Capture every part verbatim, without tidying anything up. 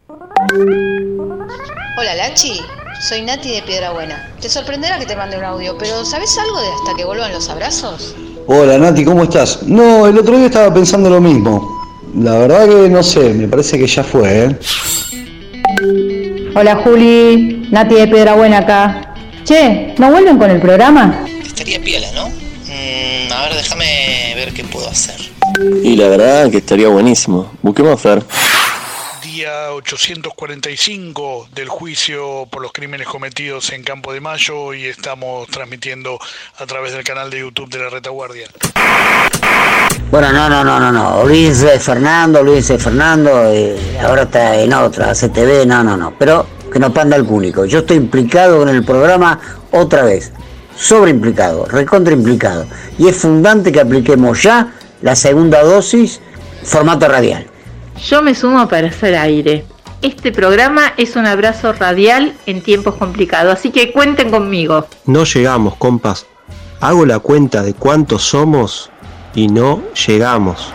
Hola Lachi, soy Nati de Piedrabuena. Te sorprenderá que te mande un audio, pero ¿sabes algo de hasta que vuelvan los abrazos? Hola Nati, ¿cómo estás? No, el otro día estaba pensando lo mismo. La verdad que no sé, me parece que ya fue, ¿eh? Hola Juli, Nati de Piedrabuena acá. Che, ¿no vuelven con el programa? Estaría piola, ¿no? Mm, a ver, déjame ver qué puedo hacer. Y la verdad que estaría buenísimo. Busquemos, Fer. Día ochocientos cuarenta y cinco del juicio por los crímenes cometidos en Campo de Mayo y estamos transmitiendo a través del canal de YouTube de la Retaguardia. Bueno, no, no, no, no, no. Olvídense de Fernando, olvídense de Fernando. Eh, ahora está en otra, C T V, no, no, no. Pero que no panda el cúnico. Yo estoy implicado en el programa otra vez. Sobreimplicado, recontraimplicado. Y es fundante que apliquemos ya la segunda dosis formato radial. Yo me sumo para hacer aire. Este programa es un abrazo radial en tiempos complicados, así que cuenten conmigo. No llegamos, compas. Hago la cuenta de cuántos somos y no llegamos.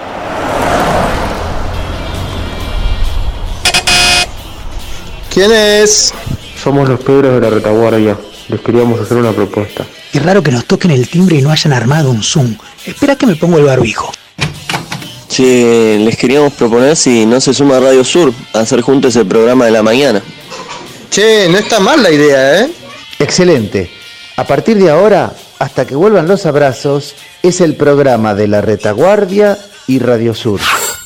¿Quién es? Somos los Pedros de la Retaguardia. Les queríamos hacer una propuesta. Qué raro que nos toquen el timbre y no hayan armado un Zoom. Espera que me pongo el barbijo. Che, les queríamos proponer si no se suma Radio Sur a hacer juntos el programa de la mañana. Che, no está mal la idea, ¿eh? Excelente. A partir de ahora, hasta que vuelvan los abrazos, es el programa de la Retaguardia y Radio Sur.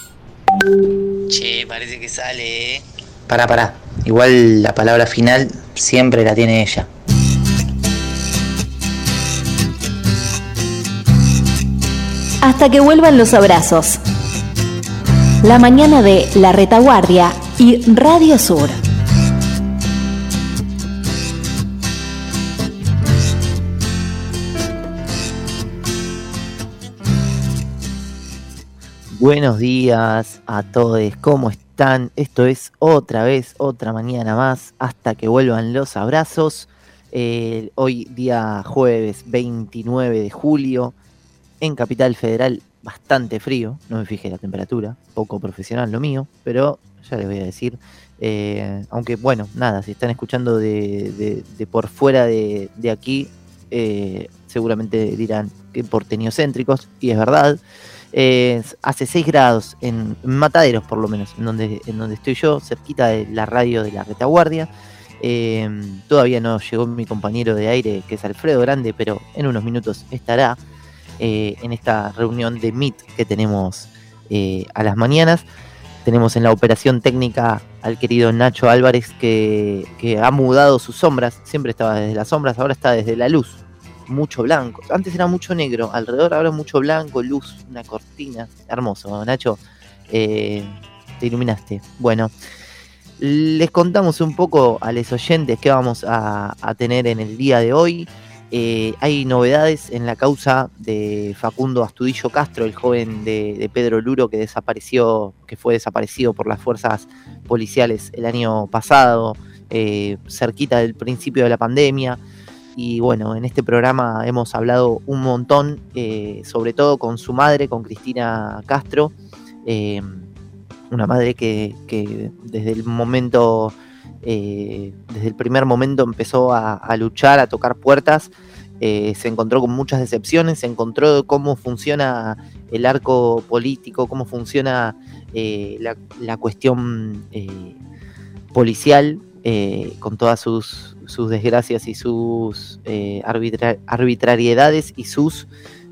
Che, parece que sale, ¿eh? Pará, pará. Igual la palabra final siempre la tiene ella. Hasta que vuelvan los abrazos. La mañana de La Retaguardia y Radio Sur. Buenos días a todos, ¿cómo están? Esto es otra vez, otra mañana más, hasta que vuelvan los abrazos. Eh, hoy día jueves veintinueve de julio, en Capital Federal, bastante frío, no me fijé la temperatura, poco profesional lo mío, pero ya les voy a decir, eh, aunque bueno, nada, si están escuchando de, de, de por fuera de, de aquí, eh, seguramente dirán que porteñocéntricos, y es verdad. Eh, hace seis grados en Mataderos, por lo menos, en donde, en donde estoy yo, cerquita de la radio de la Retaguardia. Eh, todavía no llegó mi compañero de aire, que es Alfredo Grande, pero en unos minutos estará eh, en esta reunión de Meet que tenemos eh, a las mañanas. Tenemos en la operación técnica al querido Nacho Álvarez, que, que ha mudado sus sombras, siempre estaba desde las sombras, ahora está desde la luz. Mucho blanco, antes era mucho negro, alrededor ahora mucho blanco, luz, una cortina, hermoso, Nacho, eh, te iluminaste. Bueno, les contamos un poco a los oyentes que vamos a, a tener en el día de hoy. Eh, hay novedades en la causa de Facundo Astudillo Castro, el joven de, de Pedro Luro que desapareció, que fue desaparecido por las fuerzas policiales el año pasado, eh, cerquita del principio de la pandemia. Y bueno, en este programa hemos hablado un montón, eh, sobre todo con su madre, con Cristina Castro, eh, una madre que, que desde el momento, eh, desde el primer momento empezó a, a luchar, a tocar puertas, eh, se encontró con muchas decepciones, se encontró cómo funciona el arco político, cómo funciona eh, la, la cuestión eh, policial, eh, con todas sus... sus desgracias y sus eh, arbitra- arbitrariedades y sus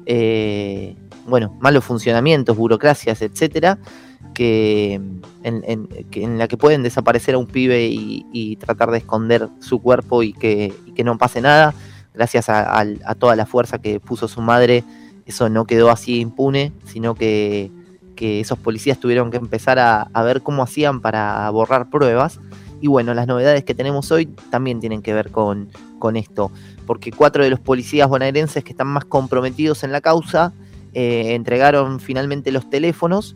eh, bueno, malos funcionamientos, burocracias, etcétera, que en, en, que en la que pueden desaparecer a un pibe y, y tratar de esconder su cuerpo y que, y que no pase nada. Gracias a, a, a toda la fuerza que puso su madre, eso no quedó así impune, sino que, que esos policías tuvieron que empezar a, a ver cómo hacían para borrar pruebas. Y bueno, las novedades que tenemos hoy también tienen que ver con, con esto, porque cuatro de los policías bonaerenses que están más comprometidos en la causa eh, entregaron finalmente los teléfonos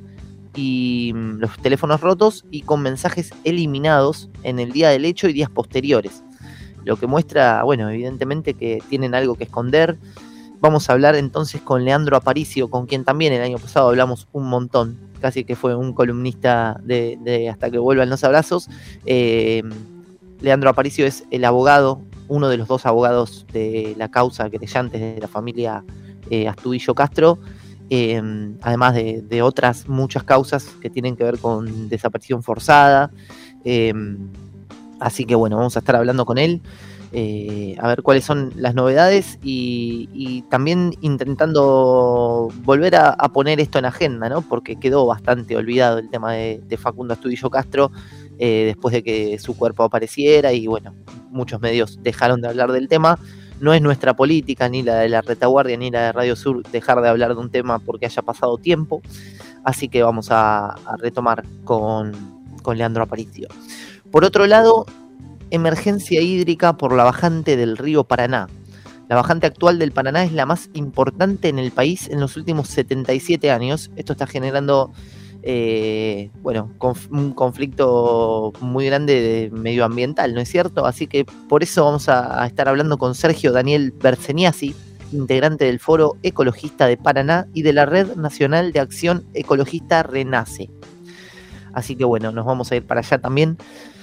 y los teléfonos rotos y con mensajes eliminados en el día del hecho y días posteriores, lo que muestra, bueno, evidentemente que tienen algo que esconder. Vamos a hablar entonces con Leandro Aparicio, con quien también el año pasado hablamos un montón. casi que fue un columnista de, de Hasta que vuelvan los abrazos. Eh, Leandro Aparicio es el abogado, uno de los dos abogados de la causa querellantes de la familia eh, Astudillo Castro, eh, además de, de otras muchas causas que tienen que ver con desaparición forzada. Eh, así que bueno, vamos a estar hablando con él, eh, a ver cuáles son las novedades y, y también intentando volver a, a poner esto en agenda, ¿no? Porque quedó bastante olvidado el tema de, de Facundo Astudillo Castro. Eh, después de que su cuerpo apareciera y bueno, muchos medios dejaron de hablar del tema. No es nuestra política, ni la de la Retaguardia, ni la de Radio Sur, dejar de hablar de un tema porque haya pasado tiempo, así que vamos a, a retomar con, con Leandro Aparicio. Por otro lado, emergencia hídrica por la bajante del río Paraná. La bajante actual del Paraná es la más importante en el país en los últimos setenta y siete años. Esto está generando Eh, bueno, conf- un conflicto muy grande de medioambiental, ¿no es cierto? Así que por eso vamos a, a estar hablando con Sergio Daniel Berseniasi, integrante del Foro Ecologista de Paraná y de la Red Nacional de Acción Ecologista Renace. Así que bueno, nos vamos a ir para allá también.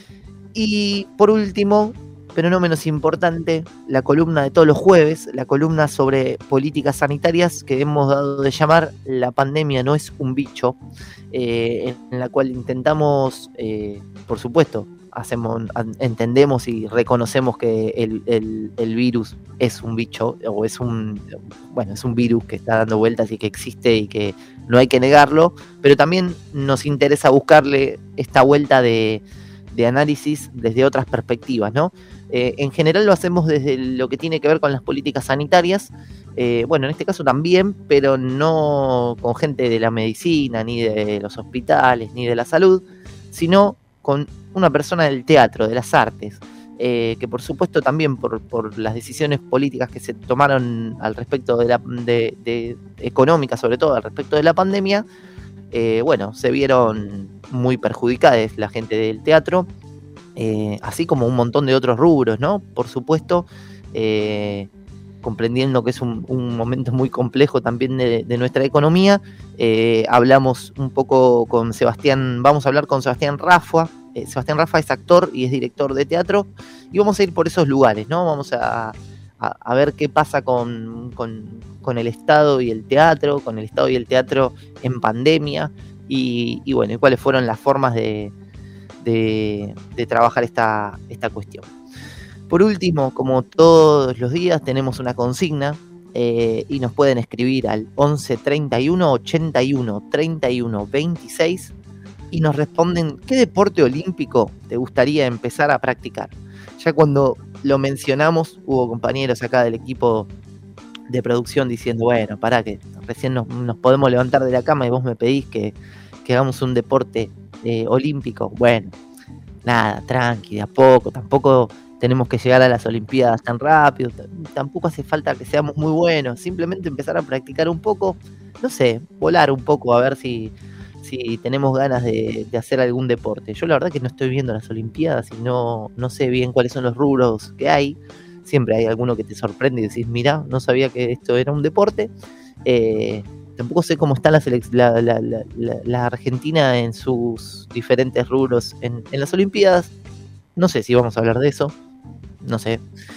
Y por último, pero no menos importante, la columna de todos los jueves, la columna sobre políticas sanitarias que hemos dado de llamar La pandemia no es un bicho, eh, en la cual intentamos, eh, por supuesto, hacemos, entendemos y reconocemos que el, el, el virus es un bicho, o es un, bueno, es un virus que está dando vueltas y que existe y que no hay que negarlo, pero también nos interesa buscarle esta vuelta de, de análisis desde otras perspectivas, ¿no? Eh, en general lo hacemos desde lo que tiene que ver con las políticas sanitarias, eh, bueno, en este caso también, pero no con gente de la medicina, ni de los hospitales, ni de la salud, sino con una persona del teatro, de las artes, eh, que por supuesto también por, por las decisiones políticas que se tomaron al respecto de la de, de económica, sobre todo al respecto de la pandemia, eh, bueno, se vieron muy perjudicadas la gente del teatro. Eh, así como un montón de otros rubros, ¿no? Por supuesto, eh, comprendiendo que es un, un momento muy complejo también de, de nuestra economía, eh, hablamos un poco con Sebastián, vamos a hablar con Sebastián Rafa. Eh, Sebastián Rafa es actor y es director de teatro, y vamos a ir por esos lugares, ¿no? Vamos a, a, a ver qué pasa con, con, con el Estado y el teatro, con el Estado y el teatro en pandemia, y, y bueno, y cuáles fueron las formas de De, de trabajar esta, esta cuestión. Por último, como todos los días, tenemos una consigna eh, y nos pueden escribir al once treinta y uno ochenta y uno treinta y uno veintiséis y nos responden qué deporte olímpico te gustaría empezar a practicar. Ya cuando lo mencionamos, hubo compañeros acá del equipo de producción diciendo, bueno, pará que recién nos, nos podemos levantar de la cama y vos me pedís que, que hagamos un deporte Eh, olímpico. Bueno, nada, tranqui, de a poco, tampoco tenemos que llegar a las Olimpiadas tan rápido, t- tampoco hace falta que seamos muy buenos, simplemente empezar a practicar un poco, no sé, volar un poco a ver si, si tenemos ganas de, de hacer algún deporte. Yo la verdad que no estoy viendo las Olimpiadas y no, no sé bien cuáles son los rubros que hay, siempre hay alguno que te sorprende y decís, mirá, no sabía que esto era un deporte. eh, Tampoco sé cómo está la, la, la, la, la Argentina en sus diferentes rubros en, en las Olimpiadas. No sé si vamos a hablar de eso. No sé.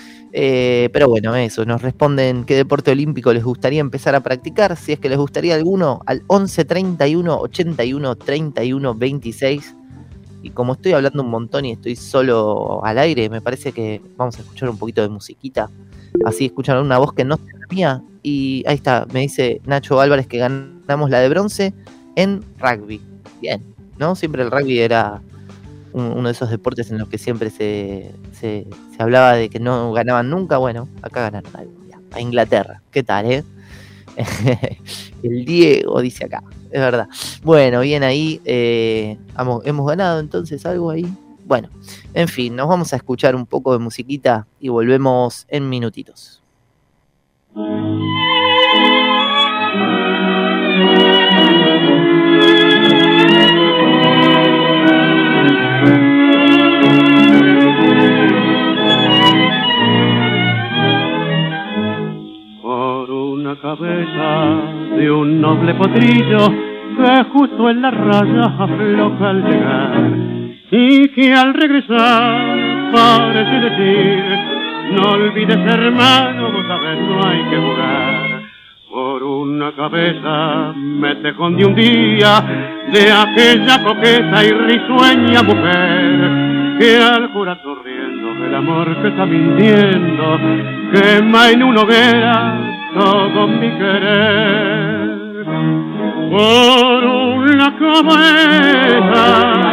Eh, pero bueno, eso. Nos responden qué deporte olímpico les gustaría empezar a practicar. Si es que les gustaría alguno, al once treinta y uno ochenta y uno treinta y uno veintiséis. Y como estoy hablando un montón y estoy solo al aire, me parece que vamos a escuchar un poquito de musiquita. Así escuchan una voz que no es la mía. Y ahí está, me dice Nacho Álvarez que ganamos la de bronce en rugby. Bien, ¿no? Siempre el rugby era un, uno de esos deportes en los que siempre se, se, se hablaba de que no ganaban nunca. Bueno, acá ganaron algo. A Inglaterra. ¿Qué tal, eh? El Diego dice acá, es verdad. Bueno, bien ahí. Eh, hemos, hemos ganado entonces algo ahí. Bueno, en fin, nos vamos a escuchar un poco de musiquita y volvemos en minutitos. Por una cabeza de un noble potrillo que que justo en la raya afloja al llegar y que al regresar parece decir: no olvides, hermano, vos sabés, no hay que jugar. Por una cabeza me te escondí un día de aquella coqueta y risueña mujer que al jurar sonriendo el amor que está mintiendo quema en una hoguera todo mi querer. Por una cabeza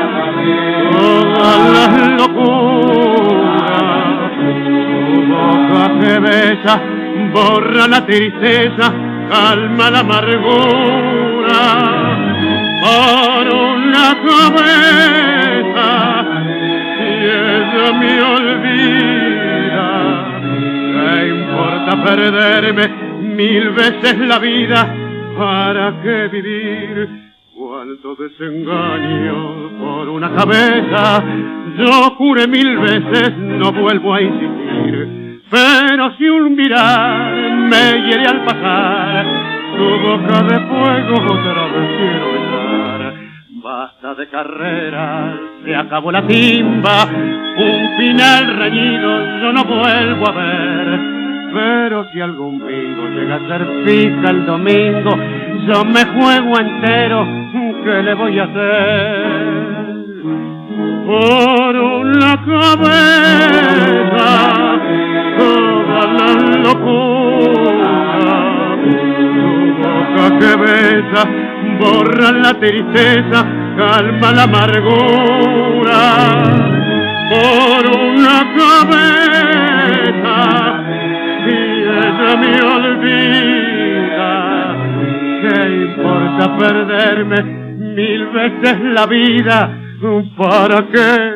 todas las locuras, tu boca que besa borra la tristeza, calma la amargura. Por una cabeza y ella me olvida, ¿qué importa perderme mil veces la vida? ¿Para qué vivir? Cuánto desengaño por una cabeza. Yo juré mil veces, no vuelvo a insistir. Pero si un mirar me hiere al pasar, tu boca de fuego otra vez quiero besar. Basta de carreras, se acabó la timba, un final reñido yo no vuelvo a ver. Pero si algún bingo llega a ser fija el domingo, yo me juego entero, ¿qué le voy a hacer? Por una cabeza toda la locura, tu boca que besa borra la tristeza, calma la amargura. Por una cabeza y ella me olvida, ¿qué importa perderme mil veces la vida? ¿Para qué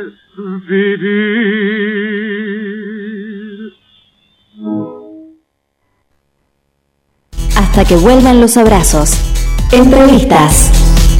vivir? Hasta que vuelvan los abrazos. Entrevistas.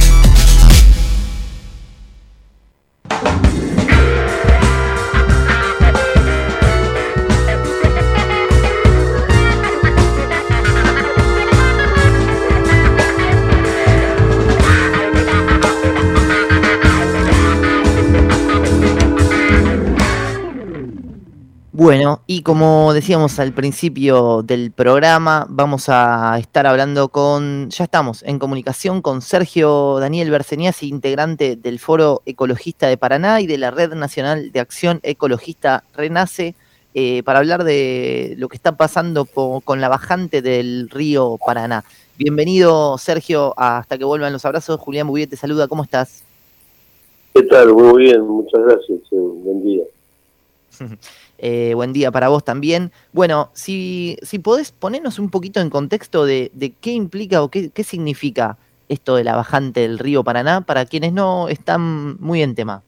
Bueno, y como decíamos al principio del programa, vamos a estar hablando con, ya estamos en comunicación con Sergio Daniel Berceniasi, integrante del Foro Ecologista de Paraná y de la Red Nacional de Acción Ecologista Renace, eh, para hablar de lo que está pasando po, con la bajante del río Paraná. Bienvenido, Sergio, a Hasta que vuelvan los abrazos. Julián Bouvier te saluda, ¿cómo estás? ¿Qué tal? Muy bien, muchas gracias, buen día. Eh, buen día para vos también. Bueno, si, si podés ponernos un poquito en contexto de, de qué implica o qué, qué significa esto de la bajante del río Paraná para quienes no están muy en tema.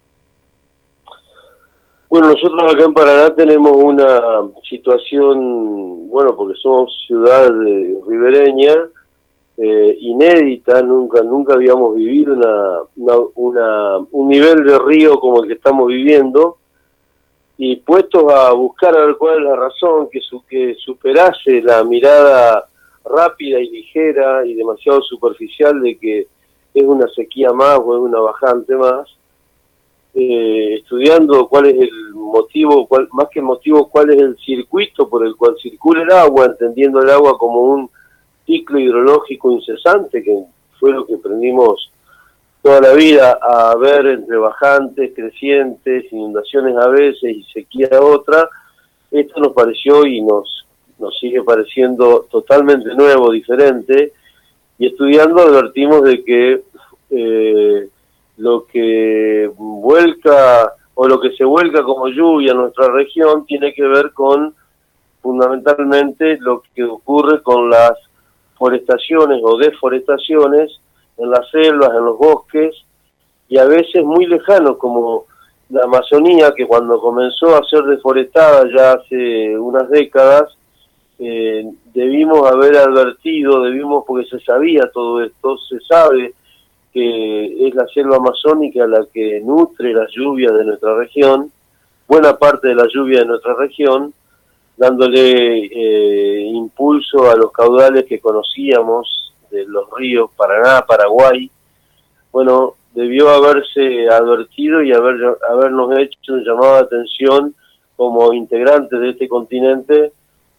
Bueno, nosotros acá en Paraná tenemos una situación, bueno, porque somos ciudad eh, ribereña, eh, inédita, nunca nunca habíamos vivido una, una, una, un nivel de río como el que estamos viviendo. Y puestos a buscar a ver cuál es la razón que, su, que superase la mirada rápida y ligera y demasiado superficial de que es una sequía más o es una bajante más, eh, estudiando cuál es el motivo, cuál, más que el motivo, cuál es el circuito por el cual circula el agua, entendiendo el agua como un ciclo hidrológico incesante, que fue lo que aprendimos toda la vida a ver entre bajantes, crecientes, inundaciones a veces y sequía a otra. Esto nos pareció y nos, nos sigue pareciendo totalmente nuevo, diferente, y estudiando advertimos de que eh, lo que vuelca o lo que se vuelca como lluvia en nuestra región tiene que ver con fundamentalmente lo que ocurre con las forestaciones o deforestaciones en las selvas, en los bosques, y a veces muy lejanos, como la Amazonía, que cuando comenzó a ser deforestada ya hace unas décadas, eh, debimos haber advertido, debimos, porque se sabía todo esto, se sabe que es la selva amazónica la que nutre las lluvias de nuestra región, buena parte de la lluvia de nuestra región, dándole eh, impulso a los caudales que conocíamos de los ríos Paraná, Paraguay, bueno, debió haberse advertido y haber, habernos hecho un llamado de atención como integrantes de este continente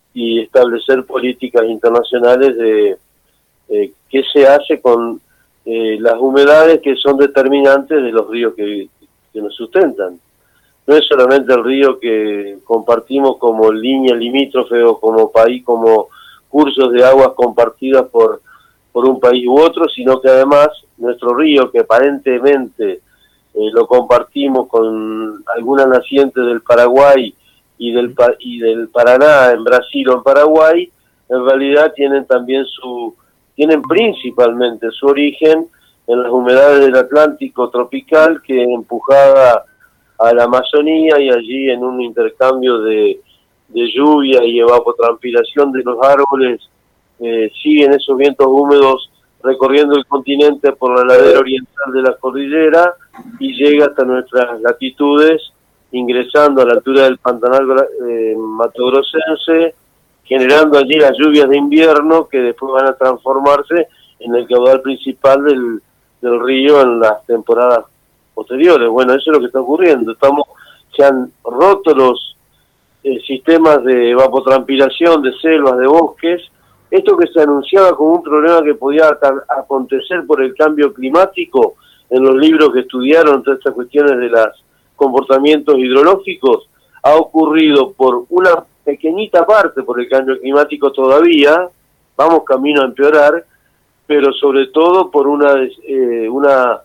y establecer políticas internacionales de eh, qué se hace con eh, las humedades que son determinantes de los ríos que, que nos sustentan. No es solamente el río que compartimos como línea limítrofe o como país, como cursos de aguas compartidas por, por un país u otro, sino que además nuestro río, que aparentemente eh, lo compartimos con algunas nacientes del Paraguay y del, y del Paraná en Brasil o en Paraguay, en realidad tienen también su, tienen principalmente su origen en las humedades del Atlántico tropical, que empujada a la Amazonía, y allí en un intercambio de, de lluvia y evapotranspiración de los árboles, eh, siguen esos vientos húmedos recorriendo el continente por la ladera oriental de la cordillera y llega hasta nuestras latitudes, ingresando a la altura del Pantanal eh, matogrossense, generando allí las lluvias de invierno que después van a transformarse en el caudal principal del, del río en las temporadas posteriores. Bueno, eso es lo que está ocurriendo. Estamos, se han roto los eh, sistemas de evapotranspiración de selvas, de bosques. Esto que se anunciaba como un problema que podía acontecer por el cambio climático, en los libros que estudiaron todas estas cuestiones de los comportamientos hidrológicos, ha ocurrido por una pequeñita parte por el cambio climático todavía, vamos camino a empeorar, pero sobre todo por una eh, una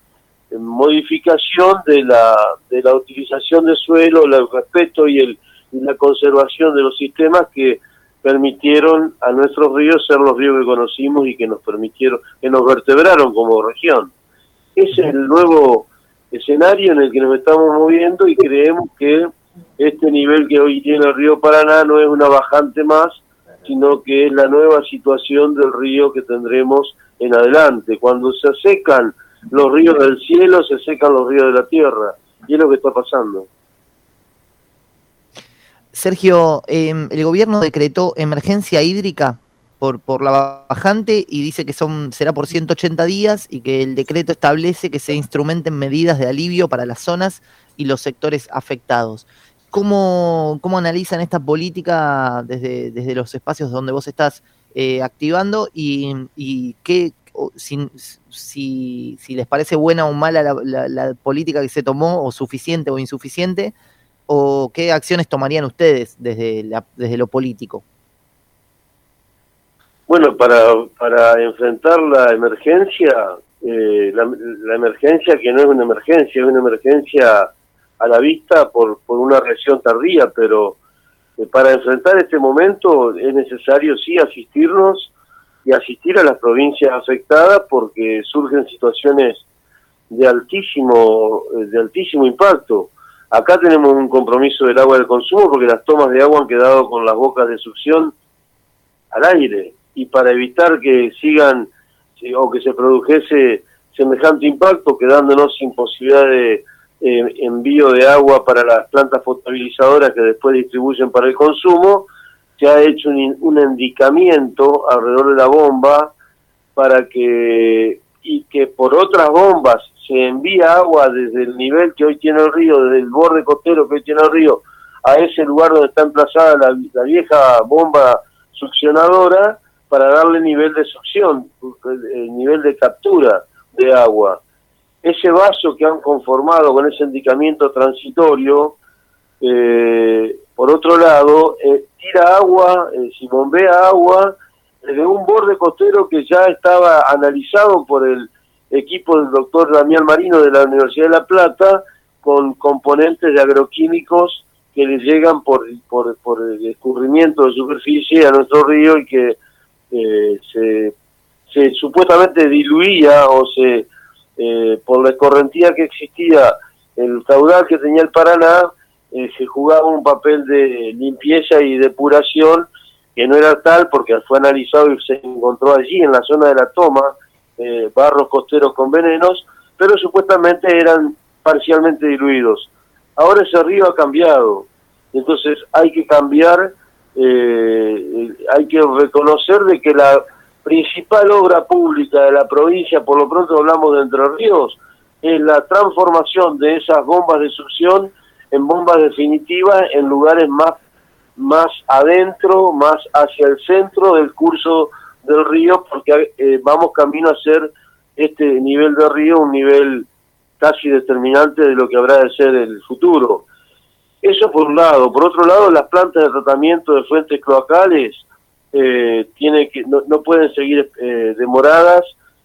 modificación de la de la utilización de suelo, el respeto y, el, y la conservación de los sistemas que permitieron a nuestros ríos ser los ríos que conocimos y que nos permitieron, que nos vertebraron como región. Ese es el nuevo escenario en el que nos estamos moviendo y creemos que este nivel que hoy tiene el río Paraná no es una bajante más, sino que es la nueva situación del río que tendremos en adelante. Cuando se secan los ríos del cielo, se secan los ríos de la tierra, y es lo que está pasando. Sergio, eh, el gobierno decretó emergencia hídrica por, por la bajante y dice que son será por ciento ochenta días y que el decreto establece que se instrumenten medidas de alivio para las zonas y los sectores afectados. ¿Cómo, cómo analizan esta política desde, desde los espacios donde vos estás eh, activando y, y qué, si, si, si les parece buena o mala la, la, la política que se tomó, o suficiente o insuficiente, o qué acciones tomarían ustedes desde, la, desde lo político? Bueno, para, para enfrentar la emergencia, eh, la, la emergencia que no es una emergencia, es una emergencia a la vista por, por una reacción tardía, pero eh, para enfrentar este momento es necesario sí asistirnos y asistir a las provincias afectadas, porque surgen situaciones de altísimo, de altísimo impacto. Acá tenemos un compromiso del agua del consumo porque las tomas de agua han quedado con las bocas de succión al aire, y para evitar que sigan o que se produjese semejante impacto, quedándonos sin posibilidad de eh, envío de agua para las plantas potabilizadoras que después distribuyen para el consumo, se ha hecho un, un endicamiento alrededor de la bomba para que, y que por otras bombas se envía agua desde el nivel que hoy tiene el río, desde el borde costero que hoy tiene el río, a ese lugar donde está emplazada la, la vieja bomba succionadora, para darle nivel de succión, el nivel de captura de agua. Ese vaso que han conformado con ese endicamiento transitorio, eh, por otro lado, eh, tira agua, eh, si bombea agua, desde un borde costero que ya estaba analizado por el equipo del doctor Damián Marino de la Universidad de La Plata, con componentes de agroquímicos que le llegan por, por, por el escurrimiento de superficie a nuestro río, y que eh, se, se supuestamente diluía o se eh, por la escorrentía que existía, el caudal que tenía el Paraná, eh, se jugaba un papel de limpieza y depuración que no era tal, porque fue analizado y se encontró allí en la zona de la toma eh, barros costeros con venenos, pero supuestamente eran parcialmente diluidos. Ahora ese río ha cambiado, entonces hay que cambiar, eh, hay que reconocer de que la, principal obra pública de la provincia, por lo pronto hablamos de Entre Ríos, es la transformación de esas bombas de succión en bombas definitivas en lugares más, más adentro, más hacia el centro del curso del río, porque eh, vamos camino a hacer este nivel de río un nivel casi determinante de lo que habrá de ser el futuro. Eso por un lado. Por otro lado, las plantas de tratamiento de fuentes cloacales eh, tiene que no, no pueden seguir eh, demoradas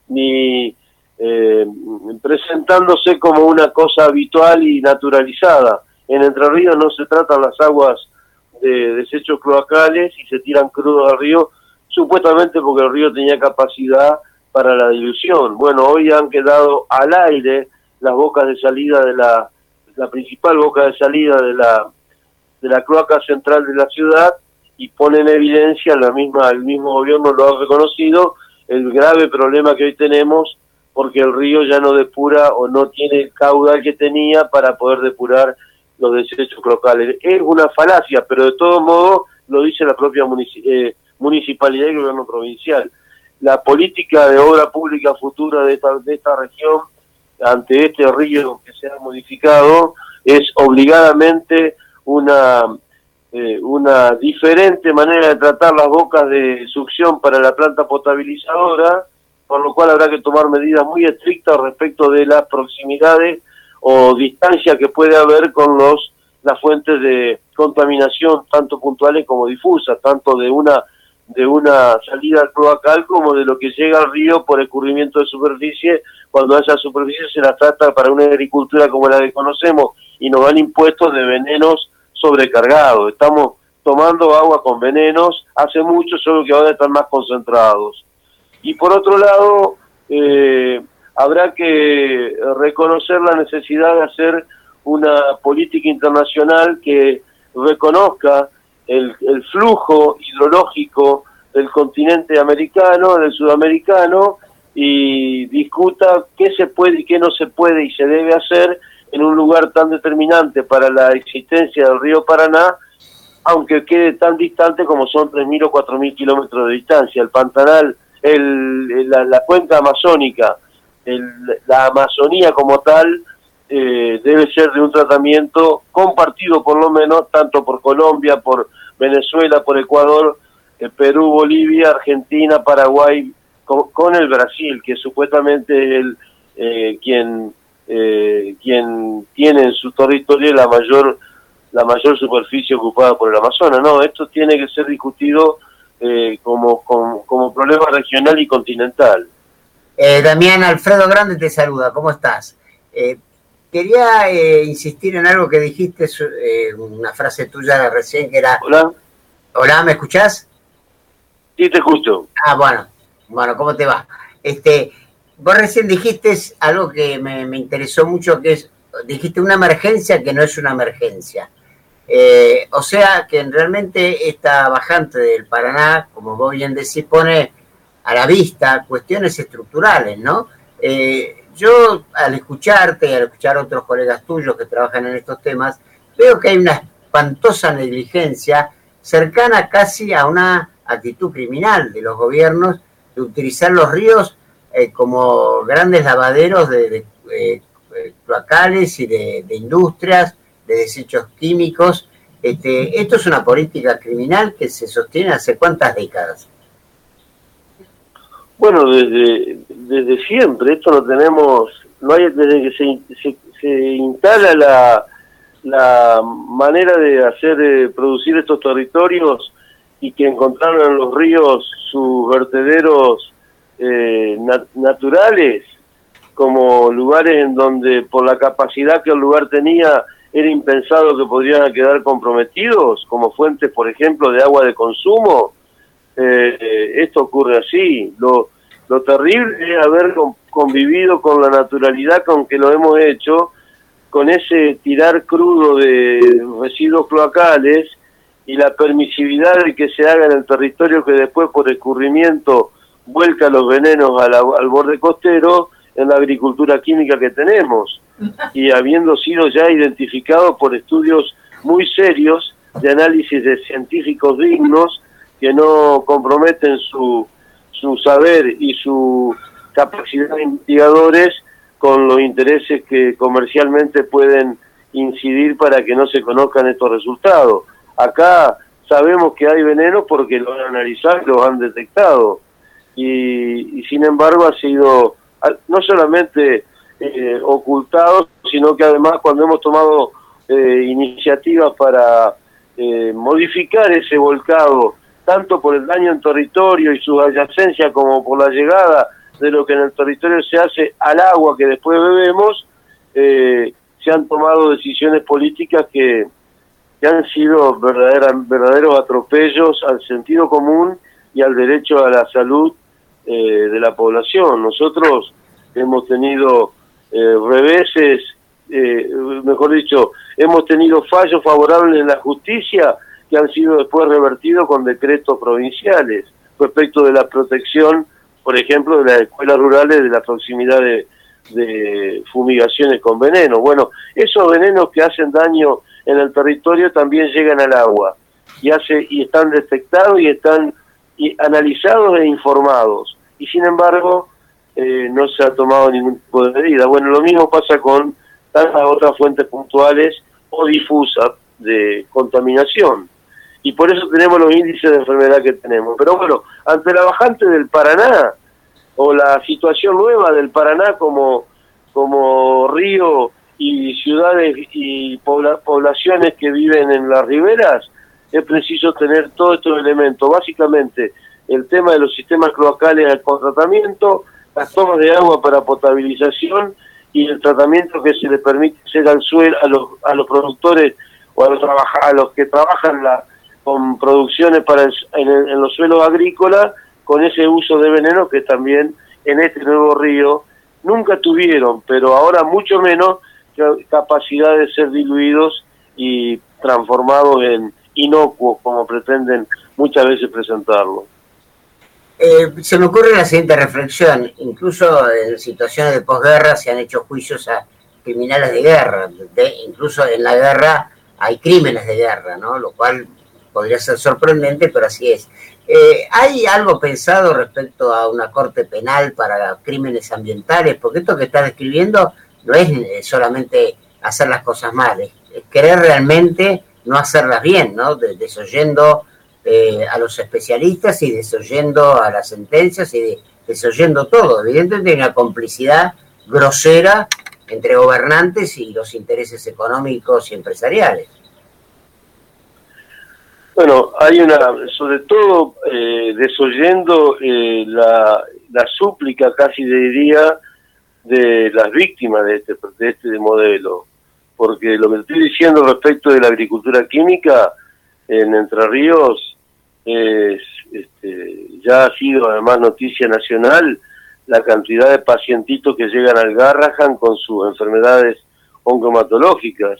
ni eh, presentándose como una cosa habitual y naturalizada. En Entre Ríos no se tratan las aguas de desechos cloacales y se tiran crudos al río, supuestamente porque el río tenía capacidad para la dilución. Bueno, hoy han quedado al aire las bocas de salida de la, la principal boca de salida de la de la cloaca central de la ciudad, y pone en evidencia, la misma el mismo gobierno lo ha reconocido, el grave problema que hoy tenemos, porque el río ya no depura o no tiene el caudal que tenía para poder depurar los desechos cloacales. Es una falacia, pero de todo modo lo dice la propia munici- eh, municipalidad y el gobierno provincial. La política de obra pública futura de esta, de esta región ante este río que se ha modificado es obligadamente una eh, una diferente manera de tratar las bocas de succión para la planta potabilizadora, por lo cual habrá que tomar medidas muy estrictas respecto de las proximidades o distancia que puede haber con los las fuentes de contaminación, tanto puntuales como difusas, tanto de una de una salida cloacal como de lo que llega al río por escurrimiento de superficie, cuando a esa superficie se la trata para una agricultura como la que conocemos y nos dan impuestos de venenos sobrecargados. Estamos tomando agua con venenos hace mucho, solo que ahora están más concentrados. Y por otro lado, eh, habrá que reconocer la necesidad de hacer una política internacional que reconozca el, el flujo hidrológico del continente americano, del sudamericano, y discuta qué se puede y qué no se puede y se debe hacer en un lugar tan determinante para la existencia del río Paraná, aunque quede tan distante como son tres mil o cuatro mil kilómetros de distancia. El Pantanal, el, la, la cuenca amazónica, el, la Amazonía como tal, eh, debe ser de un tratamiento compartido por lo menos, tanto por Colombia, por Venezuela, por Ecuador, eh, Perú, Bolivia, Argentina, Paraguay, con, con el Brasil, que supuestamente es el, eh, quien, eh, quien tiene en su territorio la mayor la mayor superficie ocupada por el Amazonas. No, esto tiene que ser discutido eh, como, como, como problema regional y continental. Eh, Damián, Alfredo Grande te saluda, ¿cómo estás? Eh, quería eh, insistir en algo que dijiste, eh, una frase tuya recién que era... Hola. Hola, ¿me escuchás? Sí, te escucho. Ah, bueno, bueno, ¿cómo te va? Este, vos recién dijiste algo que me, me interesó mucho, que es, dijiste una emergencia que no es una emergencia. Eh, o sea que realmente esta bajante del Paraná, como vos bien decís, pone a la vista cuestiones estructurales, ¿no? Eh, yo al escucharte, al escuchar a otros colegas tuyos que trabajan en estos temas, veo que hay una espantosa negligencia cercana casi a una actitud criminal de los gobiernos de utilizar los ríos eh, como grandes lavaderos de, de eh, cloacales y de, de industrias, de desechos químicos. Este, esto es una política criminal que se sostiene hace cuántas décadas. Bueno, desde desde siempre, esto lo tenemos, no hay desde que se, se, se instala la, la manera de hacer, eh, producir estos territorios y que encontraron en los ríos sus vertederos eh, nat naturales, como lugares en donde por la capacidad que el lugar tenía era impensado que podrían quedar comprometidos, como fuentes, por ejemplo, de agua de consumo. Eh, esto ocurre así. Lo, lo terrible es haber convivido con la naturalidad con que lo hemos hecho, con ese tirar crudo de residuos cloacales y la permisividad de que se haga en el territorio que después por escurrimiento vuelca los venenos a la, al borde costero, en la agricultura química que tenemos, y habiendo sido ya identificados por estudios muy serios de análisis de científicos dignos que no comprometen su su saber y su capacidad de investigadores con los intereses que comercialmente pueden incidir para que no se conozcan estos resultados. Acá sabemos que hay veneno porque lo han analizado y lo han detectado. Y, y sin embargo ha sido no solamente eh, ocultado, sino que además cuando hemos tomado eh, iniciativas para eh, modificar ese volcado, tanto por el daño en territorio y su adyacencia como por la llegada de lo que en el territorio se hace al agua que después bebemos, eh, se han tomado decisiones políticas que, que han sido verdadera, verdaderos atropellos al sentido común y al derecho a la salud eh, de la población. Nosotros hemos tenido eh, reveses, eh, mejor dicho, hemos tenido fallos favorables en la justicia que han sido después revertidos con decretos provinciales respecto de la protección, por ejemplo, de las escuelas rurales, de la proximidad de, de fumigaciones con veneno. Bueno, esos venenos que hacen daño en el territorio también llegan al agua y hace y están detectados y están y analizados e informados. Y sin embargo, eh, no se ha tomado ningún tipo de medida. Bueno, lo mismo pasa con tantas otras fuentes puntuales o difusas de contaminación. Y por eso tenemos los índices de enfermedad que tenemos. Pero bueno, ante la bajante del Paraná, o la situación nueva del Paraná como, como río y ciudades y pobla, poblaciones que viven en las riberas, es preciso tener todos estos elementos. Básicamente, el tema de los sistemas cloacales con tratamiento, las tomas de agua para potabilización y el tratamiento que se le permite hacer al suelo, a los, a los productores o a los, a los que trabajan la con producciones para el, en, el, en los suelos agrícolas, con ese uso de veneno que también en este nuevo río nunca tuvieron, pero ahora mucho menos capacidad de ser diluidos y transformados en inocuos, como pretenden muchas veces presentarlo. Eh, se me ocurre la siguiente reflexión. Incluso en situaciones de posguerra se han hecho juicios a criminales de guerra. De, incluso en la guerra hay crímenes de guerra, ¿no? Lo cual podría ser sorprendente, pero así es. Eh, ¿Hay algo pensado respecto a una corte penal para crímenes ambientales? Porque esto que estás describiendo no es solamente hacer las cosas mal, es, es querer realmente no hacerlas bien, ¿no? De, desoyendo eh, a los especialistas y desoyendo a las sentencias y de, desoyendo todo. Evidentemente hay una complicidad grosera entre gobernantes y los intereses económicos y empresariales. Bueno, hay una, sobre todo eh, desoyendo eh, la, la súplica, casi diría, de las víctimas de este, de este modelo. Porque lo que estoy diciendo respecto de la agricultura química en Entre Ríos es, este, ya ha sido además noticia nacional la cantidad de pacientitos que llegan al Garrahan con sus enfermedades oncomatológicas.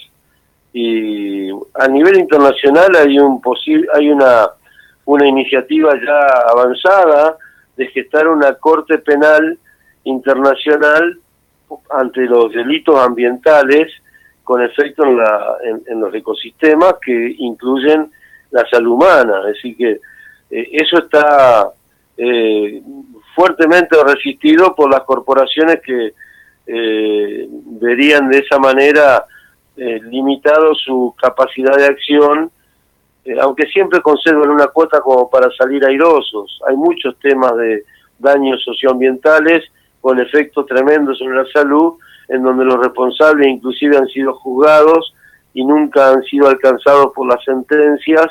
Y a nivel internacional hay un posible hay una una iniciativa ya avanzada de gestar una corte penal internacional ante los delitos ambientales con efecto en, la, en, en los ecosistemas que incluyen la salud humana. Es decir que eh, eso está eh, fuertemente resistido por las corporaciones que eh, verían de esa manera Eh, limitado su capacidad de acción, eh, aunque siempre conservan una cuota como para salir airosos. Hay muchos temas de daños socioambientales con efectos tremendos sobre la salud, en donde los responsables inclusive han sido juzgados y nunca han sido alcanzados por las sentencias,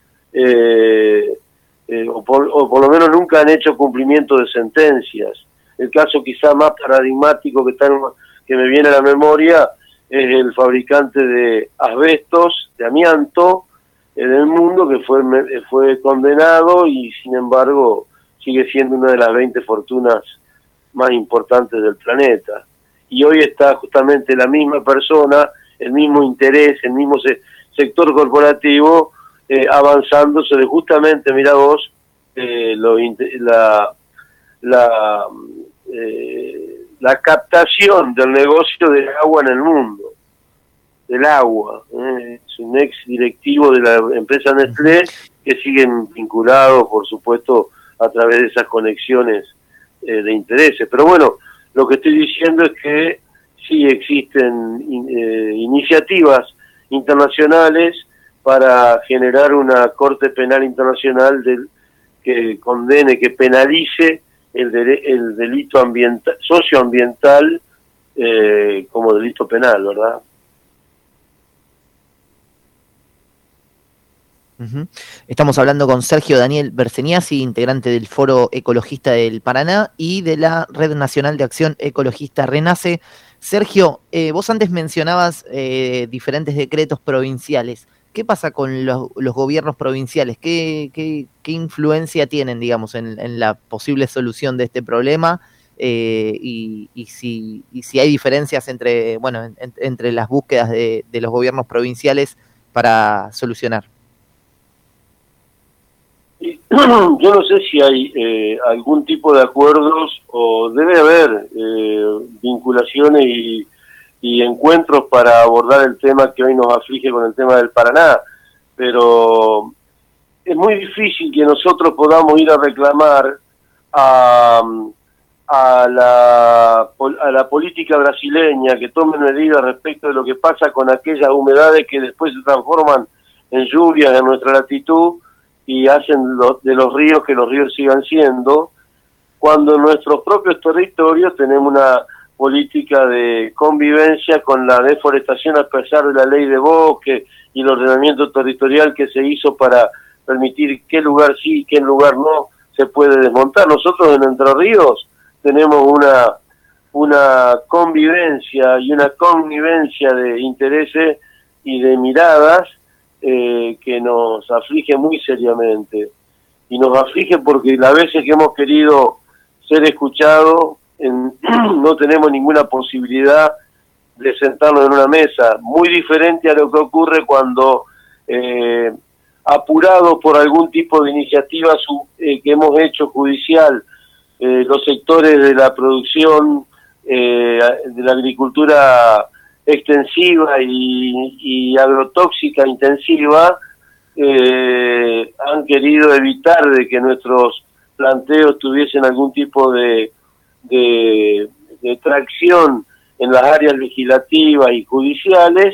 eh, eh, o, por, o por lo menos nunca han hecho cumplimiento de sentencias. El caso quizá más paradigmático que, está en, que me viene a la memoria es el fabricante de asbestos, de amianto, en el mundo, que fue fue condenado y sin embargo sigue siendo una de las veinte fortunas más importantes del planeta. Y hoy está justamente la misma persona, el mismo interés, el mismo se, sector corporativo, eh, avanzando sobre justamente, mira vos, eh, lo, la... la eh, la captación del negocio del agua en el mundo, del agua. ¿eh? Es un ex directivo de la empresa Nestlé que siguen vinculados, por supuesto, a través de esas conexiones eh, de intereses. Pero bueno, lo que estoy diciendo es que sí existen in, eh, iniciativas internacionales para generar una Corte Penal Internacional del, que condene, que penalice el, de, el delito ambiental, socioambiental eh, como delito penal, ¿verdad? Uh-huh. Estamos hablando con Sergio Daniel Berseniazzi, integrante del Foro Ecologista del Paraná y de la Red Nacional de Acción Ecologista Renace. Sergio, eh, vos antes mencionabas eh, diferentes decretos provinciales. ¿Qué pasa con los, los gobiernos provinciales? ¿Qué, qué, qué influencia tienen, digamos, en, en la posible solución de este problema? Eh, y, y, si, y si hay diferencias entre, bueno, en, entre las búsquedas de, de los gobiernos provinciales para solucionar. Yo no sé si hay eh, algún tipo de acuerdos o debe haber eh, vinculaciones y, y encuentros para abordar el tema que hoy nos aflige con el tema del Paraná, pero es muy difícil que nosotros podamos ir a reclamar a, a, la, a la política brasileña que tome medidas respecto de lo que pasa con aquellas humedades que después se transforman en lluvias en nuestra latitud y hacen lo, de los ríos que los ríos sigan siendo, cuando en nuestros propios territorios tenemos una política de convivencia con la deforestación a pesar de la ley de bosque y el ordenamiento territorial que se hizo para permitir qué lugar sí y qué lugar no se puede desmontar. Nosotros en Entre Ríos tenemos una, una convivencia y una connivencia de intereses y de miradas Eh, que nos aflige muy seriamente, y nos aflige porque las veces que hemos querido ser escuchados en, no tenemos ninguna posibilidad de sentarnos en una mesa, muy diferente a lo que ocurre cuando eh, apurados por algún tipo de iniciativa su, eh, que hemos hecho judicial, eh, los sectores de la producción eh, de la agricultura extensiva y, y agrotóxica intensiva eh, han querido evitar de que nuestros planteos tuviesen algún tipo de, de, de tracción en las áreas legislativas y judiciales,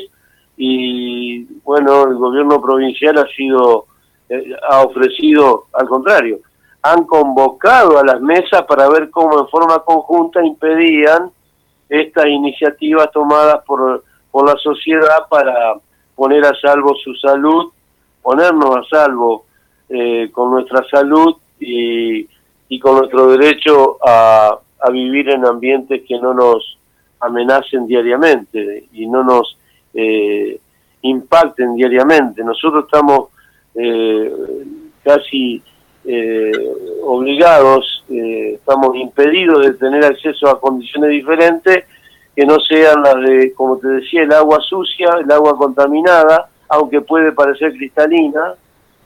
y bueno, el gobierno provincial ha sido eh, ha ofrecido al contrario, han convocado a las mesas para ver cómo en forma conjunta impedían estas iniciativas tomadas por, por la sociedad para poner a salvo su salud, ponernos a salvo eh, con nuestra salud y, y con nuestro derecho a, a vivir en ambientes que no nos amenacen diariamente y no nos eh, impacten diariamente. Nosotros estamos eh, casi eh, obligados, eh, estamos impedidos de tener acceso a condiciones diferentes que no sean las de, como te decía, el agua sucia, el agua contaminada, aunque puede parecer cristalina,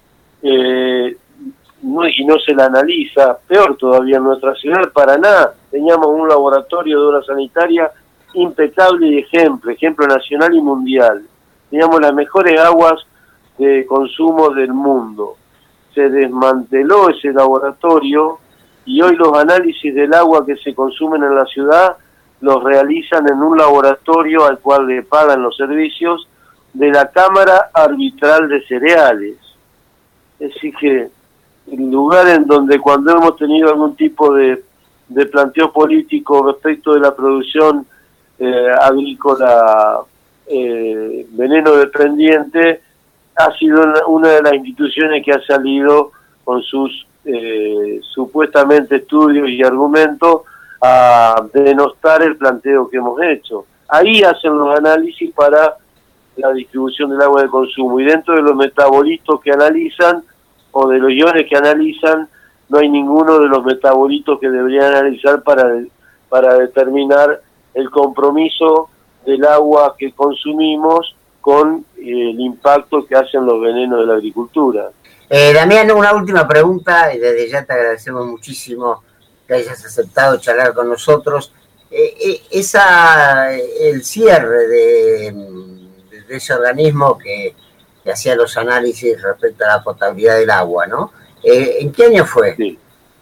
eh, no, y no se la analiza. Peor todavía, en nuestra ciudad de Paraná teníamos un laboratorio de obra sanitaria impecable y ejemplo, ejemplo nacional y mundial. Teníamos las mejores aguas de consumo del mundo. Se desmanteló ese laboratorio y hoy los análisis del agua que se consumen en la ciudad los realizan en un laboratorio al cual le pagan los servicios de la Cámara Arbitral de Cereales. Es decir que el lugar en donde cuando hemos tenido algún tipo de, de planteo político respecto de la producción eh, agrícola eh, veneno dependiente, ha sido una de las instituciones que ha salido con sus eh, supuestamente estudios y argumentos a denostar el planteo que hemos hecho. Ahí hacen los análisis para la distribución del agua de consumo, y dentro de los metabolitos que analizan o de los iones que analizan, no hay ninguno de los metabolitos que deberían analizar para, para determinar el compromiso del agua que consumimos con eh, el impacto que hacen los venenos de la agricultura. Eh, Damián, una última pregunta, y desde ya te agradecemos muchísimo que hayas aceptado charlar con nosotros. Eh, eh, esa, el cierre de, de ese organismo que, que hacía los análisis respecto a la potabilidad del agua, ¿no? Eh, ¿En qué año fue? Sí.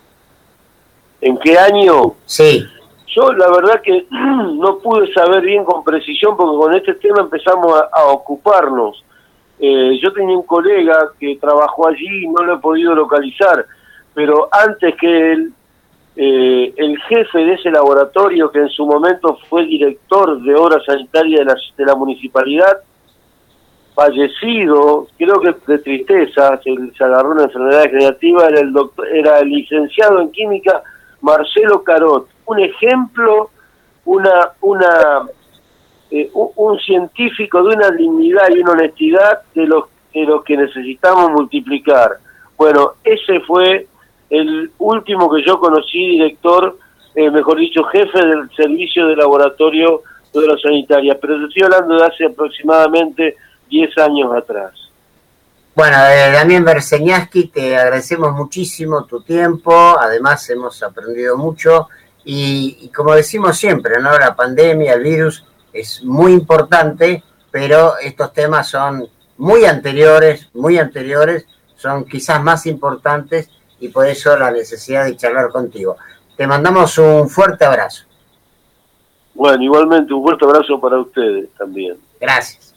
¿En qué año? Sí. Yo la verdad que no pude saber bien con precisión porque con este tema empezamos a, a ocuparnos. Eh, yo tenía un colega que trabajó allí y no lo he podido localizar, pero antes que él, eh, el jefe de ese laboratorio, que en su momento fue director de obra sanitaria de la, de la municipalidad, fallecido, creo que de tristeza, se, se agarró una enfermedad degenerativa, era el, doctor, era el licenciado en química Marcelo Carot, un ejemplo, una una eh, un, un científico de una dignidad y una honestidad de los, de los que necesitamos multiplicar. Bueno, ese fue el último que yo conocí, director, eh, mejor dicho, jefe del servicio de laboratorio de obra sanitaria, pero estoy hablando de hace aproximadamente diez años atrás. Bueno, eh, Damián Berseñaski, te agradecemos muchísimo tu tiempo, además hemos aprendido mucho y, y como decimos siempre, ¿no? La pandemia, el virus es muy importante, pero estos temas son muy anteriores, muy anteriores, son quizás más importantes y por eso la necesidad de charlar contigo. Te mandamos un fuerte abrazo. Bueno, igualmente un fuerte abrazo para ustedes también. Gracias.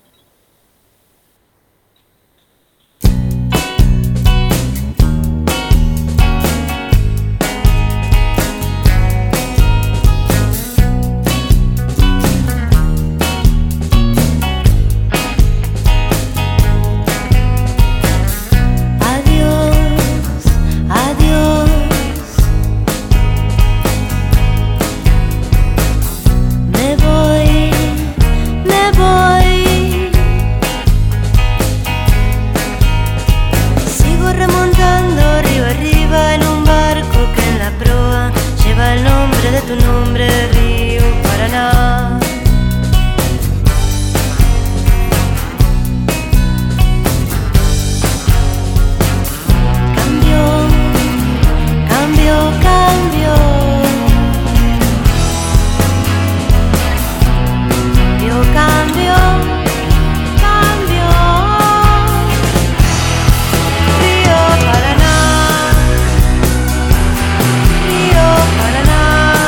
Tu nombre, Río Paraná. Cambio, cambio, cambio. Cambio, cambio, cambio. Río Paraná. Río Paraná.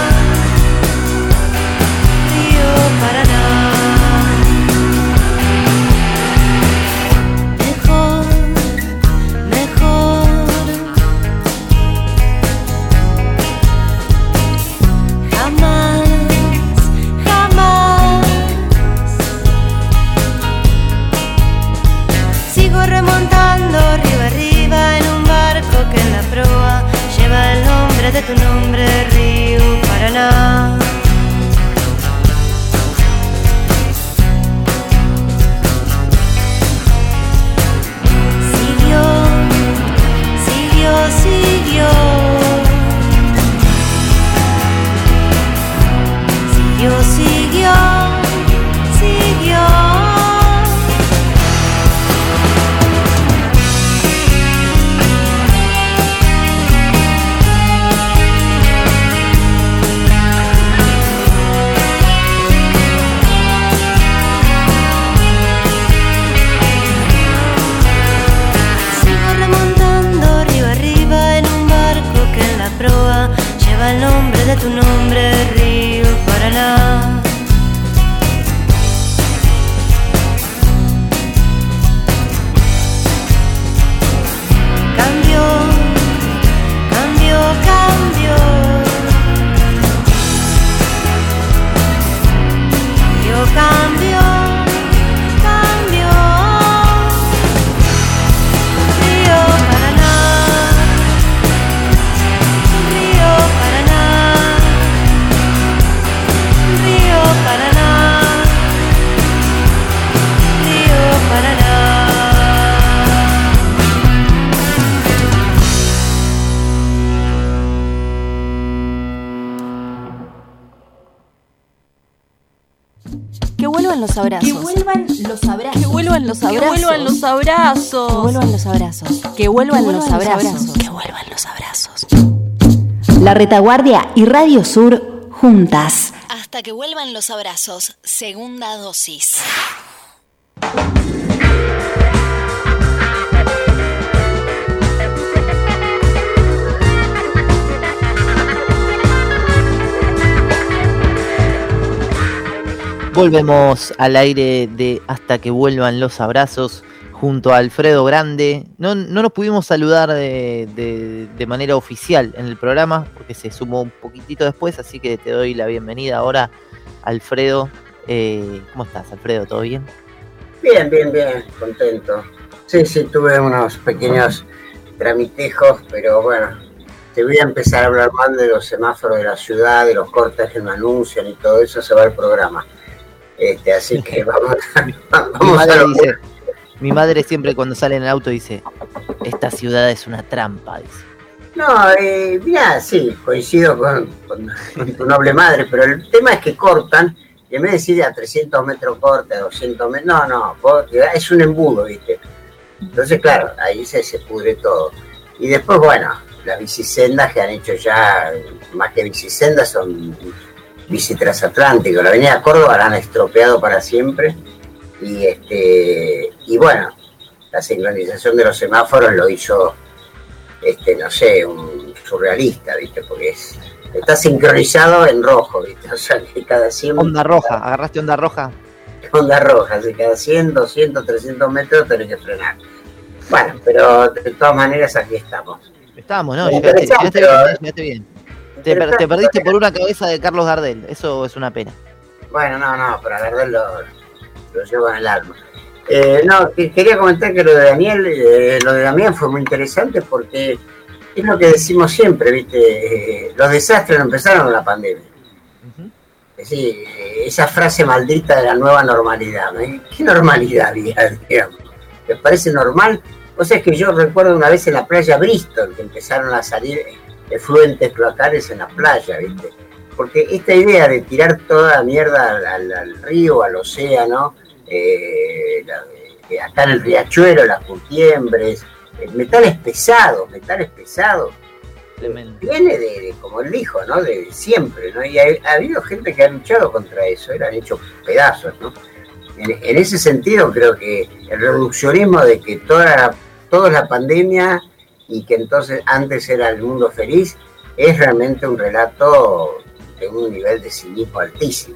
De tu nombre, Río Paraná. Siguió, siguió, siguió. Siguió, siguió, siguió. Lleva el nombre de tu nombre, Río Paraná. Cambio, cambio, cambio. Yo cambio, cambio. Río Paraná. Río Paraná. Río Paraná. Río Paraná. Que vuelvan los abrazos. Que vuelvan los abrazos. Que vuelvan los abrazos. Que vuelvan los abrazos. Que vuelvan los abrazos. Que vuelvan los abrazos. Que vuelvan los abrazos. La Retaguardia y Radio Sur juntas. Hasta que vuelvan los abrazos. Segunda dosis. Volvemos al aire de Hasta que vuelvan los abrazos junto a Alfredo Grande. No, no nos pudimos saludar de, de, de manera oficial en el programa porque se sumó un poquitito después, así que te doy la bienvenida ahora, Alfredo. Eh, ¿Cómo estás, Alfredo? ¿Todo bien? Bien, bien, bien, contento. Sí, sí, tuve unos pequeños tramitejos, pero bueno, te voy a empezar a hablar más de los semáforos de la ciudad, de los cortes que me anuncian y todo eso, se va el programa. Este, así que vamos, vamos mi, madre a dice, mi madre siempre cuando sale en el auto dice, esta ciudad es una trampa, dice. No, eh, mira, sí, coincido con, con, con tu noble madre, pero el tema es que cortan, y en vez de decir a trescientos metros corte, a doscientos metros, no, no, es un embudo, ¿viste? Entonces, claro, ahí se, se pudre todo. Y después, bueno, las bicisendas que han hecho ya, más que bicisendas, son bici transatlántico. La avenida Córdoba la han estropeado para siempre. Y este y bueno, la sincronización de los semáforos lo hizo, este no sé, un surrealista, ¿viste? Porque es, está sincronizado en rojo, ¿viste? O sea, que cada cien... Onda roja, ¿agarraste onda roja? Onda roja, así cada cien, doscientos, trescientos metros tenés que frenar. Bueno, pero de todas maneras aquí estamos. Estamos, ¿no? Llegaste, llegaste, bien, llegaste bien. Te, per, te perdiste por una cabeza de Carlos Gardel, eso es una pena. Bueno, no, no, pero a Gardel lo, lo llevo en el alma. Eh, no, que, quería comentar que lo de Daniel, eh, lo de Damián fue muy interesante porque es lo que decimos siempre, ¿viste? Eh, los desastres no empezaron con la pandemia. Uh-huh. Es decir, esa frase maldita de la nueva normalidad, ¿no? ¿Qué normalidad había, digamos? ¿Les parece normal? O sea, es que yo recuerdo una vez en la playa Bristol que empezaron a salir efluentes cloacales en la playa, ¿viste? Porque esta idea de tirar toda la mierda al, al, al río, al océano, eh, la, eh, acá en el riachuelo, las curtiembres, eh, metales pesados, metales pesados, eh, viene de, de, como él dijo, ¿no? De, de siempre, ¿no? Y ha, ha habido gente que ha luchado contra eso, eran hechos pedazos, ¿no? En, en ese sentido creo que el reduccionismo de que toda, toda la pandemia y que entonces antes era el mundo feliz, es realmente un relato de un nivel de cinismo altísimo.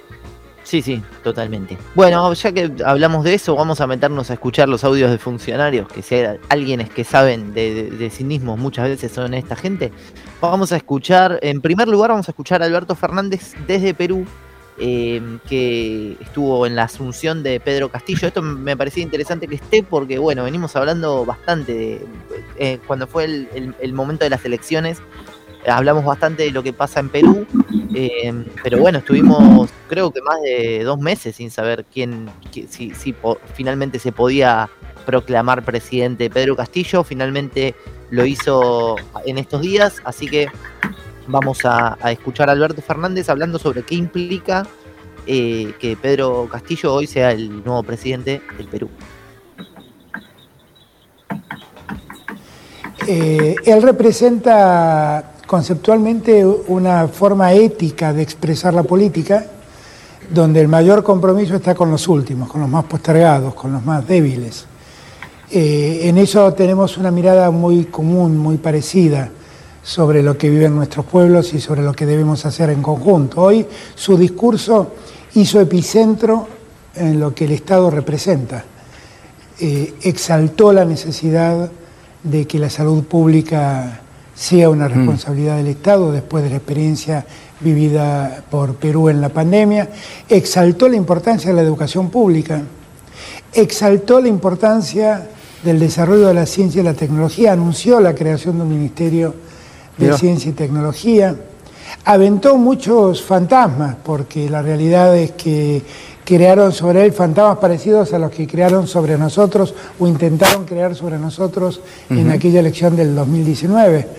Sí, sí, totalmente. Bueno, ya que hablamos de eso, vamos a meternos a escuchar los audios de funcionarios, que si hay alguienes que saben de, de, de cinismo, muchas veces son esta gente. Vamos a escuchar, en primer lugar vamos a escuchar a Alberto Fernández desde Perú, Eh, que estuvo en la asunción de Pedro Castillo. Esto me parecía interesante que esté porque, bueno, venimos hablando bastante de, eh, cuando fue el, el, el momento de las elecciones, eh, hablamos bastante de lo que pasa en Perú, eh, pero bueno, estuvimos creo que más de dos meses sin saber quién, quién si, si po, finalmente se podía proclamar presidente Pedro Castillo. Finalmente lo hizo en estos días, así que vamos a, a escuchar a Alberto Fernández hablando sobre qué implica eh, que Pedro Castillo hoy sea el nuevo presidente del Perú. Eh, él representa conceptualmente una forma ética de expresar la política, donde el mayor compromiso está con los últimos, con los más postergados, con los más débiles. Eh, en eso tenemos una mirada muy común, muy parecida, sobre lo que viven nuestros pueblos y sobre lo que debemos hacer en conjunto. Hoy su discurso hizo epicentro en lo que el Estado representa. Eh, exaltó la necesidad de que la salud pública sea una responsabilidad mm. del Estado después de la experiencia vivida por Perú en la pandemia. Exaltó la importancia de la educación pública. Exaltó la importancia del desarrollo de la ciencia y la tecnología. Anunció la creación de un ministerio de Ciencia y Tecnología, aventó muchos fantasmas, porque la realidad es que crearon sobre él fantasmas parecidos a los que crearon sobre nosotros o intentaron crear sobre nosotros uh-huh. en aquella elección del dos mil diecinueve.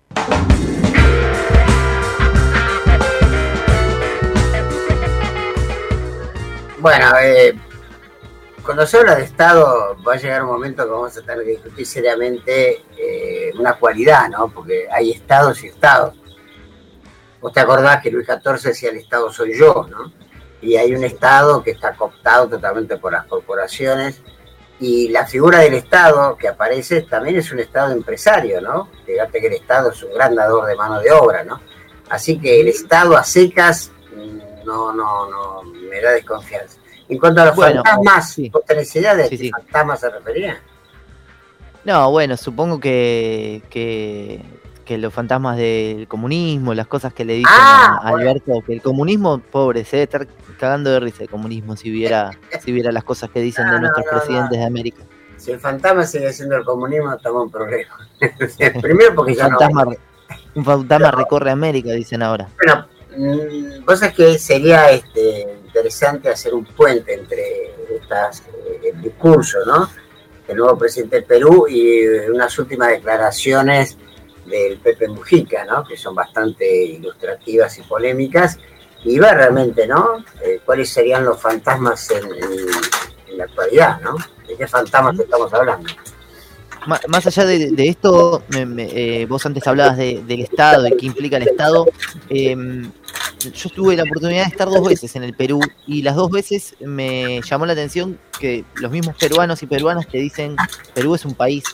Bueno, eh, cuando se habla de Estado va a llegar un momento que vamos a tener que discutir seriamente eh, una cualidad, ¿no? Porque hay Estados y Estados. Vos te acordás que Luis catorce decía el Estado soy yo, ¿no? Y hay un Estado que está cooptado totalmente por las corporaciones y la figura del Estado que aparece también es un Estado empresario, ¿no? Fíjate que el Estado es un gran dador de mano de obra, ¿no? Así que el Estado a secas no, no, no, me da desconfianza. En cuanto a los Bueno, fantasmas, sí. ¿vos tenés idea de Sí, qué sí. fantasmas se refería? No, bueno, supongo que, que, que los fantasmas del comunismo, las cosas que le dicen Ah, a Alberto, que el comunismo, pobre, se debe estar cagando de risa el comunismo si viera, si viera las cosas que dicen No, de no, nuestros no, presidentes no. de América. Si el fantasma sigue siendo el comunismo, estamos en problema. Primero porque Un ya no... fantasma, un fantasma recorre América, dicen ahora. Bueno, mm, vos sabés que sería este, interesante hacer un puente entre estas, eh, el discurso, ¿no?, del nuevo presidente del Perú y unas últimas declaraciones del Pepe Mujica, ¿no?, que son bastante ilustrativas y polémicas, y ver realmente, ¿no?, eh, cuáles serían los fantasmas en, en, en la actualidad, ¿no? ¿De qué fantasmas estamos hablando? Má- Más allá de, de esto, me- me- eh, vos antes hablabas de- del Estado y qué implica el Estado. eh, yo tuve la oportunidad de estar dos veces en el Perú y las dos veces me llamó la atención que los mismos peruanos y peruanas te dicen Perú es un país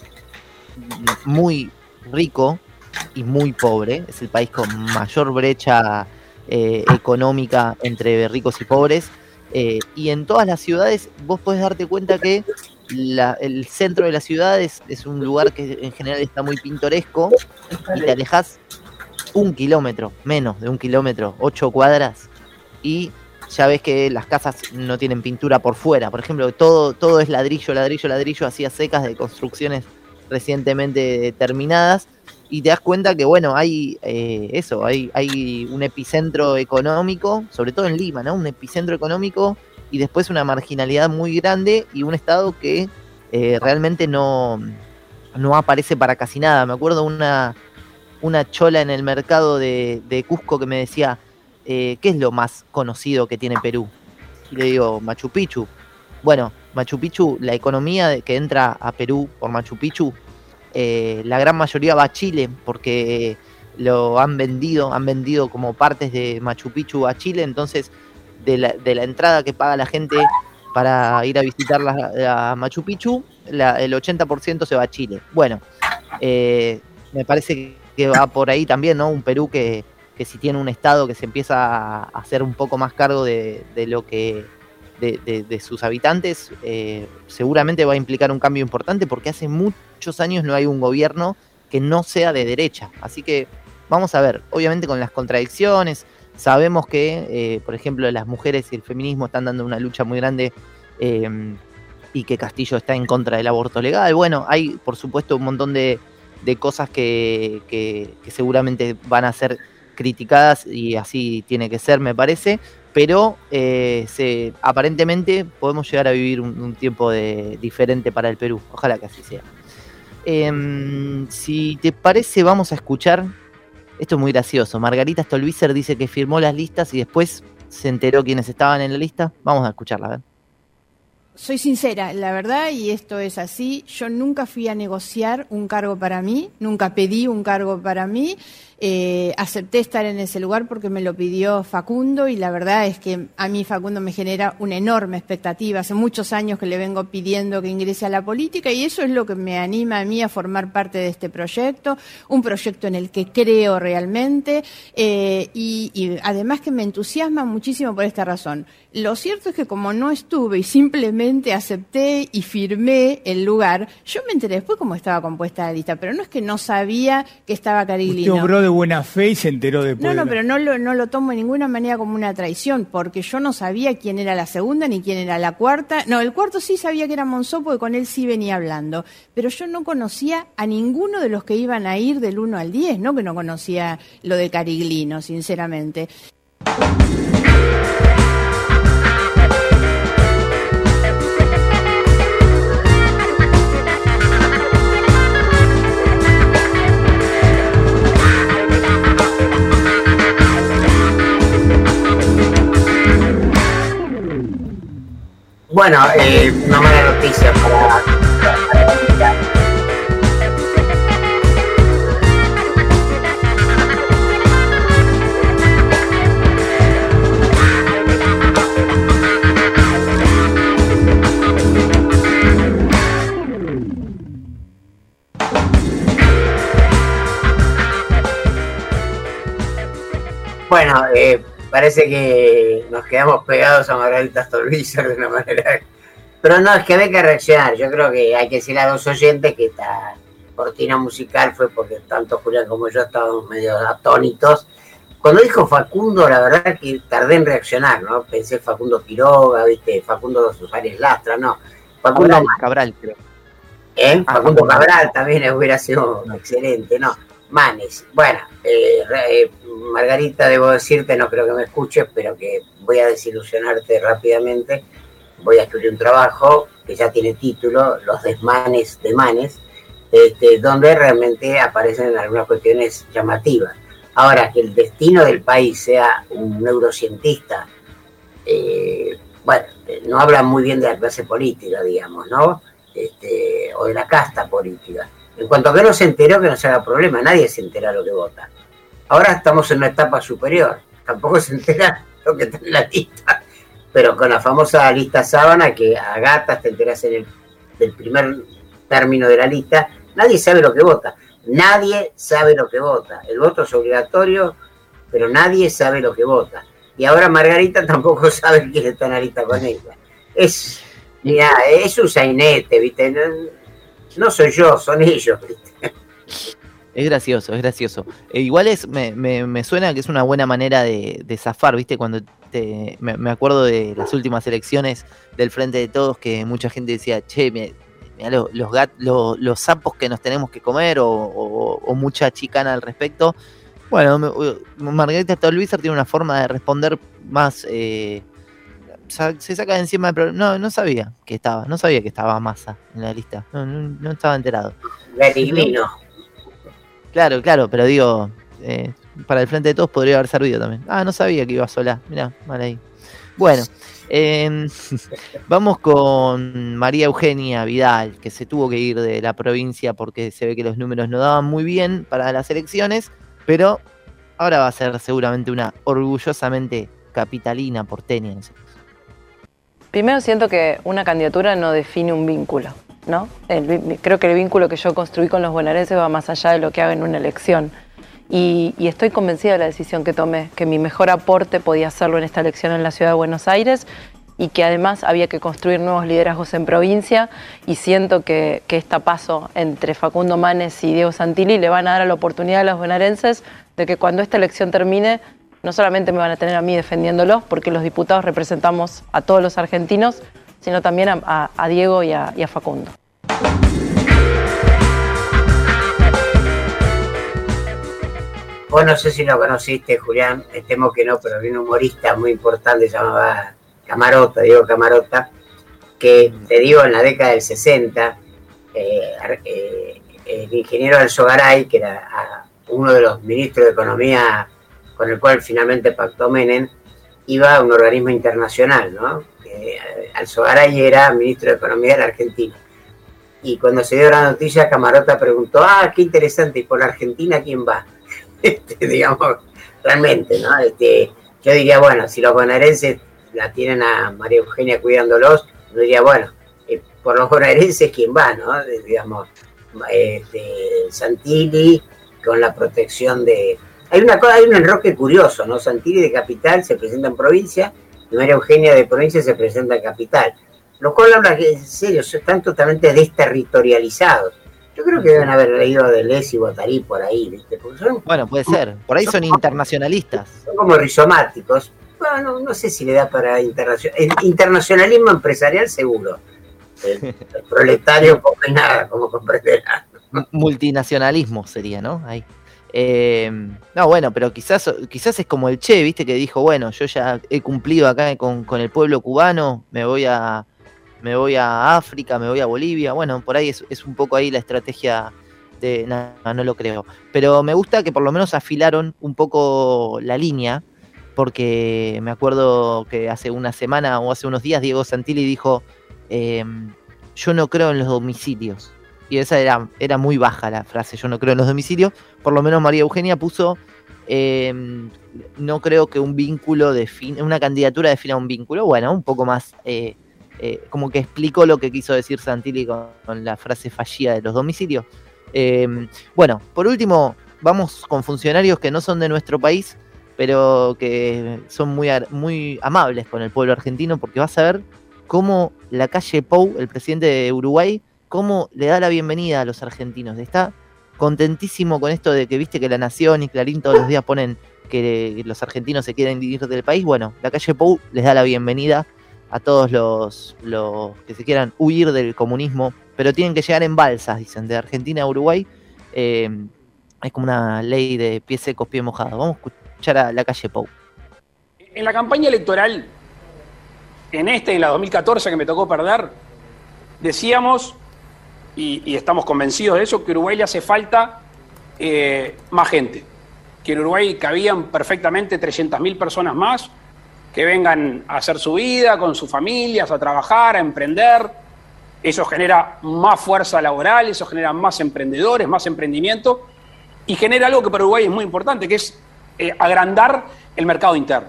muy rico y muy pobre, es el país con mayor brecha eh, económica entre ricos y pobres, eh, y en todas las ciudades vos podés darte cuenta que la- el centro de la ciudad es, es un lugar que en general está muy pintoresco y te alejás un kilómetro, menos de un kilómetro, ocho cuadras, y ya ves que las casas no tienen pintura por fuera. Por ejemplo, todo, todo es ladrillo, ladrillo, ladrillo, así a secas de construcciones recientemente terminadas, y te das cuenta que, bueno, hay eh, eso, hay, hay un epicentro económico, sobre todo en Lima, ¿no? Un epicentro económico y después una marginalidad muy grande y un estado que eh, realmente no, no aparece para casi nada. Me acuerdo una, una chola en el mercado de, de Cusco que me decía, eh, ¿qué es lo más conocido que tiene Perú? Y le digo, Machu Picchu. Bueno, Machu Picchu, la economía de- que entra a Perú por Machu Picchu, eh, la gran mayoría va a Chile porque lo han vendido, han vendido como partes de Machu Picchu a Chile, entonces de la, de la entrada que paga la gente para ir a visitar la, la Machu Picchu, la- el ochenta por ciento se va a Chile. Bueno, eh, me parece que va por ahí también, ¿no? Un Perú que, que si tiene un Estado que se empieza a hacer un poco más cargo de, de lo que de, de- de sus habitantes, eh, seguramente va a implicar un cambio importante porque hace muchos años no hay un gobierno que no sea de derecha. Así que vamos a ver, obviamente con las contradicciones, sabemos que, eh, por ejemplo, las mujeres y el feminismo están dando una lucha muy grande eh, y que Castillo está en contra del aborto legal. Bueno, hay por supuesto un montón de, de cosas que, que- que seguramente van a ser criticadas y así tiene que ser, me parece, pero eh, se, aparentemente podemos llegar a vivir un, un tiempo de, diferente para el Perú. Ojalá que así sea. Em, si te parece, vamos a escuchar. Esto es muy gracioso. Margarita Stolbizer dice que firmó las listas y después se enteró quiénes estaban en la lista. Vamos a escucharla, a ver. Soy sincera, la verdad, y esto es así, yo nunca fui a negociar un cargo para mí, nunca pedí un cargo para mí, eh, acepté estar en ese lugar porque me lo pidió Facundo y la verdad es que a mí Facundo me genera una enorme expectativa, hace muchos años que le vengo pidiendo que ingrese a la política y eso es lo que me anima a mí a formar parte de este proyecto, un proyecto en el que creo realmente eh, y, y además que me entusiasma muchísimo por esta razón. Lo cierto es que como no estuve y simplemente acepté y firmé el lugar, yo me enteré después cómo estaba compuesta la lista, pero no es que no sabía que estaba Usted Cariglino. obró de buena fe y se enteró después. No, de no, la- pero no lo, no lo tomo de ninguna manera como una traición, porque yo no sabía quién era la segunda ni quién era la cuarta. No, el cuarto sí sabía que era Monzó, porque con él sí venía hablando, pero yo no conocía a ninguno de los que iban a ir del uno al diez, no que no conocía lo de Cariglino, sinceramente. Bueno, eh, una mala noticia para... Bueno, eh, parece que nos quedamos pegados a Margarita Stolbizer de una manera. Pero no, es que había que reaccionar. Yo creo que hay que decirle a los oyentes que esta cortina musical fue porque tanto Julián como yo estábamos medio atónitos. Cuando dijo Facundo, la verdad que tardé en reaccionar, ¿no? Pensé Facundo Quiroga, ¿viste? Facundo Suárez Lastra, no. Facundo Cabral, Cabral, creo. ¿Eh? Ah, Facundo Cabral también hubiera sido no. excelente, ¿no? Manes. Bueno, eh, eh, Margarita, debo decirte, no creo que me escuches, pero que voy a desilusionarte rápidamente. Voy a escribir un trabajo que ya tiene título, Los desmanes de Manes, este, donde realmente aparecen algunas cuestiones llamativas. Ahora, que el destino del país sea un neurocientista, eh, bueno, no habla muy bien de la clase política, digamos, ¿no? Este, o de la casta política. En cuanto a que no se enteró, que no se haga problema, nadie se entera lo que vota. Ahora estamos en una etapa superior, tampoco se entera lo que está en la lista, pero con la famosa lista sábana, que a gatas te enteras en el del primer término de la lista, nadie sabe lo que vota. Nadie sabe lo que vota. El voto es obligatorio, pero nadie sabe lo que vota. Y ahora Margarita tampoco sabe quién está en la lista con ella. Es, mira, es un sainete, ¿viste? No, no soy yo, son ellos, ¿viste? Es gracioso, es gracioso. E igual es, me, me, me suena que es una buena manera de, de zafar, ¿viste? Cuando te, me, me acuerdo de las últimas elecciones del Frente de Todos, que mucha gente decía, che, me, Los, los, gat, los, los sapos que nos tenemos que comer o, o, o mucha chicana al respecto. Bueno, Margarita Stolbizer tiene una forma de responder más, eh, se saca de encima del problema. No, no sabía que estaba, no sabía que estaba Massa en la lista, no, no, no estaba enterado. Gatiglino. Claro, claro, pero digo, eh, para el Frente de Todos podría haber servido también. Ah, no sabía que iba sola, mirá, mal ahí. Bueno, eh, vamos con María Eugenia Vidal, que se tuvo que ir de la provincia porque se ve que los números no daban muy bien para las elecciones, pero ahora va a ser seguramente una orgullosamente capitalina porteña. Primero siento que una candidatura no define un vínculo, ¿no? El, creo que el vínculo que yo construí con los bonaerenses va más allá de lo que hago en una elección. Y, y estoy convencida de la decisión que tomé, que mi mejor aporte podía hacerlo en esta elección en la ciudad de Buenos Aires y que además había que construir nuevos liderazgos en provincia, y siento que, que esta paso entre Facundo Manes y Diego Santilli le van a dar la oportunidad a los bonaerenses de que cuando esta elección termine no solamente me van a tener a mí defendiéndolos, porque los diputados representamos a todos los argentinos, sino también a, a, a Diego y a, y a Facundo. Vos no sé si lo conociste, Julián, temo que no, pero había un humorista muy importante, se llamaba Camarota, Diego Camarota, que, te digo, en la década del sesenta, eh, eh, el ingeniero Alzogaray, que era a, uno de los ministros de Economía con el cual finalmente pactó Menem, iba a un organismo internacional, ¿no? Eh, Alzogaray era ministro de Economía de la Argentina. Y cuando se dio la noticia, Camarota preguntó, ah, qué interesante, ¿y por la Argentina quién va? Este, digamos, realmente, ¿no? Este, yo diría, bueno, si los bonaerenses la tienen a María Eugenia cuidándolos, yo diría, bueno, eh, por los bonaerenses, ¿quién va, no? Eh, digamos, este, Santilli con la protección de... Hay una cosa, hay un enroque curioso, ¿no? Santilli de capital se presenta en provincia y María Eugenia de provincia se presenta en capital. Lo cual habla que, en serio, están totalmente desterritorializados. Yo creo que deben haber leído a Deleuze y Guattari por ahí, ¿viste? Son, bueno, puede ser. Por ahí son, son internacionalistas. Son como rizomáticos. Bueno, no sé si le da para internacional. El internacionalismo empresarial seguro. El, el proletario poco y nada, como comprenderán. Multinacionalismo sería, ¿no? Ahí. Eh, no, bueno, pero quizás quizás es como el Che, ¿viste? Que dijo, bueno, yo ya he cumplido acá con, con el pueblo cubano, me voy a... me voy a África, me voy a Bolivia. Bueno, por ahí es, es un poco ahí la estrategia de... No, no lo creo. Pero me gusta que por lo menos afilaron un poco la línea, porque me acuerdo que hace una semana o hace unos días Diego Santilli dijo, eh, yo no creo en los domicilios. Y esa era, era muy baja la frase, yo no creo en los domicilios. Por lo menos María Eugenia puso, eh, no creo que un vínculo define, una candidatura defina un vínculo. Bueno, un poco más... Eh, Eh, como que explicó lo que quiso decir Santilli con, con la frase fallida de los domicilios. Eh, bueno, por último, vamos con funcionarios que no son de nuestro país, pero que son muy, muy amables con el pueblo argentino, porque vas a ver cómo la calle Pou, el presidente de Uruguay, cómo le da la bienvenida a los argentinos. Está contentísimo con esto de que viste que La Nación y Clarín todos los días ponen que los argentinos se quieren ir del país. Bueno, la calle Pou les da la bienvenida a todos los, los que se quieran huir del comunismo, pero tienen que llegar en balsas, dicen, de Argentina a Uruguay. Eh, es como una ley de pies secos, pies mojados. Vamos a escuchar a la calle Pou. En la campaña electoral, en este y en la dos mil catorce que me tocó perder, decíamos, y, y estamos convencidos de eso, que a Uruguay le hace falta eh, más gente. Que en Uruguay cabían perfectamente trescientas mil personas más que vengan a hacer su vida con sus familias, a trabajar, a emprender. Eso genera más fuerza laboral, eso genera más emprendedores, más emprendimiento y genera algo que para Uruguay es muy importante, que es eh, agrandar el mercado interno.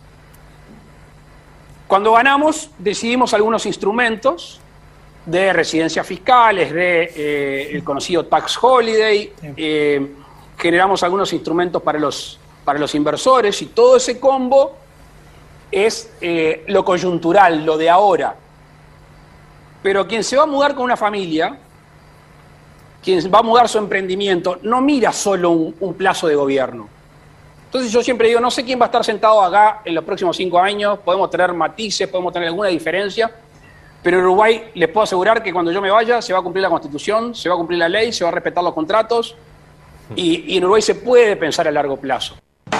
Cuando ganamos, decidimos algunos instrumentos de residencias fiscales, de eh, el conocido tax holiday, eh, generamos algunos instrumentos para los, para los inversores y todo ese combo es eh, lo coyuntural, lo de ahora. Pero quien se va a mudar con una familia, quien va a mudar su emprendimiento, no mira solo un, un plazo de gobierno. Entonces yo siempre digo, no sé quién va a estar sentado acá en los próximos cinco años, podemos tener matices, podemos tener alguna diferencia, pero en Uruguay les puedo asegurar que cuando yo me vaya se va a cumplir la Constitución, se va a cumplir la ley, se va a respetar los contratos y, y en Uruguay se puede pensar a largo plazo.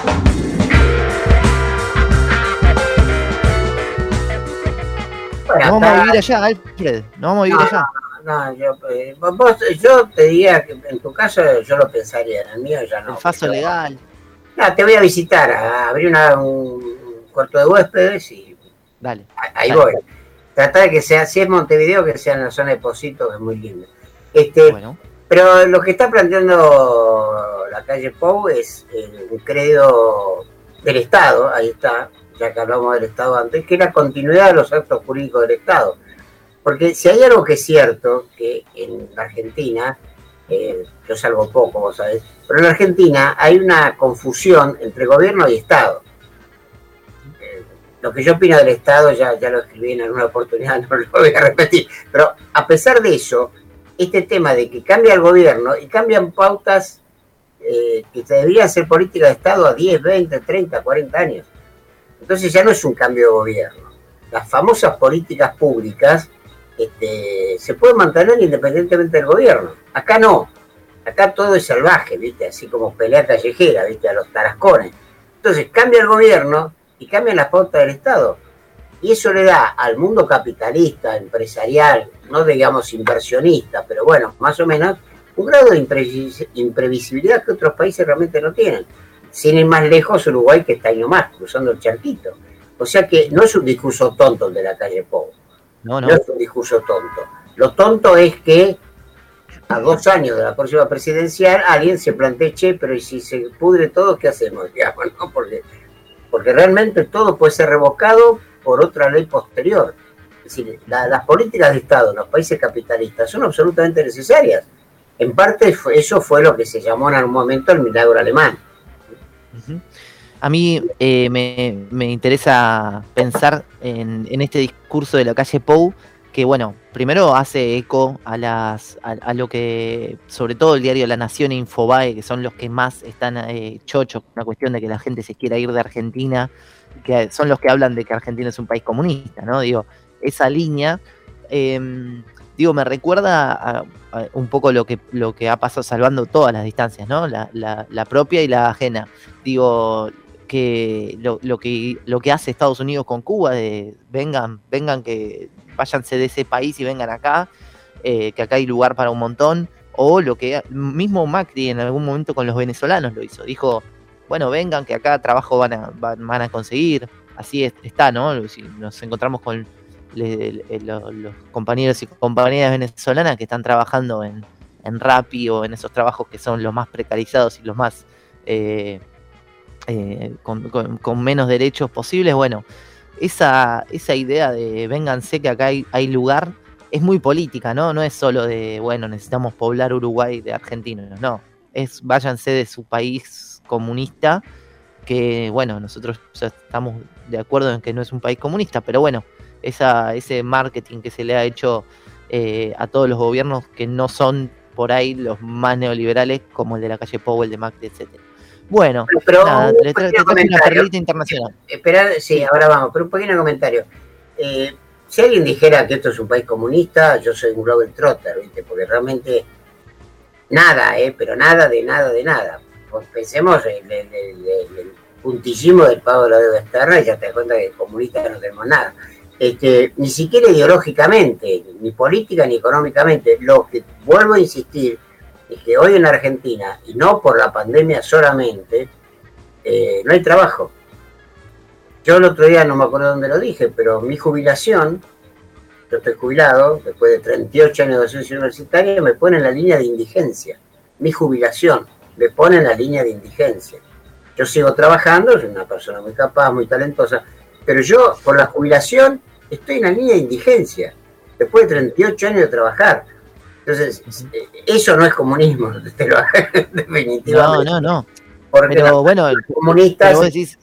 No vamos a vivir allá, Alfred. No vamos a vivir no, allá. No, yo, eh, vos, yo te diría que en tu caso yo lo pensaría, en el mío ya no. El faso legal. No, te voy a visitar, a abrir una, un cuarto de huéspedes y Dale. ahí Dale. voy. Tratar de que sea, si es Montevideo, que sea en la zona de Pocito, que es muy lindo. Este, bueno. Pero lo que está planteando la calle Pou es eh, un credo del Estado, ahí está, ya que hablamos del Estado antes, que es la continuidad de los actos jurídicos del Estado. Porque si hay algo que es cierto, que en la Argentina, eh, yo salgo poco, vos sabés, pero en la Argentina hay una confusión entre gobierno y Estado. Eh, lo que yo opino del Estado ya, ya lo escribí en alguna oportunidad, no lo voy a repetir, pero a pesar de eso, este tema de que cambia el gobierno y cambian pautas eh, que deberían ser políticas de Estado a diez, veinte, treinta, cuarenta años. Entonces ya no es un cambio de gobierno. Las famosas políticas públicas este, se pueden mantener independientemente del gobierno. Acá no. Acá todo es salvaje, ¿viste? Así como pelea callejera, ¿viste? A los tarascones. Entonces cambia el gobierno y cambian las pautas del Estado. Y eso le da al mundo capitalista, empresarial, no digamos inversionista, pero bueno, más o menos, un grado de imprevis- imprevisibilidad que otros países realmente no tienen. Sin ir más lejos, Uruguay, que está ahí nomás, cruzando el charquito. O sea que no es un discurso tonto el de la calle Pou. No, no. No es un discurso tonto. Lo tonto es que a dos años de la próxima presidencial alguien se plantee, che, pero ¿y si se pudre todo, qué hacemos? Digamos, ¿no? Porque, porque realmente todo puede ser revocado por otra ley posterior. Es decir, la, las políticas de Estado en los países capitalistas son absolutamente necesarias. En parte fue, eso fue lo que se llamó en algún momento el milagro alemán. Uh-huh. A mí eh, me, me interesa pensar en, en este discurso de la calle Pou, que bueno, primero hace eco a las a, a lo que, sobre todo el diario La Nación e Infobae, que son los que más están eh, chochos con la cuestión de que la gente se quiera ir de Argentina, que son los que hablan de que Argentina es un país comunista, ¿no? Digo, esa línea, eh, digo, me recuerda a, a un poco lo que, lo que ha pasado salvando todas las distancias, ¿no? La, la, la propia y la ajena. Digo, que lo, lo que lo que hace Estados Unidos con Cuba, de vengan, vengan que váyanse de ese país y vengan acá, eh, que acá hay lugar para un montón, o lo que mismo Macri en algún momento con los venezolanos lo hizo, dijo, bueno, vengan que acá trabajo van a, van, van a conseguir, así es, está, ¿no? Si nos encontramos con le, le, los, los compañeros y compañeras venezolanas que están trabajando en, en Rappi o en esos trabajos que son los más precarizados y los más eh, eh, con, con, con menos derechos posibles, bueno, esa, esa idea de vénganse que acá hay, hay lugar es muy política, ¿no? No es solo de, bueno, necesitamos poblar Uruguay de argentinos, no, es váyanse de su país comunista que bueno, nosotros ya estamos de acuerdo en que no es un país comunista, pero bueno, esa, ese marketing que se le ha hecho eh, a todos los gobiernos que no son por ahí los más neoliberales, como el de la calle Powell, de Macri, etcétera. Bueno, pero nada, un le tra- pequeño te traje una comentario. perlita internacional. Esperar, sí, ahora vamos, pero un pequeño comentario. Eh, si alguien dijera que esto es un país comunista, yo soy un Globetrotter, ¿viste? Porque realmente nada, ¿eh? Pero nada de nada de nada. Pues pensemos en el, el- el- el puntillismo del pago de la deuda externa y ya te das cuenta que comunistas no tenemos nada. Este, ni siquiera ideológicamente, ni política ni económicamente. Lo que vuelvo a insistir es que hoy en Argentina, y no por la pandemia solamente, eh, no hay trabajo. Yo el otro día, no me acuerdo dónde lo dije, pero mi jubilación, yo estoy jubilado, después de treinta y ocho años de docencia universitaria, me pone en la línea de indigencia. Mi jubilación me pone en la línea de indigencia. Yo sigo trabajando, soy una persona muy capaz, muy talentosa, pero yo, por la jubilación, estoy en la línea de indigencia, después de treinta y ocho años de trabajar. Entonces, eso no es comunismo, te lo- definitivamente. No, no, no. Porque Pero los bueno, comunistas... pero vos decís,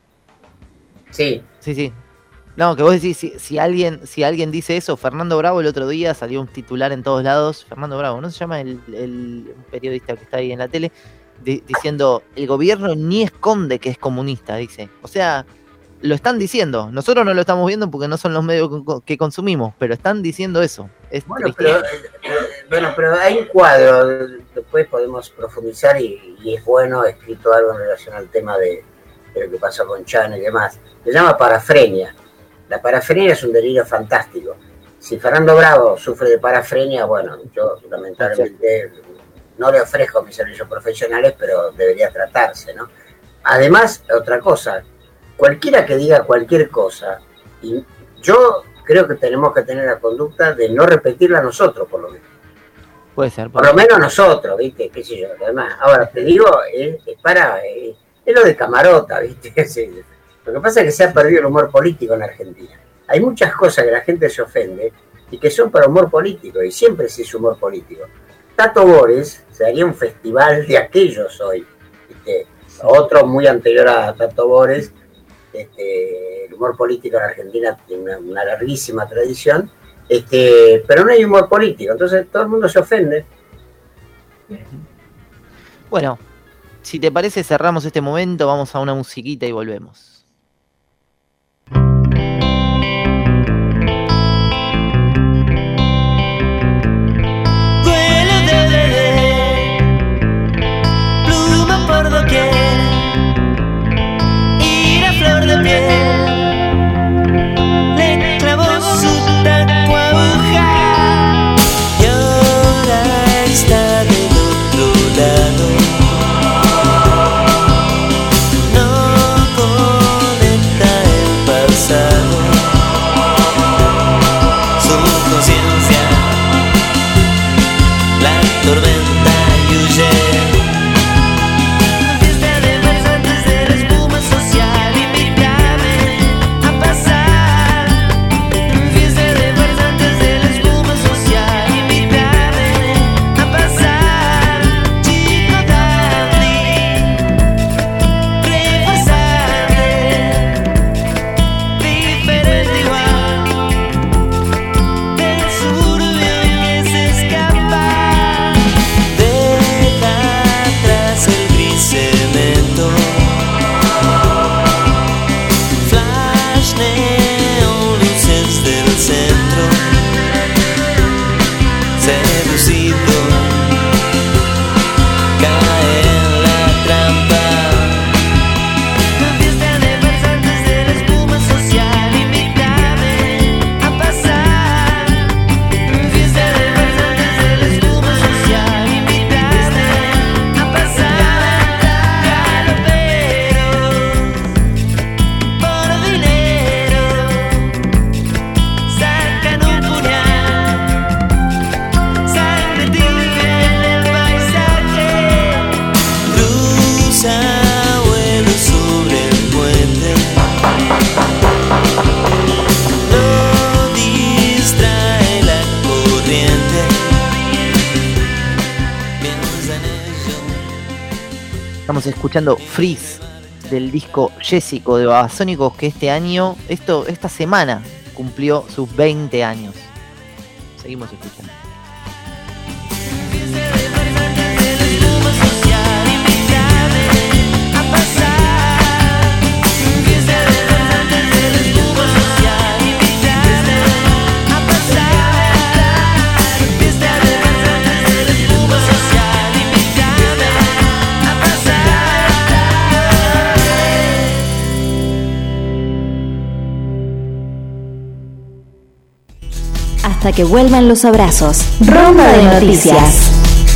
sí. sí, sí. No, que vos decís, si, si alguien si alguien dice eso, Fernando Bravo el otro día salió un titular en todos lados, Fernando Bravo, ¿no se llama el, el periodista que está ahí en la tele? De- diciendo, el gobierno ni esconde que es comunista, dice. O sea, lo están diciendo. Nosotros no lo estamos viendo porque no son los medios que- que consumimos, pero están diciendo eso. Es Bueno, triste. pero, eh, bueno, pero hay un cuadro, después podemos profundizar y, y es bueno, he escrito algo en relación al tema de, de lo que pasó con Chano y demás. Se llama parafrenia. La parafrenia es un delirio fantástico. Si Fernando Bravo sufre de parafrenia, bueno, yo lamentablemente no le ofrezco mis servicios profesionales, pero debería tratarse, ¿no? Además, otra cosa, cualquiera que diga cualquier cosa, y yo creo que tenemos que tener la conducta de no repetirla nosotros, por lo menos. Puede ser. Por lo menos nosotros, ¿viste? ¿Qué sé yo? Además, ahora te digo, es, es para. Es, es lo de camarota, ¿viste? Sí. Lo que pasa es que se ha perdido el humor político en Argentina. Hay muchas cosas que la gente se ofende y que son para humor político, y siempre se hizo humor político. Tato Bores se haría un festival de aquellos hoy, ¿viste? Otro muy anterior a Tato Bores. Este, el humor político en Argentina tiene una, una larguísima tradición, este, pero no hay humor político, entonces todo el mundo se ofende. Bueno, si te parece, cerramos este momento, vamos a una musiquita y volvemos. Vuelo de bebé, pluma por doquier, ir a flor de piel, le clavó su taco aguja y ahora está del otro lado. No conecta el pasado, su conciencia la tormenta y huye. Fiesta de farsantes de la espuma social, invítame a pasar. Fiesta de farsantes de la espuma social, invítame a pasar. Chico dandy, refasante, diferente igual del suburbio que se escapa. Deja atrás el gris cemento, flash neón, luces del centro, seducido, cae en la trampa. Fiesta de farsantes de la espuma social, invítame a pasar. Fiesta de farsantes de la espuma social, invítame a pasar. Galoperos por dinero sacan un puñal, sangre tibia en el paisaje, cruza vuelo sobre el puente, no distrae la corriente, piensa en ello. Estamos escuchando Freeze del disco Jessico de Babasónicos, que este año, esto, esta semana, cumplió sus veinte años. Seguimos escuchando. Hasta que vuelvan los abrazos. Ronda de noticias.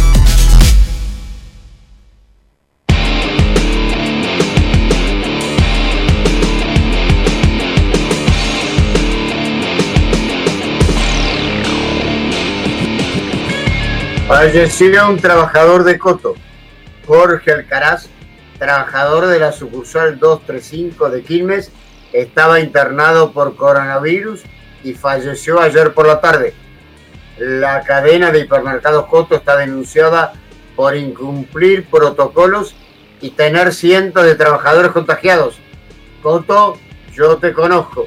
Falleció un trabajador de Coto, Jorge Alcaraz, trabajador de la sucursal doscientos treinta y cinco de Quilmes, estaba internado por coronavirus y falleció ayer por la tarde. La cadena de hipermercados Coto está denunciada por incumplir protocolos y tener cientos de trabajadores contagiados. Coto, yo te conozco.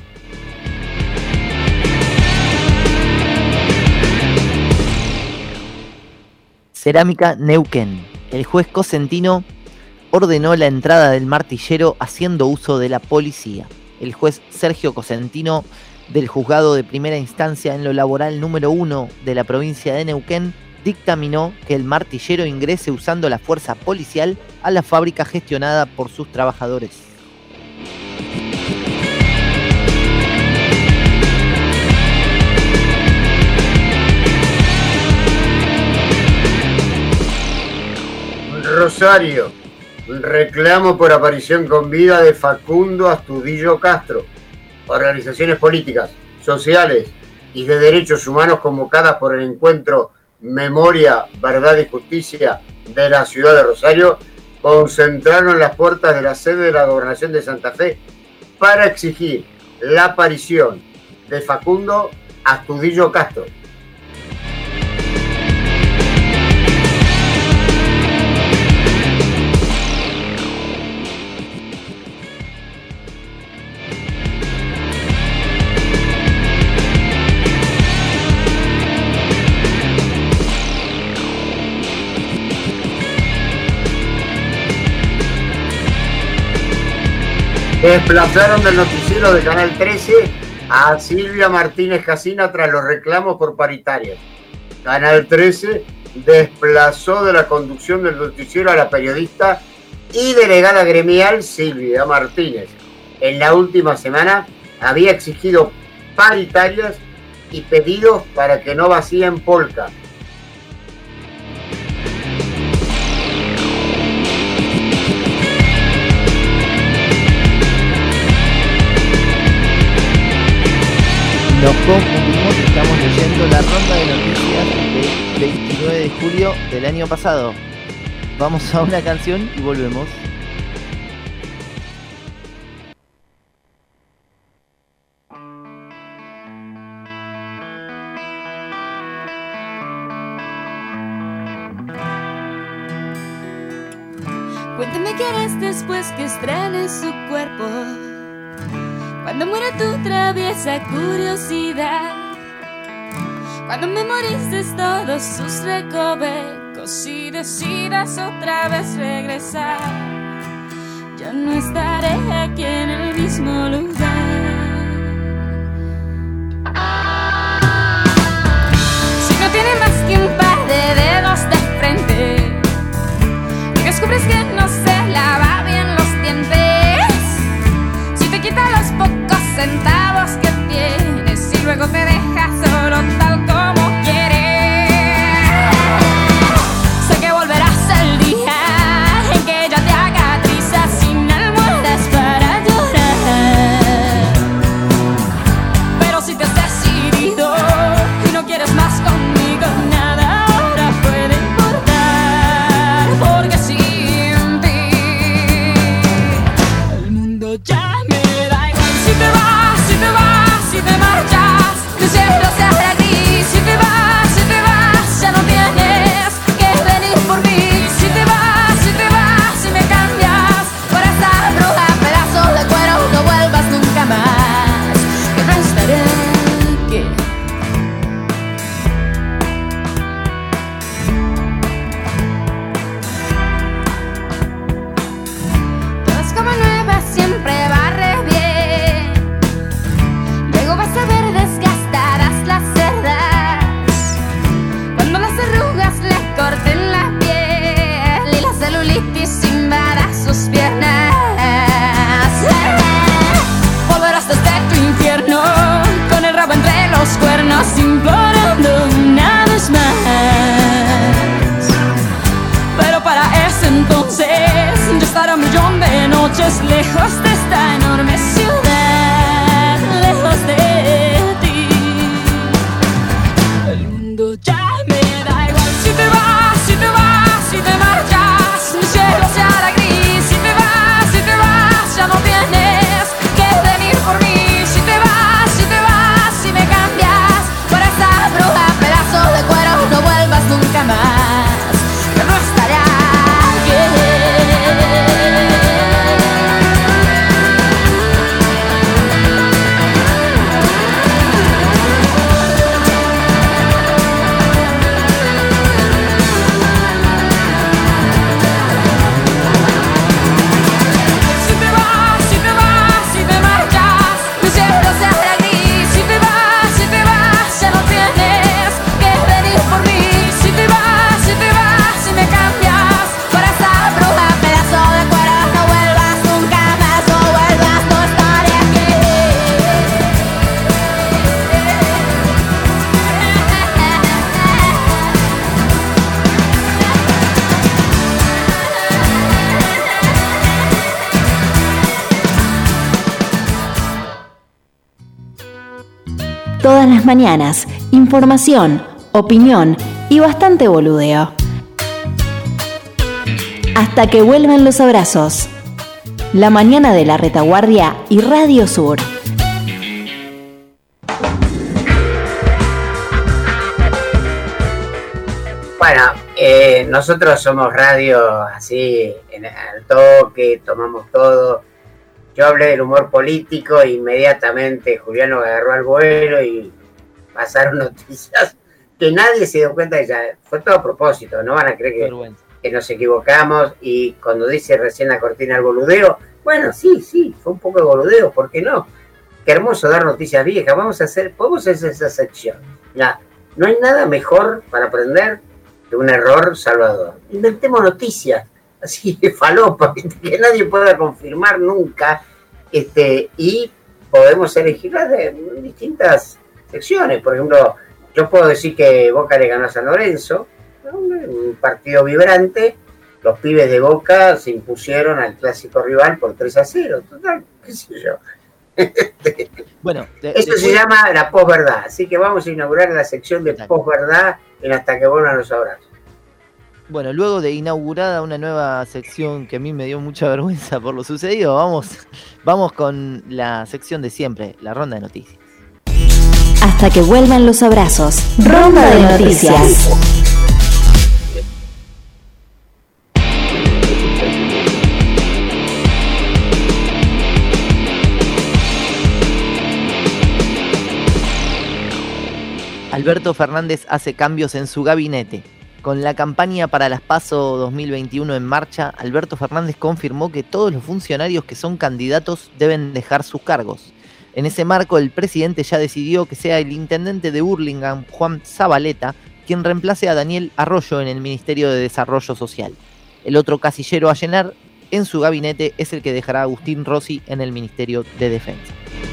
Cerámica Neuquén. El juez Cosentino ordenó la entrada del martillero haciendo uso de la policía. El juez Sergio Cosentino, del juzgado de primera instancia en lo laboral número uno de la provincia de Neuquén, dictaminó que el martillero ingrese usando la fuerza policial a la fábrica gestionada por sus trabajadores. Rosario, reclamo por aparición con vida de Facundo Astudillo Castro. Organizaciones políticas, sociales y de derechos humanos convocadas por el encuentro Memoria, Verdad y Justicia de la ciudad de Rosario concentraron las puertas de la sede de la Gobernación de Santa Fe para exigir la aparición de Facundo Astudillo Castro. Desplazaron del noticiero de Canal trece a Silvia Martínez Casina tras los reclamos por paritarias. Canal trece desplazó de la conducción del noticiero a la periodista y delegada gremial Silvia Martínez. En la última semana había exigido paritarias y pedidos para que no vacíen Polka. Nos confundimos, estamos leyendo la ronda de noticias del veintinueve de julio del año pasado. Vamos a una canción y volvemos. Cuéntame qué harás después que estrenes su cuerpo, cuando muera tu traviesa curiosidad, cuando memorices todos sus recovecos y decidas otra vez regresar. Yo no estaré aquí en el mismo lugar. Si no tiene más que un par de dedos de frente, descubres que no se lava bien los dientes, si te quita los pocos centavos que tienes y luego te deja solo tal como quieres, sé que volverás el día en que ella te haga trizas sin almohadas para llorar. Todas las mañanas, información, opinión y bastante boludeo. Hasta que vuelvan los abrazos. La mañana de la Retaguardia y Radio Sur. Bueno, eh, nosotros somos radio así, en el toque, tomamos todo. Yo hablé del humor político e inmediatamente Juliano agarró al vuelo y pasaron noticias que nadie se dio cuenta de ya. Fue todo a propósito, no van a creer que, que nos equivocamos. Y cuando dice recién la cortina el boludeo, bueno, sí, sí, fue un poco de boludeo, ¿por qué no? Qué hermoso dar noticias viejas, vamos a hacer, podemos hacer esa sección. Ya, no hay nada mejor para aprender que un error salvador. Inventemos noticias, así de falopa, que nadie pueda confirmar nunca, este, y podemos elegirlas de distintas secciones. Por ejemplo, yo puedo decir que Boca le ganó a San Lorenzo, ¿no? Un partido vibrante, los pibes de Boca se impusieron al clásico rival por tres a cero, total, qué sé yo. Bueno, de, esto después... se llama la posverdad, así que vamos a inaugurar la sección de posverdad en Hasta que vuelvan los abrazos. Bueno, luego de inaugurada una nueva sección que a mí me dio mucha vergüenza por lo sucedido, vamos, vamos con la sección de siempre, la ronda de noticias. Hasta que vuelvan los abrazos. Ronda de noticias. Alberto Fernández hace cambios en su gabinete. Con la campaña para las PASO dos mil veintiuno en marcha, Alberto Fernández confirmó que todos los funcionarios que son candidatos deben dejar sus cargos. En ese marco, el presidente ya decidió que sea el intendente de Hurlingham, Juan Zabaleta, quien reemplace a Daniel Arroyo en el Ministerio de Desarrollo Social. El otro casillero a llenar en su gabinete es el que dejará a Agustín Rossi en el Ministerio de Defensa.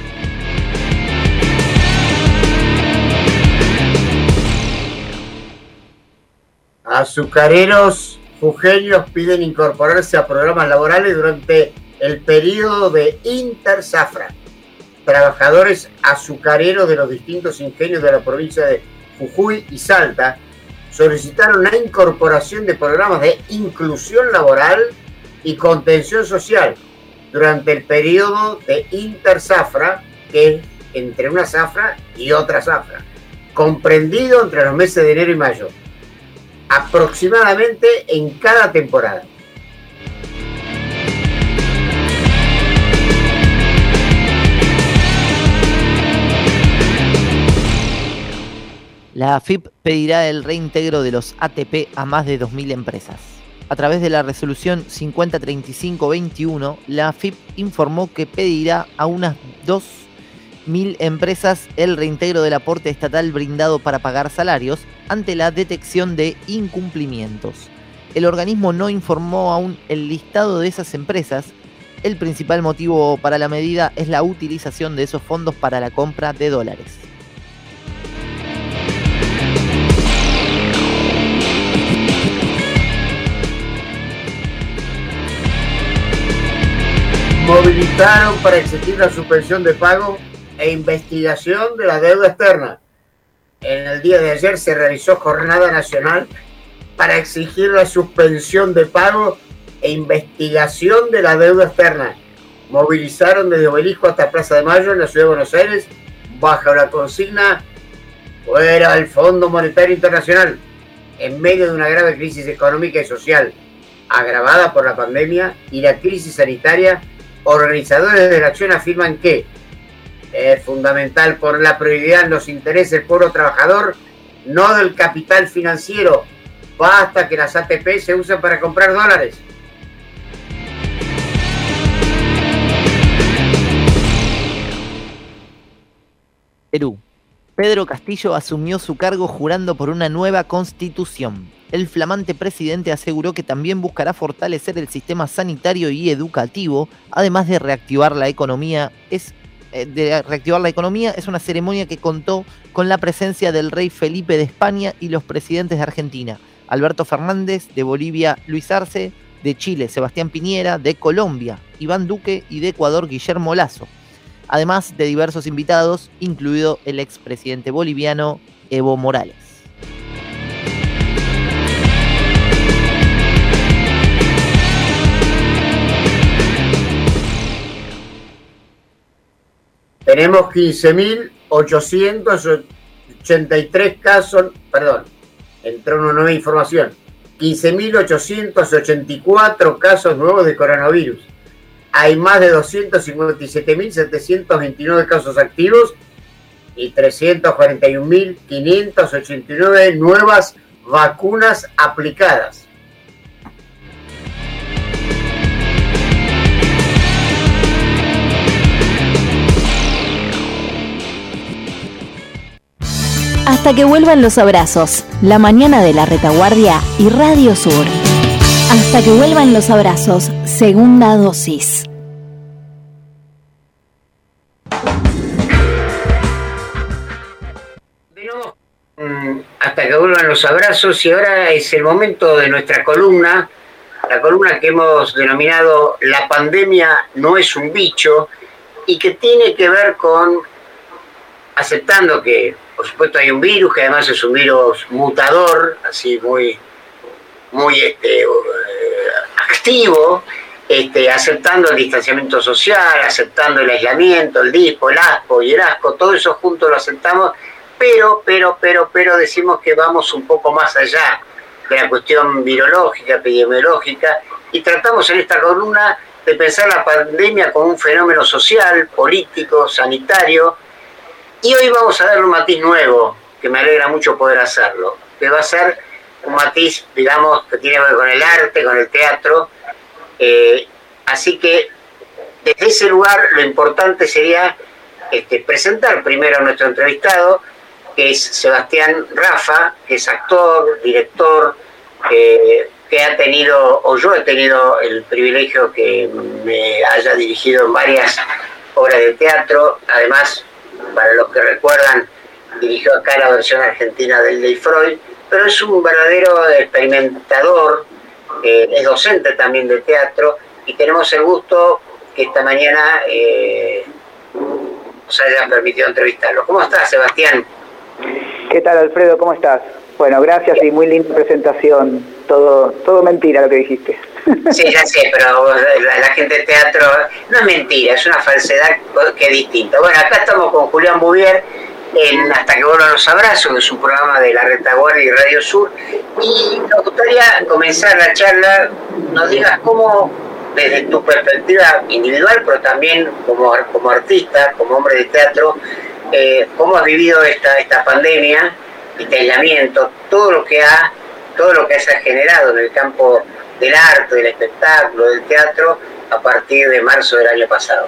Azucareros jujeños piden incorporarse a programas laborales durante el periodo de Interzafra. Trabajadores azucareros de los distintos ingenios de la provincia de Jujuy y Salta solicitaron la incorporación de programas de inclusión laboral y contención social durante el periodo de Interzafra, que es entre una zafra y otra zafra, comprendido entre los meses de enero y mayo, aproximadamente en cada temporada. La A F I P pedirá el reintegro de los A T P a más de dos mil empresas. A través de la resolución cincuenta treinta y cinco veintiuno, la A F I P informó que pedirá a unas dos mil empresas el reintegro del aporte estatal brindado para pagar salarios ante la detección de incumplimientos. El organismo no informó aún el listado de esas empresas. El principal motivo para la medida es la utilización de esos fondos para la compra de dólares. Movilizaron para exigir la suspensión de pago e investigación de la deuda externa. En el día de ayer se realizó jornada nacional para exigir la suspensión de pago e investigación de la deuda externa. Movilizaron desde Obelisco hasta Plaza de Mayo en la ciudad de Buenos Aires bajo la consigna "Fuera el Fondo Monetario Internacional", en medio de una grave crisis económica y social agravada por la pandemia y la crisis sanitaria. Organizadores de la acción afirman que es fundamental por la prioridad en los intereses del pueblo trabajador, no del capital financiero. Basta que las A T P se usen para comprar dólares. Perú. Pedro Castillo asumió su cargo jurando por una nueva constitución. El flamante presidente aseguró que también buscará fortalecer el sistema sanitario y educativo, además de reactivar la economía. Es, eh, de reactivar la economía es una ceremonia que contó con la presencia del rey Felipe de España y los presidentes de Argentina, Alberto Fernández, de Bolivia, Luis Arce, de Chile, Sebastián Piñera, de Colombia, Iván Duque y de Ecuador, Guillermo Lasso. además de diversos invitados, incluido el expresidente boliviano Evo Morales. Tenemos quince mil ochocientos ochenta y tres casos, perdón, entró una nueva información, quince mil ochocientos ochenta y cuatro casos nuevos de coronavirus. Hay más de doscientos cincuenta y siete mil setecientos veintinueve casos activos y trescientos cuarenta y un mil quinientos ochenta y nueve nuevas vacunas aplicadas. Hasta que vuelvan los abrazos, la mañana de la retaguardia y Radio Sur. Hasta que vuelvan los abrazos, segunda dosis. Hasta que vuelvan los abrazos, y ahora es el momento de nuestra columna, la columna que hemos denominado La pandemia no es un bicho, y que tiene que ver con aceptando que por supuesto hay un virus, que además es un virus mutador, así muy, muy este, activo, este, aceptando el distanciamiento social, aceptando el aislamiento, el dispo, el aspo y el asco, todo eso juntos lo aceptamos, pero, pero, pero, pero decimos que vamos un poco más allá de la cuestión virológica, epidemiológica, y tratamos en esta columna de pensar la pandemia como un fenómeno social, político, sanitario. Y hoy vamos a darle un matiz nuevo, que me alegra mucho poder hacerlo, que va a ser un matiz, digamos, que tiene que ver con el arte, con el teatro. Eh, así que desde ese lugar lo importante sería este, presentar primero a nuestro entrevistado, que es Sebastián Rafa, que es actor, director, eh, que ha tenido, o yo he tenido el privilegio que me haya dirigido en varias obras de teatro. Además, para los que recuerdan, dirigió acá la versión argentina del Ley Freud, pero es un verdadero experimentador, eh, es docente también de teatro, y tenemos el gusto que esta mañana eh, nos haya permitido entrevistarlo. ¿Cómo estás, Sebastián? ¿Qué tal, Alfredo? ¿Cómo estás? Bueno, gracias y muy linda presentación. Todo, todo mentira lo que dijiste. Sí, ya sé, pero la, la gente de teatro no es mentira, es una falsedad que es distinta. Bueno, acá estamos con Julián Bouvier en Hasta que vuelvan los abrazos, que es un programa de la Retaguardia y Radio Sur, y nos gustaría comenzar la charla, nos digas cómo, desde tu perspectiva individual, pero también como, como artista, como hombre de teatro, eh, cómo has vivido esta, esta pandemia, este aislamiento, todo lo que ha, todo lo que se ha generado en el campo del arte, del espectáculo, del teatro, a partir de marzo del año pasado.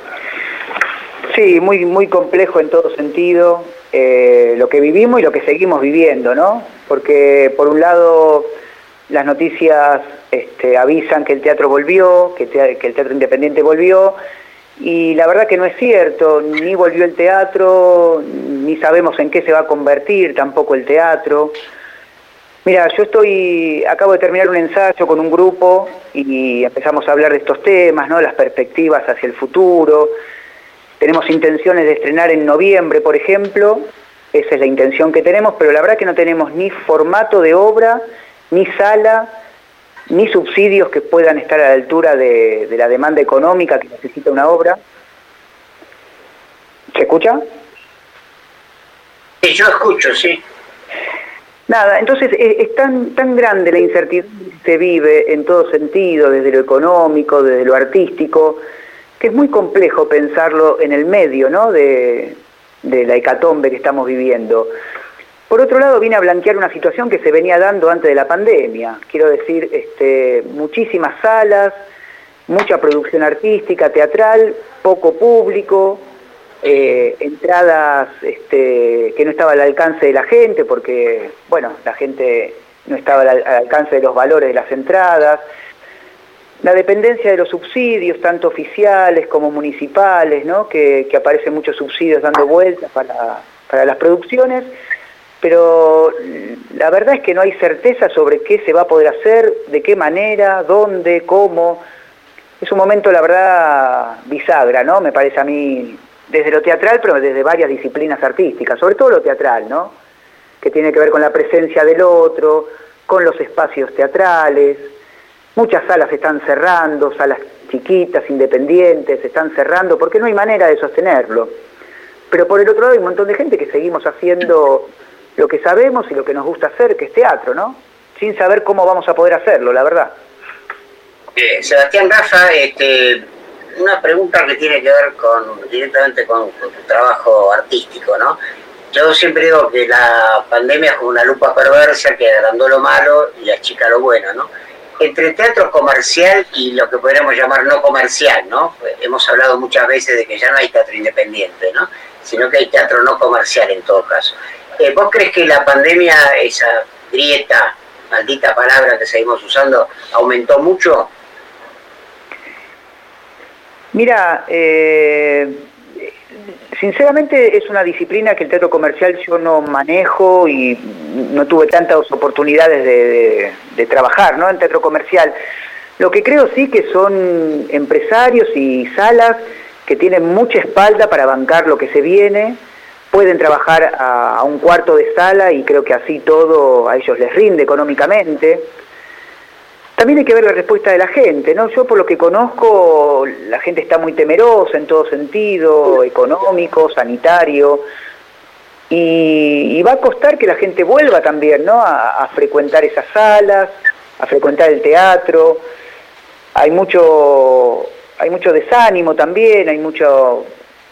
Sí, muy, muy complejo en todo sentido, eh, lo que vivimos y lo que seguimos viviendo, ¿no? Porque por un lado las noticias este, avisan que el teatro volvió, que, te, que el teatro independiente volvió, y la verdad que no es cierto, ni volvió el teatro, ni sabemos en qué se va a convertir tampoco el teatro. Mira, yo estoy, acabo de terminar un ensayo con un grupo y empezamos a hablar de estos temas, ¿no? Las perspectivas hacia el futuro. Tenemos intenciones de estrenar en noviembre, por ejemplo, esa es la intención que tenemos, pero la verdad que no tenemos ni formato de obra, ni sala, ni subsidios que puedan estar a la altura de, de la demanda económica que necesita una obra. ¿Se escucha? Sí, yo escucho, sí. Nada, entonces es, es tan, tan grande la incertidumbre que se vive en todo sentido, desde lo económico, desde lo artístico, que es muy complejo pensarlo en el medio, ¿no? de, de la hecatombe que estamos viviendo. Por otro lado, viene a blanquear una situación que se venía dando antes de la pandemia. Quiero decir, este, muchísimas salas, mucha producción artística, teatral, poco público, eh, entradas este, que no estaban al alcance de la gente, porque, bueno, la gente no estaba al, al alcance de los valores de las entradas. La dependencia de los subsidios, tanto oficiales como municipales, ¿no? que, que aparecen muchos subsidios dando vueltas para, para las producciones. Pero la verdad es que no hay certeza sobre qué se va a poder hacer, de qué manera, dónde, cómo. Es un momento, la verdad, bisagra, ¿no? Me parece a mí, desde lo teatral, pero desde varias disciplinas artísticas, sobre todo lo teatral, ¿no? Que tiene que ver con la presencia del otro, con los espacios teatrales. Muchas salas se están cerrando, salas chiquitas, independientes, se están cerrando, porque no hay manera de sostenerlo. Pero por el otro lado hay un montón de gente que seguimos haciendo lo que sabemos y lo que nos gusta hacer, que es teatro, ¿no? Sin saber cómo vamos a poder hacerlo, la verdad. Eh, Sebastián Rafa, este, una pregunta que tiene que ver con directamente con, con tu trabajo artístico, ¿no? Yo siempre digo que la pandemia es como una lupa perversa que agrandó lo malo y achica lo bueno, ¿no? Entre teatro comercial y lo que podríamos llamar no comercial, ¿no? Pues hemos hablado muchas veces de que ya no hay teatro independiente, ¿no? Sino que hay teatro no comercial en todo caso. Eh, ¿Vos crees que la pandemia, esa grieta, maldita palabra que seguimos usando, aumentó mucho? Mira, eh, sinceramente es una disciplina que el teatro comercial yo no manejo y no tuve tantas oportunidades de, de, de trabajar, ¿no? En teatro comercial. Lo que creo sí que son empresarios y salas que tienen mucha espalda para bancar lo que se viene, pueden trabajar a, a un cuarto de sala y creo que así todo a ellos les rinde económicamente. También hay que ver la respuesta de la gente, ¿no? Yo por lo que conozco, la gente está muy temerosa en todo sentido, económico, sanitario, y, y va a costar que la gente vuelva también, ¿no? A, a frecuentar esas salas, a frecuentar el teatro. Hay mucho, hay mucho desánimo también, hay mucho,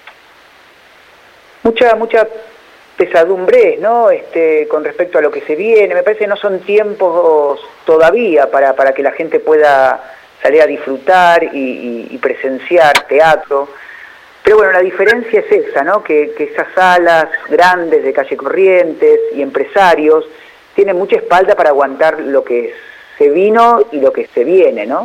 mucha, mucha pesadumbre, ¿no? Este, con respecto a lo que se viene. Me parece que no son tiempos todavía para, para que la gente pueda salir a disfrutar y, y, y presenciar teatro. Pero bueno, la diferencia es esa, ¿no? Que, que esas salas grandes de calle Corrientes y empresarios tienen mucha espalda para aguantar lo que se vino y lo que se viene, ¿no?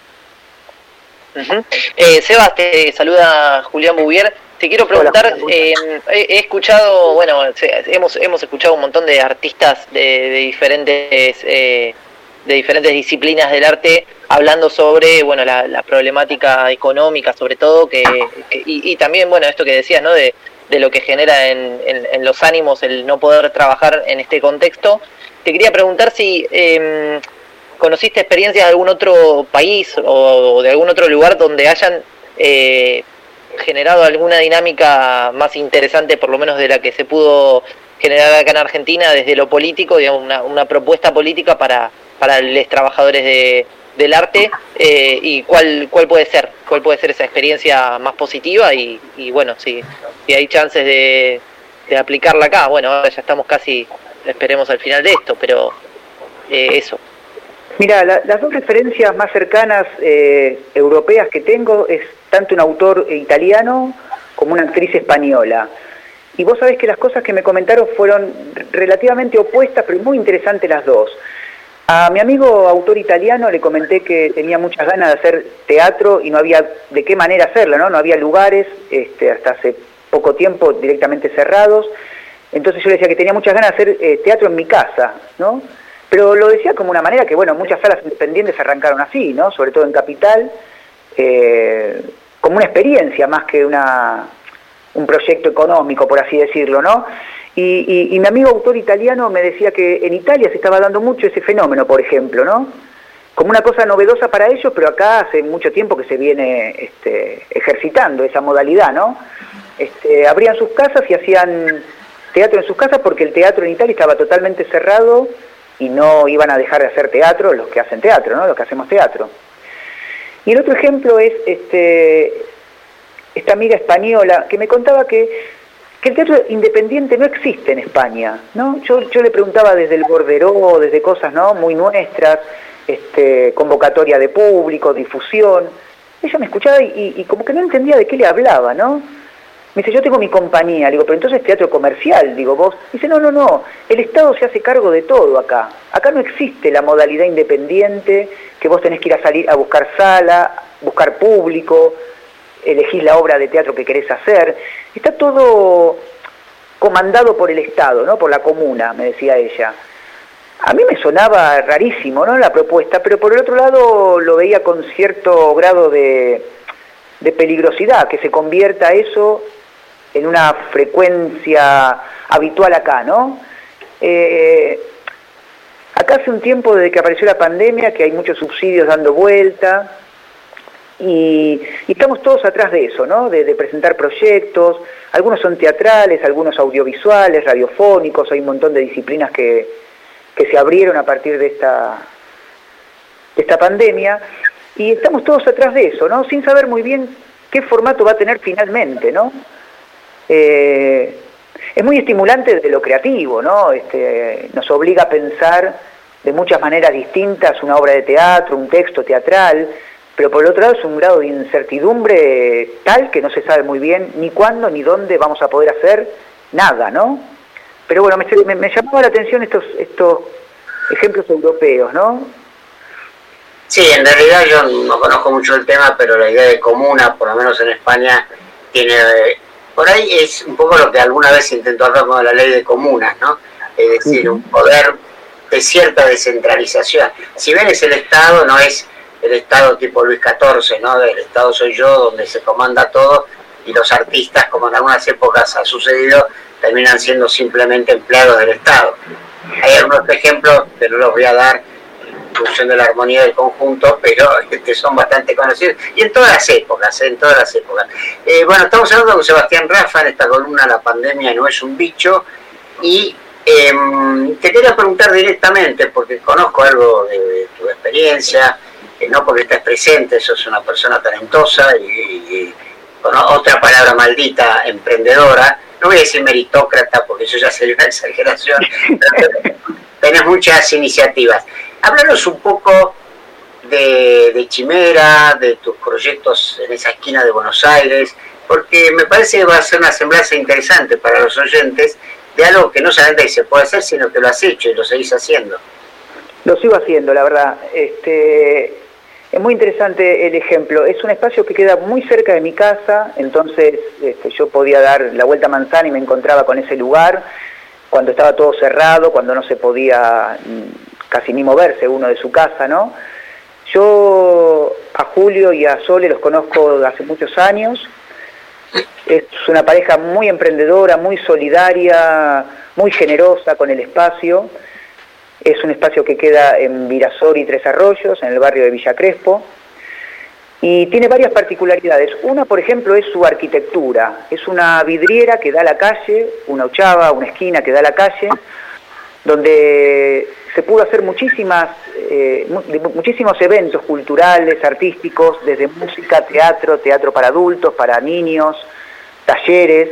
Uh-huh. eh, Sebas, te saluda Julián Bouvier. Te quiero preguntar, eh, he, he escuchado, bueno, hemos hemos escuchado un montón de artistas de, de diferentes eh, de diferentes disciplinas del arte hablando sobre, bueno, la, la problemática económica, sobre todo, que, que y, y también, bueno, esto que decías, ¿no? De, de lo que genera en, en, en los ánimos el no poder trabajar en este contexto. Te quería preguntar si eh, conociste experiencias de algún otro país o, o de algún otro lugar donde hayan eh, generado alguna dinámica más interesante, por lo menos de la que se pudo generar acá en Argentina desde lo político, digamos, una, una propuesta política para, para los trabajadores de, del arte, eh, y cuál cuál puede ser, cuál puede ser esa experiencia más positiva y, y bueno, si, si hay chances de, de aplicarla acá. Bueno, ahora ya estamos casi, esperemos al final de esto, pero eh, eso. Mira, la, las dos referencias más cercanas eh, europeas que tengo es tanto un autor italiano como una actriz española. Y vos sabés que las cosas que me comentaron fueron relativamente opuestas, pero muy interesantes las dos. A mi amigo autor italiano le comenté que tenía muchas ganas de hacer teatro y no había de qué manera hacerlo, ¿no? No había lugares, este, hasta hace poco tiempo directamente cerrados. Entonces yo le decía que tenía muchas ganas de hacer eh, teatro en mi casa, ¿no? Pero lo decía como una manera que, bueno, muchas salas independientes arrancaron así, ¿no? Sobre todo en Capital, eh, como una experiencia más que una, un proyecto económico, por así decirlo, ¿no? Y, y, y mi amigo autor italiano me decía que en Italia se estaba dando mucho ese fenómeno, por ejemplo, ¿no? Como una cosa novedosa para ellos, pero acá hace mucho tiempo que se viene este, ejercitando esa modalidad, ¿no? Este, abrían sus casas y hacían teatro en sus casas porque el teatro en Italia estaba totalmente cerrado y no iban a dejar de hacer teatro los que hacen teatro, ¿no? Los que hacemos teatro. Y el otro ejemplo es este, esta amiga española que me contaba que, que el teatro independiente no existe en España, ¿no? Yo, yo le preguntaba desde el borderó, desde cosas, ¿no? Muy nuestras, este, convocatoria de público, difusión. Ella me escuchaba y, y, y como que no entendía de qué le hablaba, ¿no? Me dice, yo tengo mi compañía. Le digo, pero entonces teatro comercial, digo, vos. Dice, no, no, no, el Estado se hace cargo de todo acá. Acá no existe la modalidad independiente, que vos tenés que ir a salir a buscar sala, buscar público, elegís la obra de teatro que querés hacer. Está todo comandado por el Estado, ¿no? Por la comuna, me decía ella. A mí me sonaba rarísimo, ¿no? La propuesta, pero por el otro lado lo veía con cierto grado de, de peligrosidad, que se convierta eso en una frecuencia habitual acá, ¿no? Eh, acá hace un tiempo, desde que apareció la pandemia, que hay muchos subsidios dando vuelta, y, y estamos todos atrás de eso, ¿no? De, de presentar proyectos, algunos son teatrales, algunos audiovisuales, radiofónicos, hay un montón de disciplinas que, que se abrieron a partir de esta, de esta pandemia, y estamos todos atrás de eso, ¿no? Sin saber muy bien qué formato va a tener finalmente, ¿no? Eh, es muy estimulante desde lo creativo, ¿no? Este, nos obliga a pensar de muchas maneras distintas una obra de teatro, un texto teatral, pero por el otro lado es un grado de incertidumbre tal que no se sabe muy bien ni cuándo ni dónde vamos a poder hacer nada, ¿no? Pero bueno, me, me, me llamaba la atención estos, estos ejemplos europeos, ¿no? Sí, en realidad yo no conozco mucho el tema, pero la idea de comuna, por lo menos en España, tiene... Por ahí es un poco lo que alguna vez se intentó hablar con la ley de comunas, ¿no? Es decir, un poder de cierta descentralización. Si bien es el Estado, no es el Estado tipo Luis catorce, ¿no? El Estado soy yo, donde se comanda todo, y los artistas, como en algunas épocas ha sucedido, terminan siendo simplemente empleados del Estado. Hay algunos ejemplos, que no los voy a dar en función de la armonía del conjunto, pero que son bastante conocidos, y en todas las épocas, en todas las épocas. Eh, bueno, estamos hablando con Sebastián Rafa en esta columna La pandemia no es un bicho, y eh, te quería preguntar directamente, porque conozco algo de, de tu experiencia, eh, no porque estés presente, sos una persona talentosa y, y con otra palabra maldita, emprendedora. No voy a decir meritócrata porque eso ya sería una exageración, pero tenés muchas iniciativas. Háblanos un poco de, de Chimera, de tus proyectos en esa esquina de Buenos Aires, porque me parece que va a ser una semblanza interesante para los oyentes de algo que no solamente se puede hacer, sino que lo has hecho y lo seguís haciendo. Lo sigo haciendo, la verdad. Este, es muy interesante el ejemplo. Es un espacio que queda muy cerca de mi casa, entonces este, yo podía dar la vuelta a manzana y me encontraba con ese lugar cuando estaba todo cerrado, cuando no se podía casi ni moverse uno de su casa, ¿no? Yo a Julio y a Sole los conozco hace muchos años. Es una pareja muy emprendedora, muy solidaria, muy generosa con el espacio. Es un espacio que queda en Virasor y Tres Arroyos, en el barrio de Villa Crespo, y tiene varias particularidades. Una, por ejemplo, es su arquitectura. Es una vidriera que da a la calle, una ochava, una esquina que da a la calle, donde se pudo hacer muchísimas, eh, muchísimos eventos culturales, artísticos, desde música, teatro, teatro para adultos, para niños, talleres.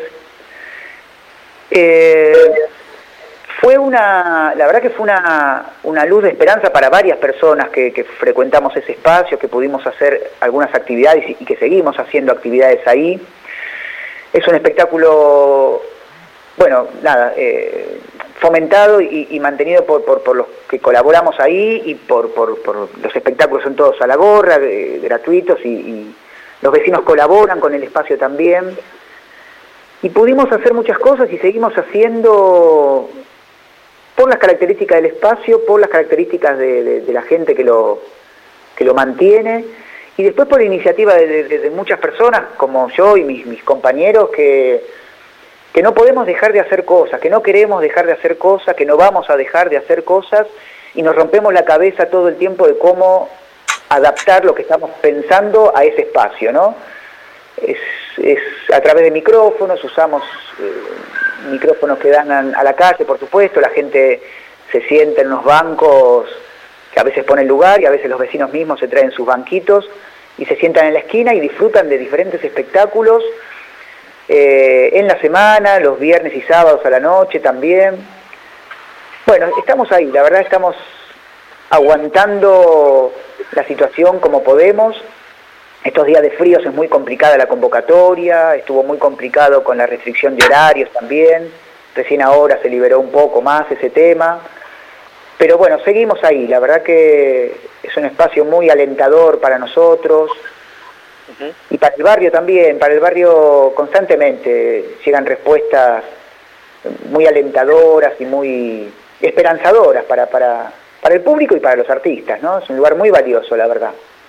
Eh, Fue una, la verdad que fue una, una luz de esperanza para varias personas que, que frecuentamos ese espacio, que pudimos hacer algunas actividades y, y que seguimos haciendo actividades ahí. Es un espectáculo, bueno, nada, eh, fomentado y, y mantenido por, por, por los que colaboramos ahí y por, por, por los espectáculos son todos a la gorra, eh, gratuitos y, y los vecinos colaboran con el espacio también. Y pudimos hacer muchas cosas y seguimos haciendo por las características del espacio, por las características de, de, de la gente que lo, que lo mantiene, y después por la iniciativa de, de, de muchas personas, como yo y mis, mis compañeros, que, que no podemos dejar de hacer cosas, que no queremos dejar de hacer cosas, que no vamos a dejar de hacer cosas, y nos rompemos la cabeza todo el tiempo de cómo adaptar lo que estamos pensando a ese espacio, ¿no? Es, es a través de micrófonos, usamos eh, micrófonos que dan a, a la calle, por supuesto, la gente se sienta en unos bancos que a veces ponen lugar y a veces los vecinos mismos se traen sus banquitos y se sientan en la esquina y disfrutan de diferentes espectáculos eh, en la semana, los viernes y sábados a la noche también. Bueno, estamos ahí, la verdad estamos aguantando la situación como podemos. Estos días de fríos es muy complicada la convocatoria, estuvo muy complicado con la restricción de horarios también, recién ahora se liberó un poco más ese tema, pero bueno, seguimos ahí, la verdad que es un espacio muy alentador para nosotros, uh-huh. Y para el barrio también, para el barrio constantemente llegan respuestas muy alentadoras y muy esperanzadoras para, para, para el público y para los artistas, ¿no? Es un lugar muy valioso, la verdad.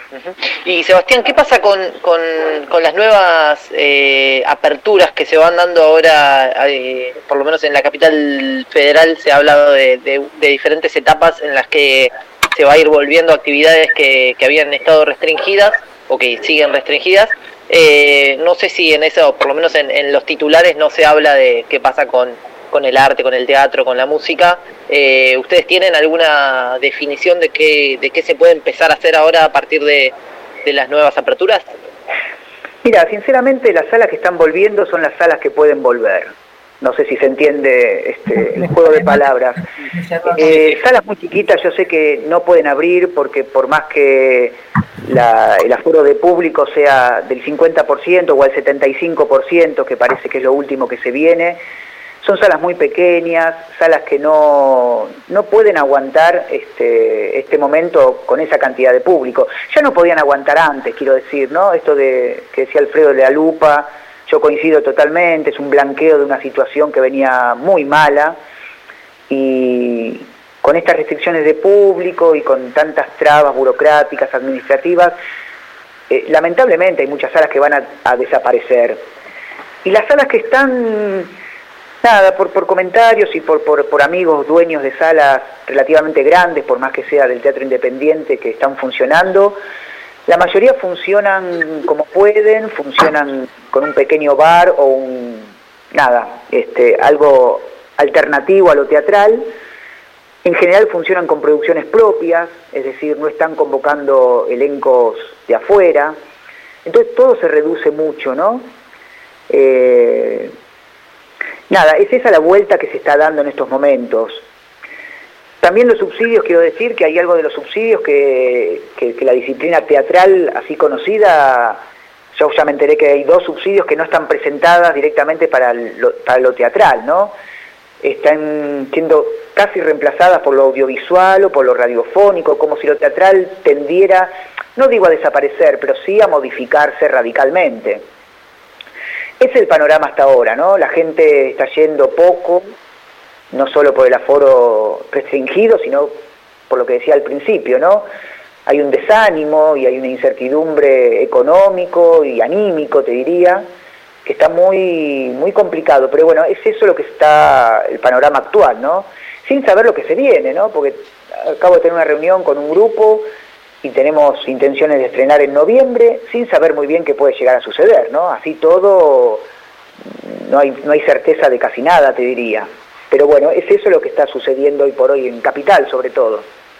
Y Sebastián, ¿qué pasa con, con, con las nuevas eh, aperturas que se van dando ahora? Eh, por lo menos en la capital federal se ha hablado de, de, de diferentes etapas en las que se va a ir volviendo actividades que, que habían estado restringidas o que siguen restringidas. Eh, no sé si en eso, por lo menos en, en los titulares, no se habla de qué pasa con, con el arte, con el teatro, con la música. Eh, ¿Ustedes tienen alguna definición de qué, de qué se puede empezar a hacer ahora a partir de, de las nuevas aperturas? Mira, sinceramente las salas que están volviendo son las salas que pueden volver. No sé si se entiende este, el juego de palabras. Eh, salas muy chiquitas yo sé que no pueden abrir porque por más que la, el aforo de público sea del cincuenta por ciento o al setenta y cinco por ciento, que parece que es lo último que se viene, son salas muy pequeñas, salas que no, no pueden aguantar este, este momento con esa cantidad de público. Ya no podían aguantar antes, quiero decir, ¿no? Esto de que decía Alfredo de la lupa, yo coincido totalmente, es un blanqueo de una situación que venía muy mala y con estas restricciones de público y con tantas trabas burocráticas, administrativas, eh, lamentablemente hay muchas salas que van a, a desaparecer. Y las salas que están, nada, por, por comentarios y por, por, por amigos dueños de salas relativamente grandes, por más que sea del teatro independiente, que están funcionando, la mayoría funcionan como pueden, funcionan con un pequeño bar o un, nada, este, algo alternativo a lo teatral. En general funcionan con producciones propias, es decir, no están convocando elencos de afuera. Entonces todo se reduce mucho, ¿no? Eh, nada, es esa la vuelta que se está dando en estos momentos. También los subsidios, quiero decir que hay algo de los subsidios que, que, que la disciplina teatral así conocida, yo ya me enteré que hay dos subsidios que no están presentadas directamente para lo, para lo teatral, ¿no? Están siendo casi reemplazadas por lo audiovisual o por lo radiofónico, como si lo teatral tendiera, no digo a desaparecer, pero sí a modificarse radicalmente. Ese es el panorama hasta ahora, ¿no? La gente está yendo poco, no solo por el aforo restringido, sino por lo que decía al principio, ¿no? Hay un desánimo y hay una incertidumbre económico y anímico, te diría, que está muy, muy complicado. Pero bueno, es eso lo que está el panorama actual, ¿no? Sin saber lo que se viene, ¿no? Porque acabo de tener una reunión con un grupo y tenemos intenciones de estrenar en noviembre, sin saber muy bien qué puede llegar a suceder, ¿no? Así todo, no hay, no hay certeza de casi nada, te diría. Pero bueno, es eso lo que está sucediendo hoy por hoy en Capital, sobre todo.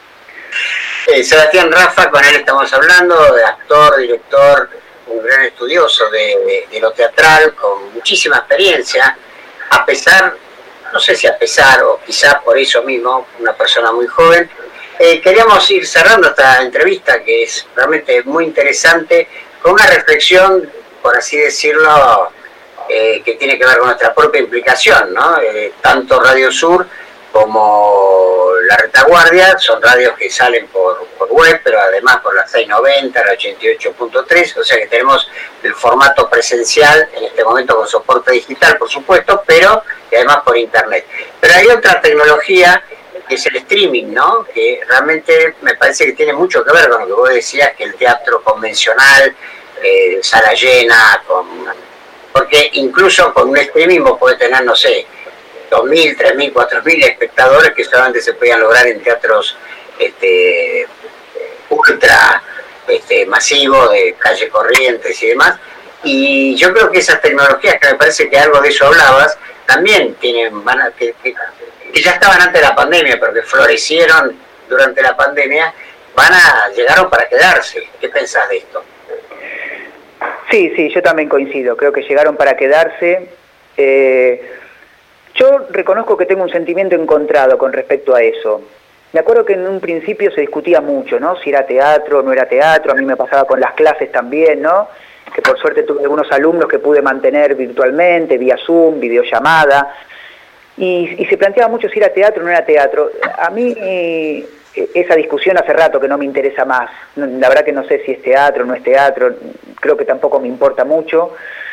Eh, Sebastián Rafa, con él estamos hablando, de actor, director, un gran estudioso de, de, de lo teatral, con muchísima experiencia, a pesar, no sé si a pesar o quizás por eso mismo, una persona muy joven. Eh, queríamos ir cerrando esta entrevista, que es realmente muy interesante, con una reflexión, por así decirlo, Eh, que tiene que ver con nuestra propia implicación, ¿no? Eh, tanto Radio Sur como La Retaguardia son radios que salen por, por web, pero además por la seiscientos noventa, la ochenta y ocho punto tres, o sea que tenemos el formato presencial en este momento con soporte digital, por supuesto, pero y además por internet. Pero hay otra tecnología que es el streaming, ¿no? Que realmente me parece que tiene mucho que ver con lo que vos decías, que el teatro convencional, eh, sala llena, con... porque incluso con un streaming vos podés tener, no sé, dos mil, tres mil, cuatro mil espectadores que solamente se podían lograr en teatros este, ultra este, masivos, de calle Corrientes y demás. Y yo creo que esas tecnologías, que me parece que algo de eso hablabas, también tienen, van a, que, que, que ya estaban antes de la pandemia, pero que florecieron durante la pandemia, van a llegaron para quedarse. ¿Qué pensás de esto? Sí, sí, yo también coincido, creo que llegaron para quedarse. Eh, yo reconozco que tengo un sentimiento encontrado con respecto a eso. Me acuerdo que en un principio se discutía mucho, ¿no? Si era teatro o no era teatro, a mí me pasaba con las clases también, ¿no? Que por suerte tuve algunos alumnos que pude mantener virtualmente, vía Zoom, videollamada, y, y se planteaba mucho si era teatro o no era teatro. A mí eh, esa discusión hace rato que no me interesa más. La verdad que no sé si es teatro o no es teatro, creo que tampoco me importa mucho.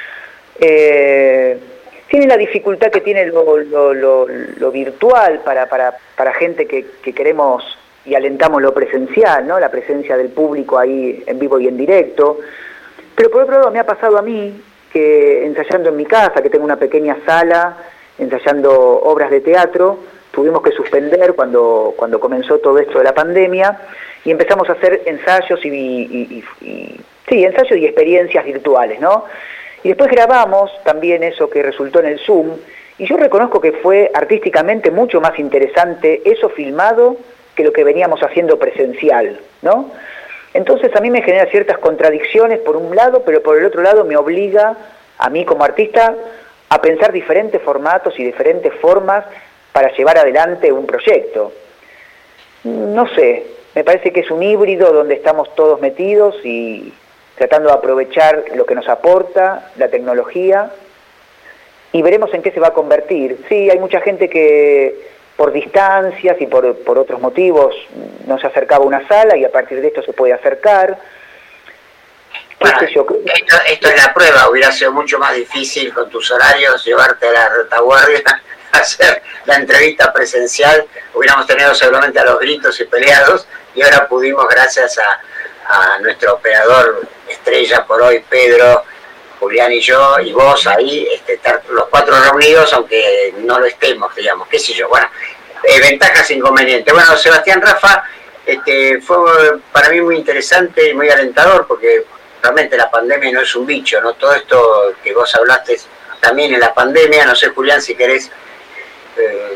Eh, tiene la dificultad que tiene lo, lo, lo, lo virtual para, para, para gente que, que queremos y alentamos lo presencial, ¿no? La presencia del público ahí en vivo y en directo. Pero por otro lado me ha pasado a mí que ensayando en mi casa, que tengo una pequeña sala, ensayando obras de teatro, tuvimos que suspender cuando, cuando comenzó todo esto de la pandemia y empezamos a hacer ensayos y, y, y, y sí, ensayos y experiencias virtuales, ¿no? Y después grabamos también eso que resultó en el Zoom, y yo reconozco que fue artísticamente mucho más interesante eso filmado que lo que veníamos haciendo presencial, ¿no? Entonces a mí me genera ciertas contradicciones por un lado, pero por el otro lado me obliga a mí como artista a pensar diferentes formatos y diferentes formas para llevar adelante un proyecto. No sé, me parece que es un híbrido donde estamos todos metidos y tratando de aprovechar lo que nos aporta la tecnología y veremos en qué se va a convertir. Sí, hay mucha gente que por distancias y por, por otros motivos no se acercaba a una sala y a partir de esto se puede acercar. Bueno, esto, esto es la prueba, hubiera sido mucho más difícil con tus horarios llevarte a la retaguardia a hacer la entrevista presencial, hubiéramos tenido seguramente a los gritos y peleados, y ahora pudimos, gracias a, a nuestro operador estrella por hoy, Pedro, Julián y yo, y vos ahí, este, estar los cuatro reunidos, aunque no lo estemos, digamos, qué sé yo. Bueno, eh, ventajas e inconvenientes. Bueno, Sebastián, Rafa, este, fue para mí muy interesante y muy alentador, porque realmente la pandemia no es un bicho, ¿no? Todo esto que vos hablaste también en la pandemia. No sé, Julián, si querés, eh,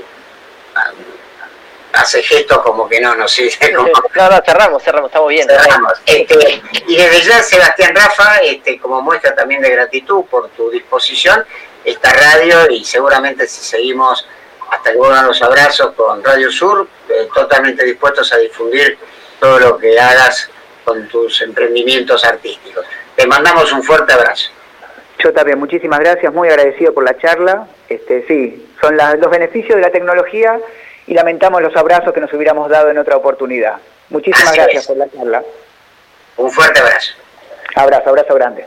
hace gestos como que no, no sé. Como... No, no, cerramos, cerramos, estamos bien. Cerramos. Este, y desde ya, Sebastián, Rafa, este, como muestra también de gratitud por tu disposición, esta radio, y seguramente si seguimos hasta que vuelvan los abrazos con Radio Sur, eh, totalmente dispuestos a difundir todo lo que hagas con tus emprendimientos artísticos. Te mandamos un fuerte abrazo. Yo también, muchísimas gracias, muy agradecido por la charla. Este, sí, son la, los beneficios de la tecnología y lamentamos los abrazos que nos hubiéramos dado en otra oportunidad. Muchísimas Así gracias es. por la charla. Un fuerte abrazo. Abrazo, abrazo grande.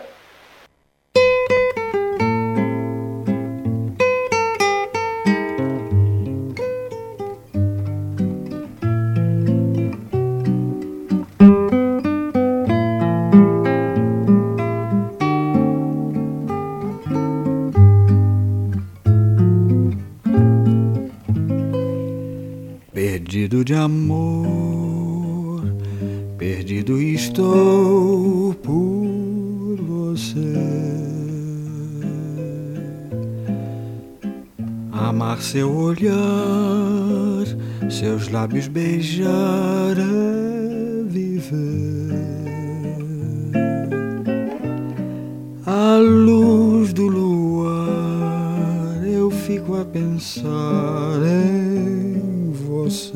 Perdido de amor, perdido estou por você. Amar seu olhar, seus lábios beijar é viver. À luz do luar eu fico a pensar em você.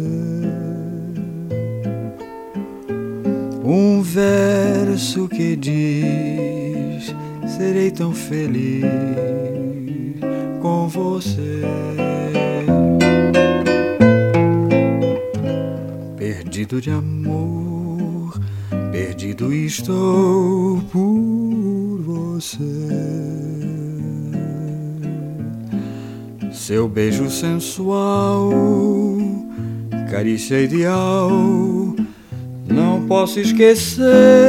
Um verso que diz: serei tão feliz com você. Perdido de amor, perdido estou por você. Seu beijo sensual, carícia ideal, não posso esquecer,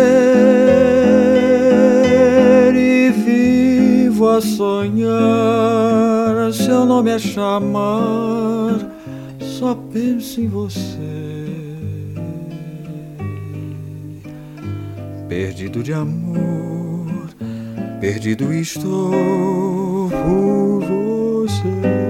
e vivo a sonhar, seu nome a chamar, só penso em você. Perdido de amor, perdido estou por você.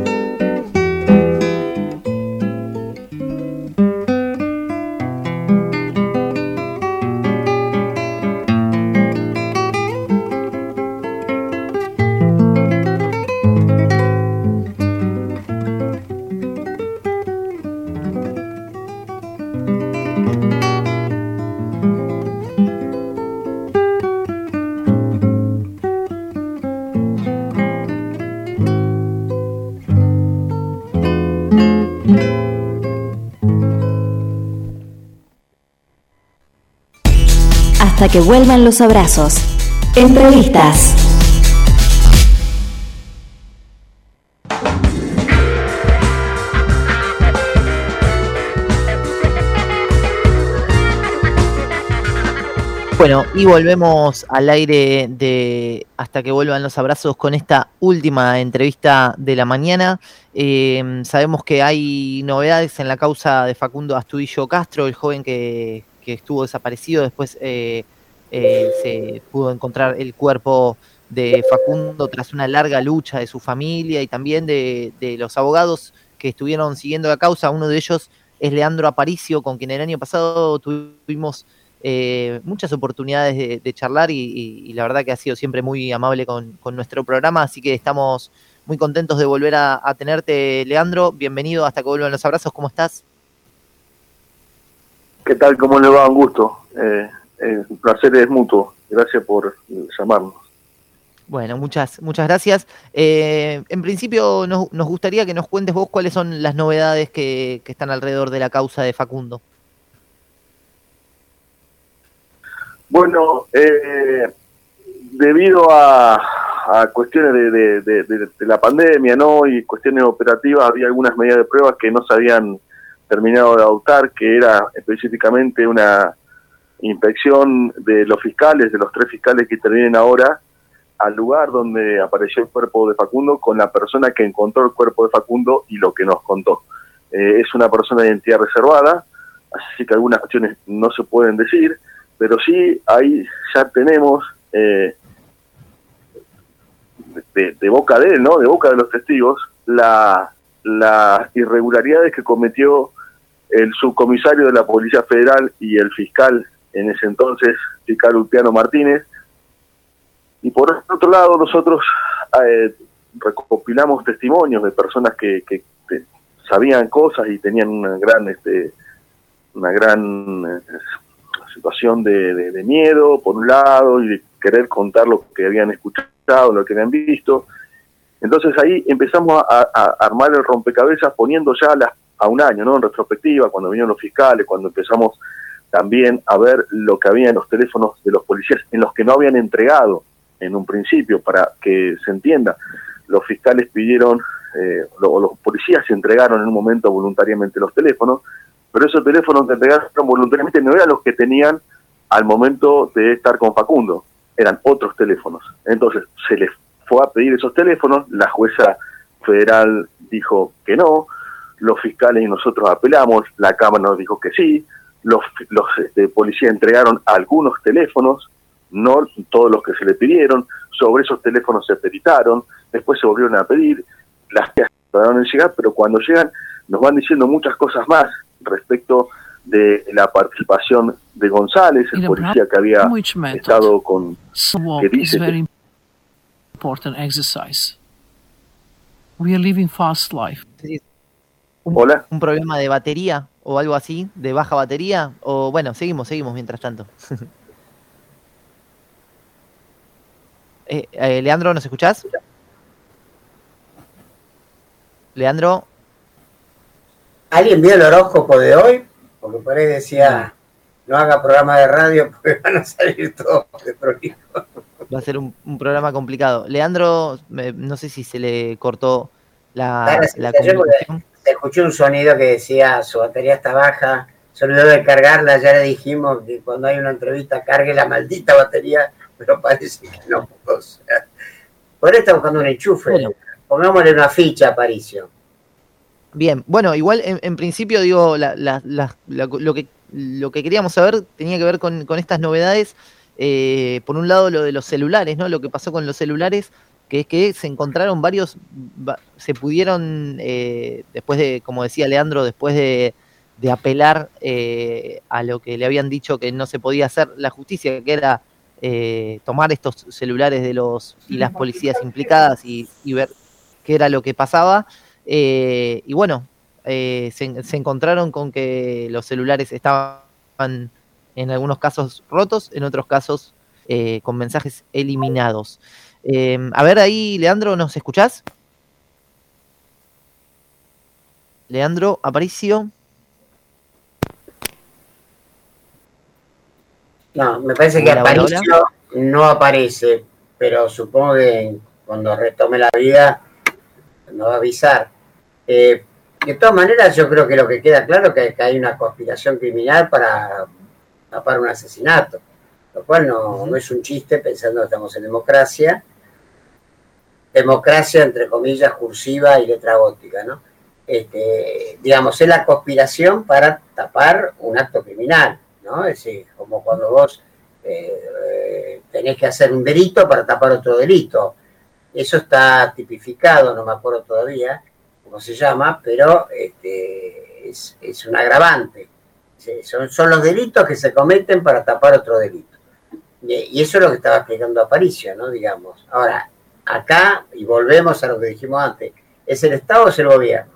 Hasta que vuelvan los abrazos. Entrevistas. Bueno, y volvemos al aire de Hasta que vuelvan los abrazos con esta última entrevista de la mañana. Eh, sabemos que hay novedades en la causa de Facundo Astudillo Castro, el joven que, que estuvo desaparecido. Después eh, eh, se pudo encontrar el cuerpo de Facundo tras una larga lucha de su familia y también de, de los abogados que estuvieron siguiendo la causa. Uno de ellos es Leandro Aparicio, con quien el año pasado tuvimos Eh, muchas oportunidades de, de charlar y, y, y la verdad que ha sido siempre muy amable con, con nuestro programa, así que estamos muy contentos de volver a, a tenerte, Leandro. Bienvenido Hasta que vuelvan los abrazos, ¿cómo estás? ¿Qué tal? ¿Cómo le va? Un gusto. Eh, eh, un placer es mutuo. Gracias por llamarnos. Bueno, muchas muchas gracias. Eh, en principio nos, nos gustaría que nos cuentes vos cuáles son las novedades que, que están alrededor de la causa de Facundo. Bueno, eh, debido a, a cuestiones de, de, de, de, de la pandemia, ¿no? Y cuestiones operativas, había algunas medidas de pruebas que no se habían terminado de adoptar, que era específicamente una inspección de los fiscales, de los tres fiscales que intervienen ahora, al lugar donde apareció el cuerpo de Facundo, con la persona que encontró el cuerpo de Facundo y lo que nos contó. Eh, es una persona de identidad reservada, así que algunas cuestiones no se pueden decir, pero sí, ahí ya tenemos, eh, de, de boca de él, ¿no? De boca de los testigos, la, las irregularidades que cometió el subcomisario de la Policía Federal y el fiscal, en ese entonces, fiscal Ulpiano Martínez. Y por otro lado, nosotros eh, recopilamos testimonios de personas que, que, que sabían cosas y tenían una gran, este, una gran eh, situación de, de, de miedo, por un lado, y de querer contar lo que habían escuchado, lo que habían visto. Entonces ahí empezamos a, a, a armar el rompecabezas poniendo ya las, a un año, ¿no? En retrospectiva, cuando vinieron los fiscales, cuando empezamos también a ver lo que había en los teléfonos de los policías, en los que no habían entregado en un principio, para que se entienda. Los fiscales pidieron, eh, o los policías se entregaron en un momento voluntariamente los teléfonos, pero esos teléfonos que entregaron voluntariamente no eran los que tenían al momento de estar con Facundo, eran otros teléfonos. Entonces se les fue a pedir esos teléfonos, la jueza federal dijo que no, los fiscales y nosotros apelamos, la Cámara nos dijo que sí, los, los este, policías entregaron algunos teléfonos, no todos los que se le pidieron, sobre esos teléfonos se peritaron, después se volvieron a pedir, las que tardaron en llegar, pero cuando llegan nos van diciendo muchas cosas más respecto de la participación de González, el policía que había estado con, que dice que, important exercise. We are living fast life. Un, Hola. ¿Un problema de batería o algo así? ¿De baja batería? O bueno, seguimos, seguimos mientras tanto. eh, eh, Leandro, ¿nos escuchás? Leandro. ¿Alguien vio el horóscopo de hoy? Porque por ahí decía, no haga programa de radio porque van a salir todos de prolijo. Va a ser un, un programa complicado. Leandro, me, no sé si se le cortó la, Claro, la se, comunicación. se escuchó un sonido que decía, su batería está baja, se olvidó de cargarla, ya le dijimos que cuando hay una entrevista cargue la maldita batería, pero parece que no. O sea, por ahí está buscando un enchufe. Bueno. Pongámosle una ficha a Aparicio. Bien, bueno, igual en, en principio digo, la, la, la, la, lo, que, lo que queríamos saber tenía que ver con, con estas novedades. Eh, por un lado lo de los celulares, ¿no? Lo que pasó con los celulares, que es que se encontraron varios, se pudieron, eh, después de, como decía Leandro, después de, de apelar eh, a lo que le habían dicho que no se podía hacer la justicia, que era eh, tomar estos celulares de los y las policías implicadas y, y ver qué era lo que pasaba. Eh, y bueno, eh, se, se encontraron con que los celulares estaban en algunos casos rotos, en otros casos eh, con mensajes eliminados. Eh, a ver ahí, Leandro, ¿nos escuchás? Leandro Aparicio. No, me parece que Hola, Aparicio hola, hola. no aparece, pero supongo que cuando retome la vida nos va a avisar. Eh, de todas maneras, yo creo que lo que queda claro es que, que hay una conspiración criminal para tapar un asesinato. lo cual no, no es un chiste pensando que estamos en democracia, democracia entre comillas cursiva y letra gótica, ¿no? Este, digamos, es la conspiración para tapar un acto criminal, ¿no? Es decir, como cuando vos eh, eh, tenés que hacer un delito para tapar otro delito. Eso está tipificado, no me acuerdo todavía cómo se llama, pero este, es, es un agravante. Sí, son, son los delitos que se cometen para tapar otro delito. Y, y eso es lo que estaba explicando Aparicio, ¿no? Digamos. Ahora, acá, y volvemos a lo que dijimos antes, ¿es el Estado o es el gobierno?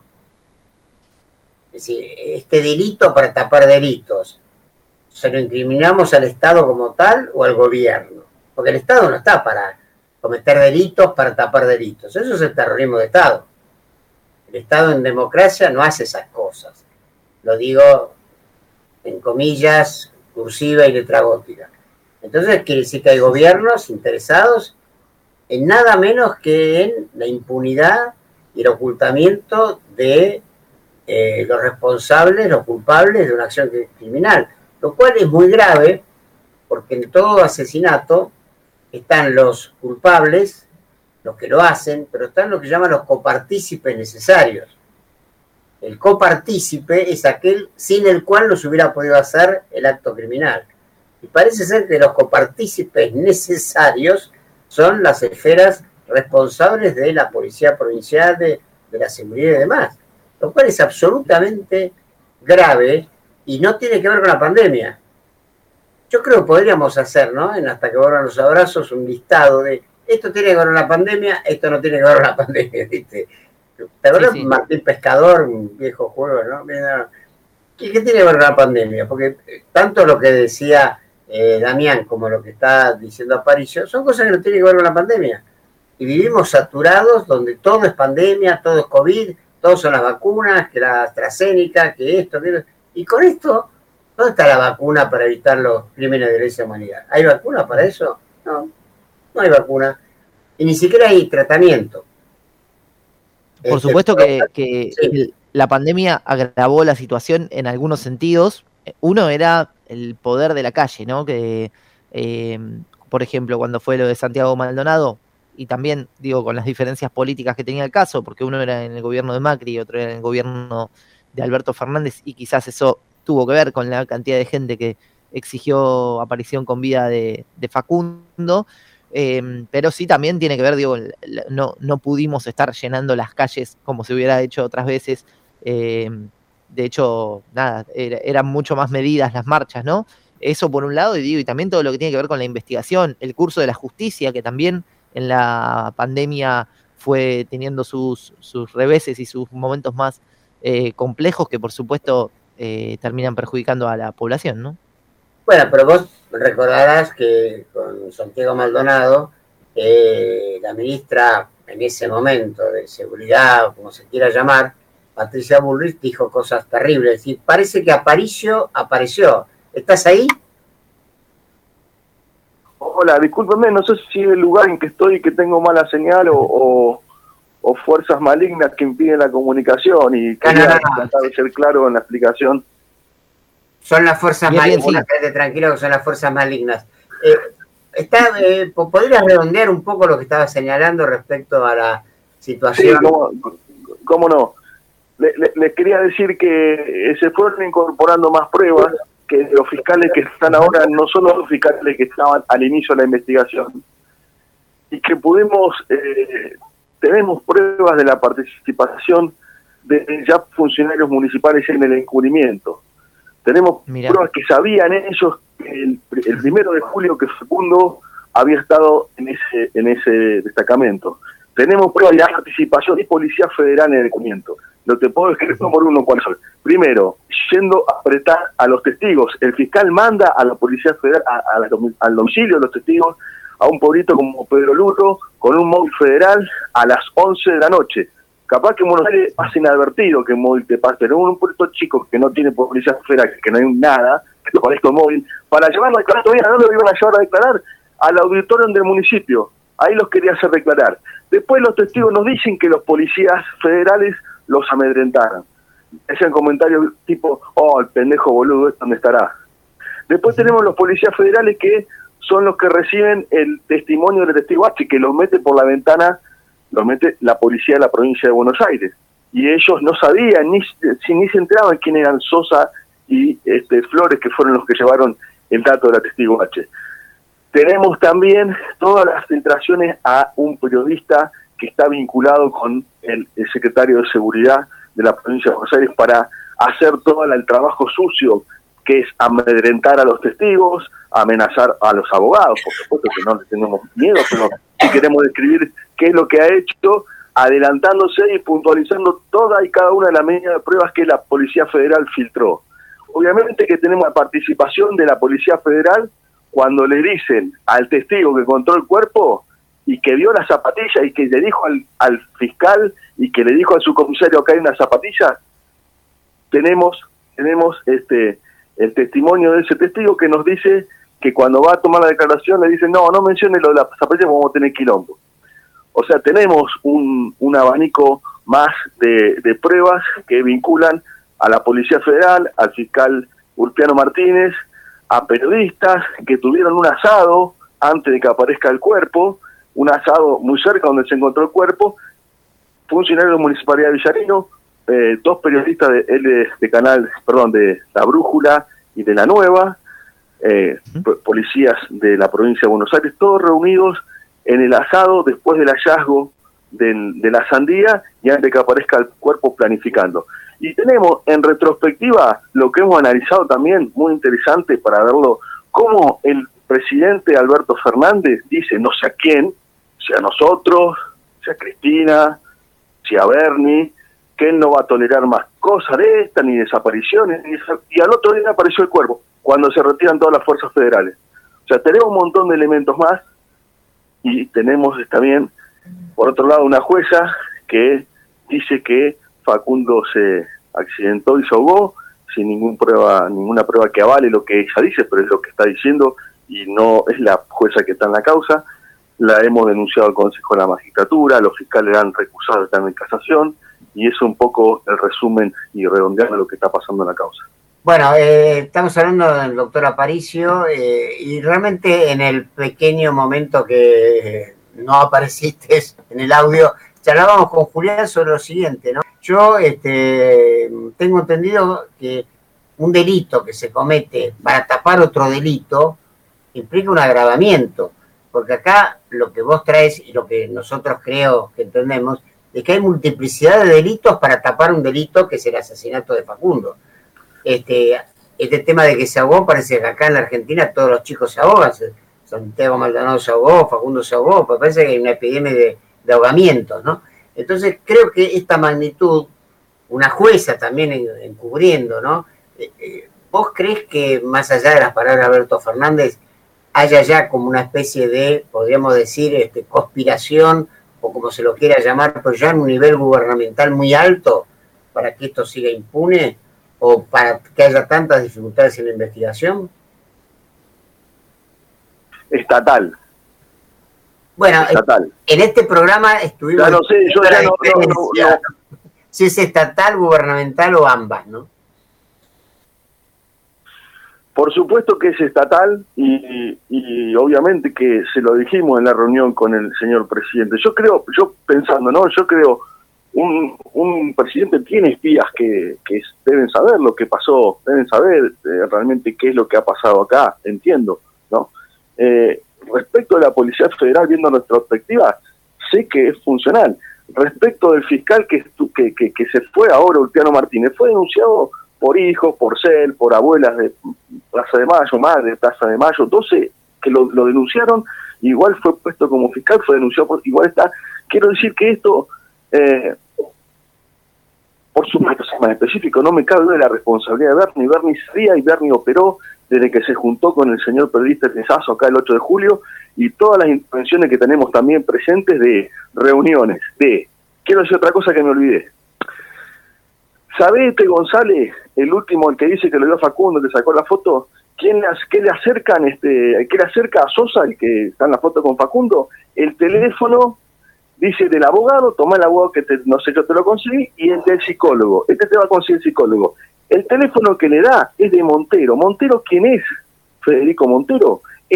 Es decir, este delito para tapar delitos, ¿se lo incriminamos al Estado como tal o al gobierno? Porque el Estado no está para cometer delitos, para tapar delitos. Eso es el terrorismo de Estado. El Estado en democracia no hace esas cosas. Lo digo en comillas, cursiva y letra gótica. Entonces quiere decir que hay gobiernos interesados en nada menos que en la impunidad y el ocultamiento de eh, los responsables, los culpables de una acción criminal, lo cual es muy grave porque en todo asesinato están los culpables, los que lo hacen, pero están lo que llaman los copartícipes necesarios. El copartícipe es aquel sin el cual no se hubiera podido hacer el acto criminal. Y parece ser que los copartícipes necesarios son las esferas responsables de la policía provincial, de, de la seguridad y demás. Lo cual es absolutamente grave y no tiene que ver con la pandemia. Yo creo que podríamos hacer, ¿no? En Hasta que vuelvan los abrazos, un listado de esto tiene que ver con la pandemia, esto no tiene que ver con la pandemia, ¿viste? ¿Te acuerdas? Sí, sí. Martín Pescador, un viejo juego, ¿no? ¿Qué, ¿Qué tiene que ver con la pandemia? Porque tanto lo que decía eh, Damián como lo que está diciendo Aparicio son cosas que no tienen que ver con la pandemia. Y vivimos saturados donde todo es pandemia, todo es COVID, todo son las vacunas, que la AstraZeneca, que esto, que y con esto, ¿dónde está la vacuna para evitar los crímenes de lesa humanidad? ¿Hay vacuna para eso? No, no hay vacuna. Y ni siquiera hay tratamiento. Por este, supuesto que, que sí. La pandemia agravó la situación en algunos sentidos. Uno era el poder de la calle, ¿no? Que, eh, por ejemplo, cuando fue lo de Santiago Maldonado, y también, digo, con las diferencias políticas que tenía el caso, porque uno era en el gobierno de Macri y otro era en el gobierno de Alberto Fernández, y quizás eso tuvo que ver con la cantidad de gente que exigió aparición con vida de, de Facundo. Eh, pero sí también tiene que ver, digo, no, no pudimos estar llenando las calles como se hubiera hecho otras veces. Eh, de hecho, nada, era, eran mucho más medidas las marchas, ¿no? Eso por un lado, y digo, y también todo lo que tiene que ver con la investigación, el curso de la justicia, que también en la pandemia fue teniendo sus, sus reveses y sus momentos más eh, complejos que por supuesto eh, terminan perjudicando a la población, ¿no? Bueno, pero vos recordarás que con Santiago Maldonado, eh, la ministra en ese momento de seguridad, o como se quiera llamar, Patricia Bullrich, dijo cosas terribles. Es decir, parece que Aparicio apareció. ¿Estás ahí? Hola, discúlpeme, no sé si es el lugar en que estoy y que tengo mala señal o, o, o fuerzas malignas que impiden la comunicación y quería no, no, no. tratar de ser claro en la explicación. Son las fuerzas bien, malignas, bien, sí. Quédate tranquilo que son las fuerzas malignas. Eh, está, eh, ¿Podrías redondear un poco lo que estaba señalando respecto a la situación? Sí, cómo, cómo no. Les le, le quería decir que se fueron incorporando más pruebas, que los fiscales que están ahora no son los fiscales que estaban al inicio de la investigación, y que pudimos, eh, tenemos pruebas de la participación de ya funcionarios municipales en el encubrimiento. Tenemos Mirá. pruebas que sabían ellos que el, el primero de julio que Facundo había estado en ese en ese destacamento. Tenemos pruebas de la participación de Policía Federal en el encubrimiento. Lo te puedo escribir uno por uno cuáles son. Primero, yendo a apretar a los testigos. El fiscal manda a la Policía Federal, a, a la, al domicilio de los testigos, a un pueblito como Pedro Luto, con un móvil federal a las once de la noche. Capaz que en Buenos Aires pasa inadvertido que el móvil te pase, pero en un puerto chico que no tiene Policía Federal, que no hay nada, que te conecta el móvil, para llevarlo a declarar, todavía no lo iban a llevar a declarar al auditorio del municipio. Ahí los quería hacer declarar. Después los testigos nos dicen que los policías federales los amedrentaron. Hacen comentarios tipo, oh, el pendejo boludo, ¿dónde estará? Después tenemos los policías federales que son los que reciben el testimonio del testigo H, que los mete por la ventana, los mete la policía de la provincia de Buenos Aires. Y ellos no sabían, ni, si, ni se enteraban quién eran Sosa y este, Flores, que fueron los que llevaron el dato de la testigo H. Tenemos también todas las filtraciones a un periodista que está vinculado con el, el secretario de Seguridad de la provincia de Buenos Aires para hacer todo el trabajo sucio, que es amedrentar a los testigos, amenazar a los abogados. Por supuesto que no le tenemos miedo, pero si queremos describir qué es lo que ha hecho, adelantándose y puntualizando toda y cada una de las medidas de pruebas que la Policía Federal filtró. Obviamente que tenemos la participación de la Policía Federal cuando le dicen al testigo que encontró el cuerpo y que vio la zapatilla y que le dijo al, al fiscal y que le dijo al subcomisario que hay una zapatilla. Tenemos tenemos este el testimonio de ese testigo que nos dice que cuando va a tomar la declaración le dicen no, no mencione lo de la zapatilla, vamos a tener quilombo. O sea, tenemos un, un abanico más de, de pruebas que vinculan a la Policía Federal, al fiscal Ulpiano Martínez, a periodistas que tuvieron un asado antes de que aparezca el cuerpo, un asado muy cerca donde se encontró el cuerpo, funcionarios de la Municipalidad de Villarino, eh, dos periodistas de, de, de canal, perdón, de La Brújula y de La Nueva, eh, policías de la provincia de Buenos Aires, todos reunidos en el asado después del hallazgo del, de la sandía y antes de que aparezca el cuerpo planificando. Y tenemos en retrospectiva lo que hemos analizado también, muy interesante para verlo, cómo el presidente Alberto Fernández dice, no sé a quién, si a nosotros, si a Cristina, si a Bernie, que él no va a tolerar más cosas de estas, ni desapariciones, ni desa- y al otro día apareció el cuerpo, cuando se retiran todas las fuerzas federales. O sea, tenemos un montón de elementos más, y tenemos también, por otro lado, una jueza que dice que Facundo se accidentó y se ahogó, sin ningún prueba, ninguna prueba que avale lo que ella dice, pero es lo que está diciendo, y no es la jueza que está en la causa. La hemos denunciado al Consejo de la Magistratura, los fiscales han recusado, están en casación, y eso es un poco el resumen y redondeando lo que está pasando en la causa. Bueno, eh, estamos hablando del doctor Aparicio eh, y realmente en el pequeño momento que eh, no apareciste en el audio, charlábamos con Julián sobre lo siguiente, ¿no? Yo este, tengo entendido que un delito que se comete para tapar otro delito implica un agravamiento, porque acá lo que vos traes y lo que nosotros creo que entendemos es que hay multiplicidad de delitos para tapar un delito que es el asesinato de Facundo. Este, este tema de que se ahogó, parece que acá en la Argentina todos los chicos se ahogan, Santiago Maldonado se ahogó, Facundo se ahogó, pues parece que hay una epidemia de, de ahogamientos, ¿no? Entonces creo que esta magnitud, una jueza también encubriendo, ¿no? Eh, eh, ¿Vos crees que más allá de las palabras de Alberto Fernández haya ya como una especie de, podríamos decir, este, conspiración, o como se lo quiera llamar, pero ya en un nivel gubernamental muy alto para que esto siga impune o para que haya tantas dificultades en la investigación? Estatal. Bueno, estatal. En este programa estuvimos... Ya no sé, yo ya no, no, no, no. Si es estatal, gubernamental o ambas, ¿no? Por supuesto que es estatal y, y obviamente que se lo dijimos en la reunión con el señor presidente. Yo creo, yo pensando, ¿no? Yo creo, un, un presidente tiene espías que, que deben saber lo que pasó, deben saber eh, realmente qué es lo que ha pasado acá, entiendo, ¿no? Eh, respecto de la Policía Federal, viendo nuestra perspectiva, sé que es funcional. Respecto del fiscal que, que, que, que se fue ahora, Ulpiano Martínez, fue denunciado por hijos, por cel, por abuelas de Plaza de Mayo, madre de Plaza de Mayo, doce que lo, lo denunciaron, igual fue puesto como fiscal, fue denunciado, por, igual está. Quiero decir que esto, eh, por supuesto, es más específico, no me cabe duda de la responsabilidad de Bernie. Bernie sabía y Bernie operó desde que se juntó con el señor periodista Tesazo acá el ocho de julio, y todas las intervenciones que tenemos también presentes de reuniones, de, quiero decir otra cosa que me olvidé. Sabete González, el último, el que dice que lo vio a Facundo, que sacó la foto, ¿quién le, qué le acercan, este, qué le acerca a Sosa, el que está en la foto con Facundo? El teléfono, dice, del abogado, toma el abogado que te, no sé, yo te lo conseguí, y el del psicólogo, este te va a conseguir el psicólogo. El teléfono que le da es de Montero. ¿Montero quién es? Federico Montero es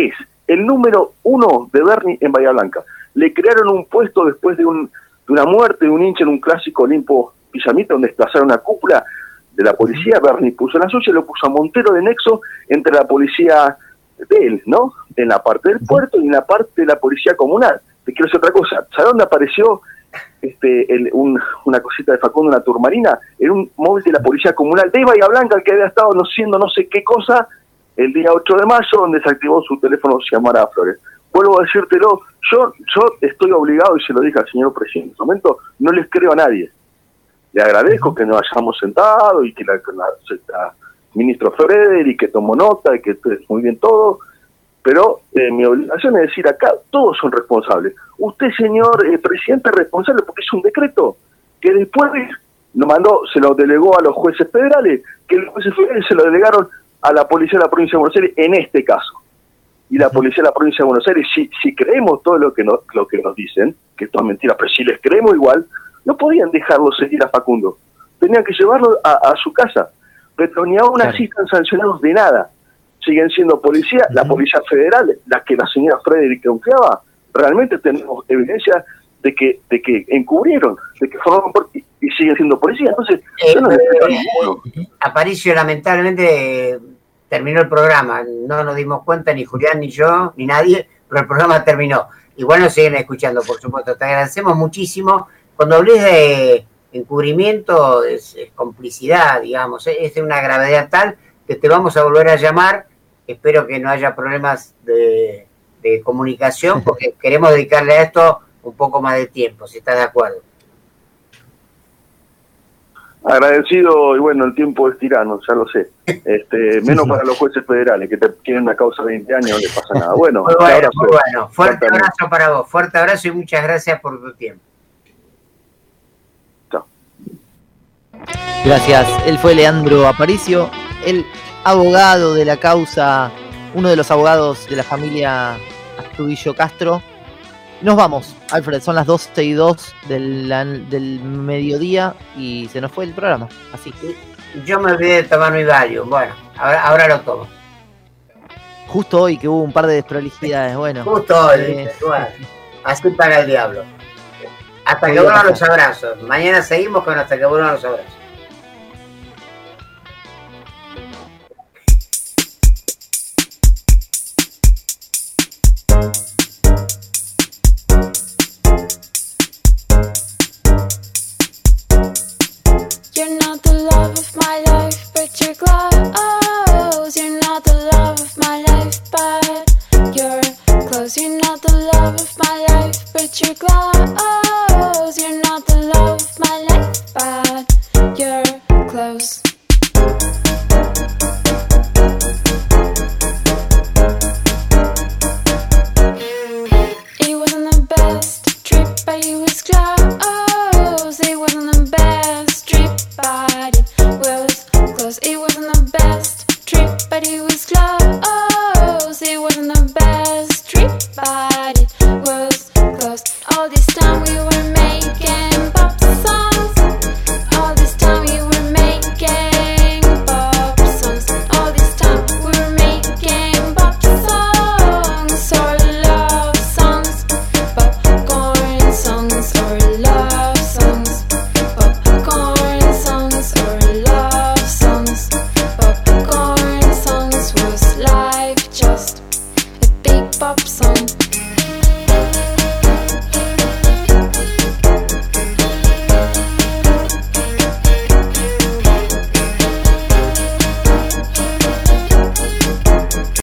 el número uno de Bernie en Bahía Blanca. Le crearon un puesto después de, un, de una muerte de un hincha en un clásico Olimpo Villamita, donde desplazaron una cúpula de la policía. Bernie puso la suya y lo puso a Montero de nexo entre la policía de él, ¿no? En la parte del puerto y en la parte de la policía comunal. Te quiero decir otra cosa. ¿Sabes dónde apareció este, el, un, una cosita de Facundo, una turmarina? Era un móvil de la policía comunal de Bahía Blanca, que había estado haciendo no sé qué cosa el día ocho de mayo, donde se activó su teléfono Xiomara Flores. Vuelvo a decírtelo, yo, yo estoy obligado, y se lo dije al señor presidente en este momento, no les creo a nadie. Le agradezco que nos hayamos sentado y que la, la, la ministro Frederick, que tomó nota y que muy bien todo, pero eh, mi obligación es decir acá, todos son responsables. Usted, señor eh, presidente, es responsable porque es un decreto que después lo mandó, se lo delegó a los jueces federales, que los jueces federales se lo delegaron a la policía de la provincia de Buenos Aires en este caso. Y la policía de la provincia de Buenos Aires, si, si creemos todo lo que, nos, lo que nos dicen, que esto es mentira, pero si les creemos igual, no podían dejarlo seguir a Facundo. Tenían que llevarlo a, a su casa. Pero ni aún así están sancionados de nada. Siguen siendo policía, uh-huh. La policía federal, la que la señora Frederick confiaba. Realmente tenemos evidencia de que de que encubrieron, de que formaron parte y siguen siendo policía. Entonces, eh, yo no eh, les eh, Aparicio, lamentablemente, eh, terminó el programa. No nos dimos cuenta, ni Julián, ni yo, ni nadie, pero el programa terminó. Igual nos siguen escuchando, por supuesto. Te agradecemos muchísimo. Cuando hables de encubrimiento, es, es complicidad, digamos, es de una gravedad tal que te vamos a volver a llamar. Espero que no haya problemas de, de comunicación, porque queremos dedicarle a esto un poco más de tiempo, si estás de acuerdo. Agradecido, y bueno, el tiempo es tirano, ya lo sé. Este, menos para los jueces federales, que te tienen una causa de veinte años, no les pasa nada. Bueno, muy bueno, muy bueno. Fuerte abrazo para vos, fuerte abrazo y muchas gracias por tu tiempo. Chao. Gracias. Él fue Leandro Aparicio, el abogado de la causa, uno de los abogados de la familia Astudillo Castro. Nos vamos, Alfred, son las doce y dos del, del mediodía y se nos fue el programa, así. Yo me olvidé de tomar mi Valium, bueno, ahora, ahora lo tomo. Justo hoy que hubo un par de desprolijidades, bueno. Justo hoy, eh, bueno, así paga el diablo. Hasta que vuelvan los abrazos. Mañana seguimos con hasta que vuelvan los abrazos. You're not the love of my life, but you're close. You're not the love of my life, but you're close. You're not the love of my life, but you're close. You're not the love of my life, but you're close. It wasn't the best trip, but it was close. It wasn't the best trip, but it was close. It wasn't the best trip, but it was close. It wasn't the best trip, but it was close. All this time we were making pop songs. All this time we were making pop songs. All this time we were making pop songs or love songs, popcorn songs or love songs, popcorn songs or love songs, popcorn songs. Was life just a big pop song?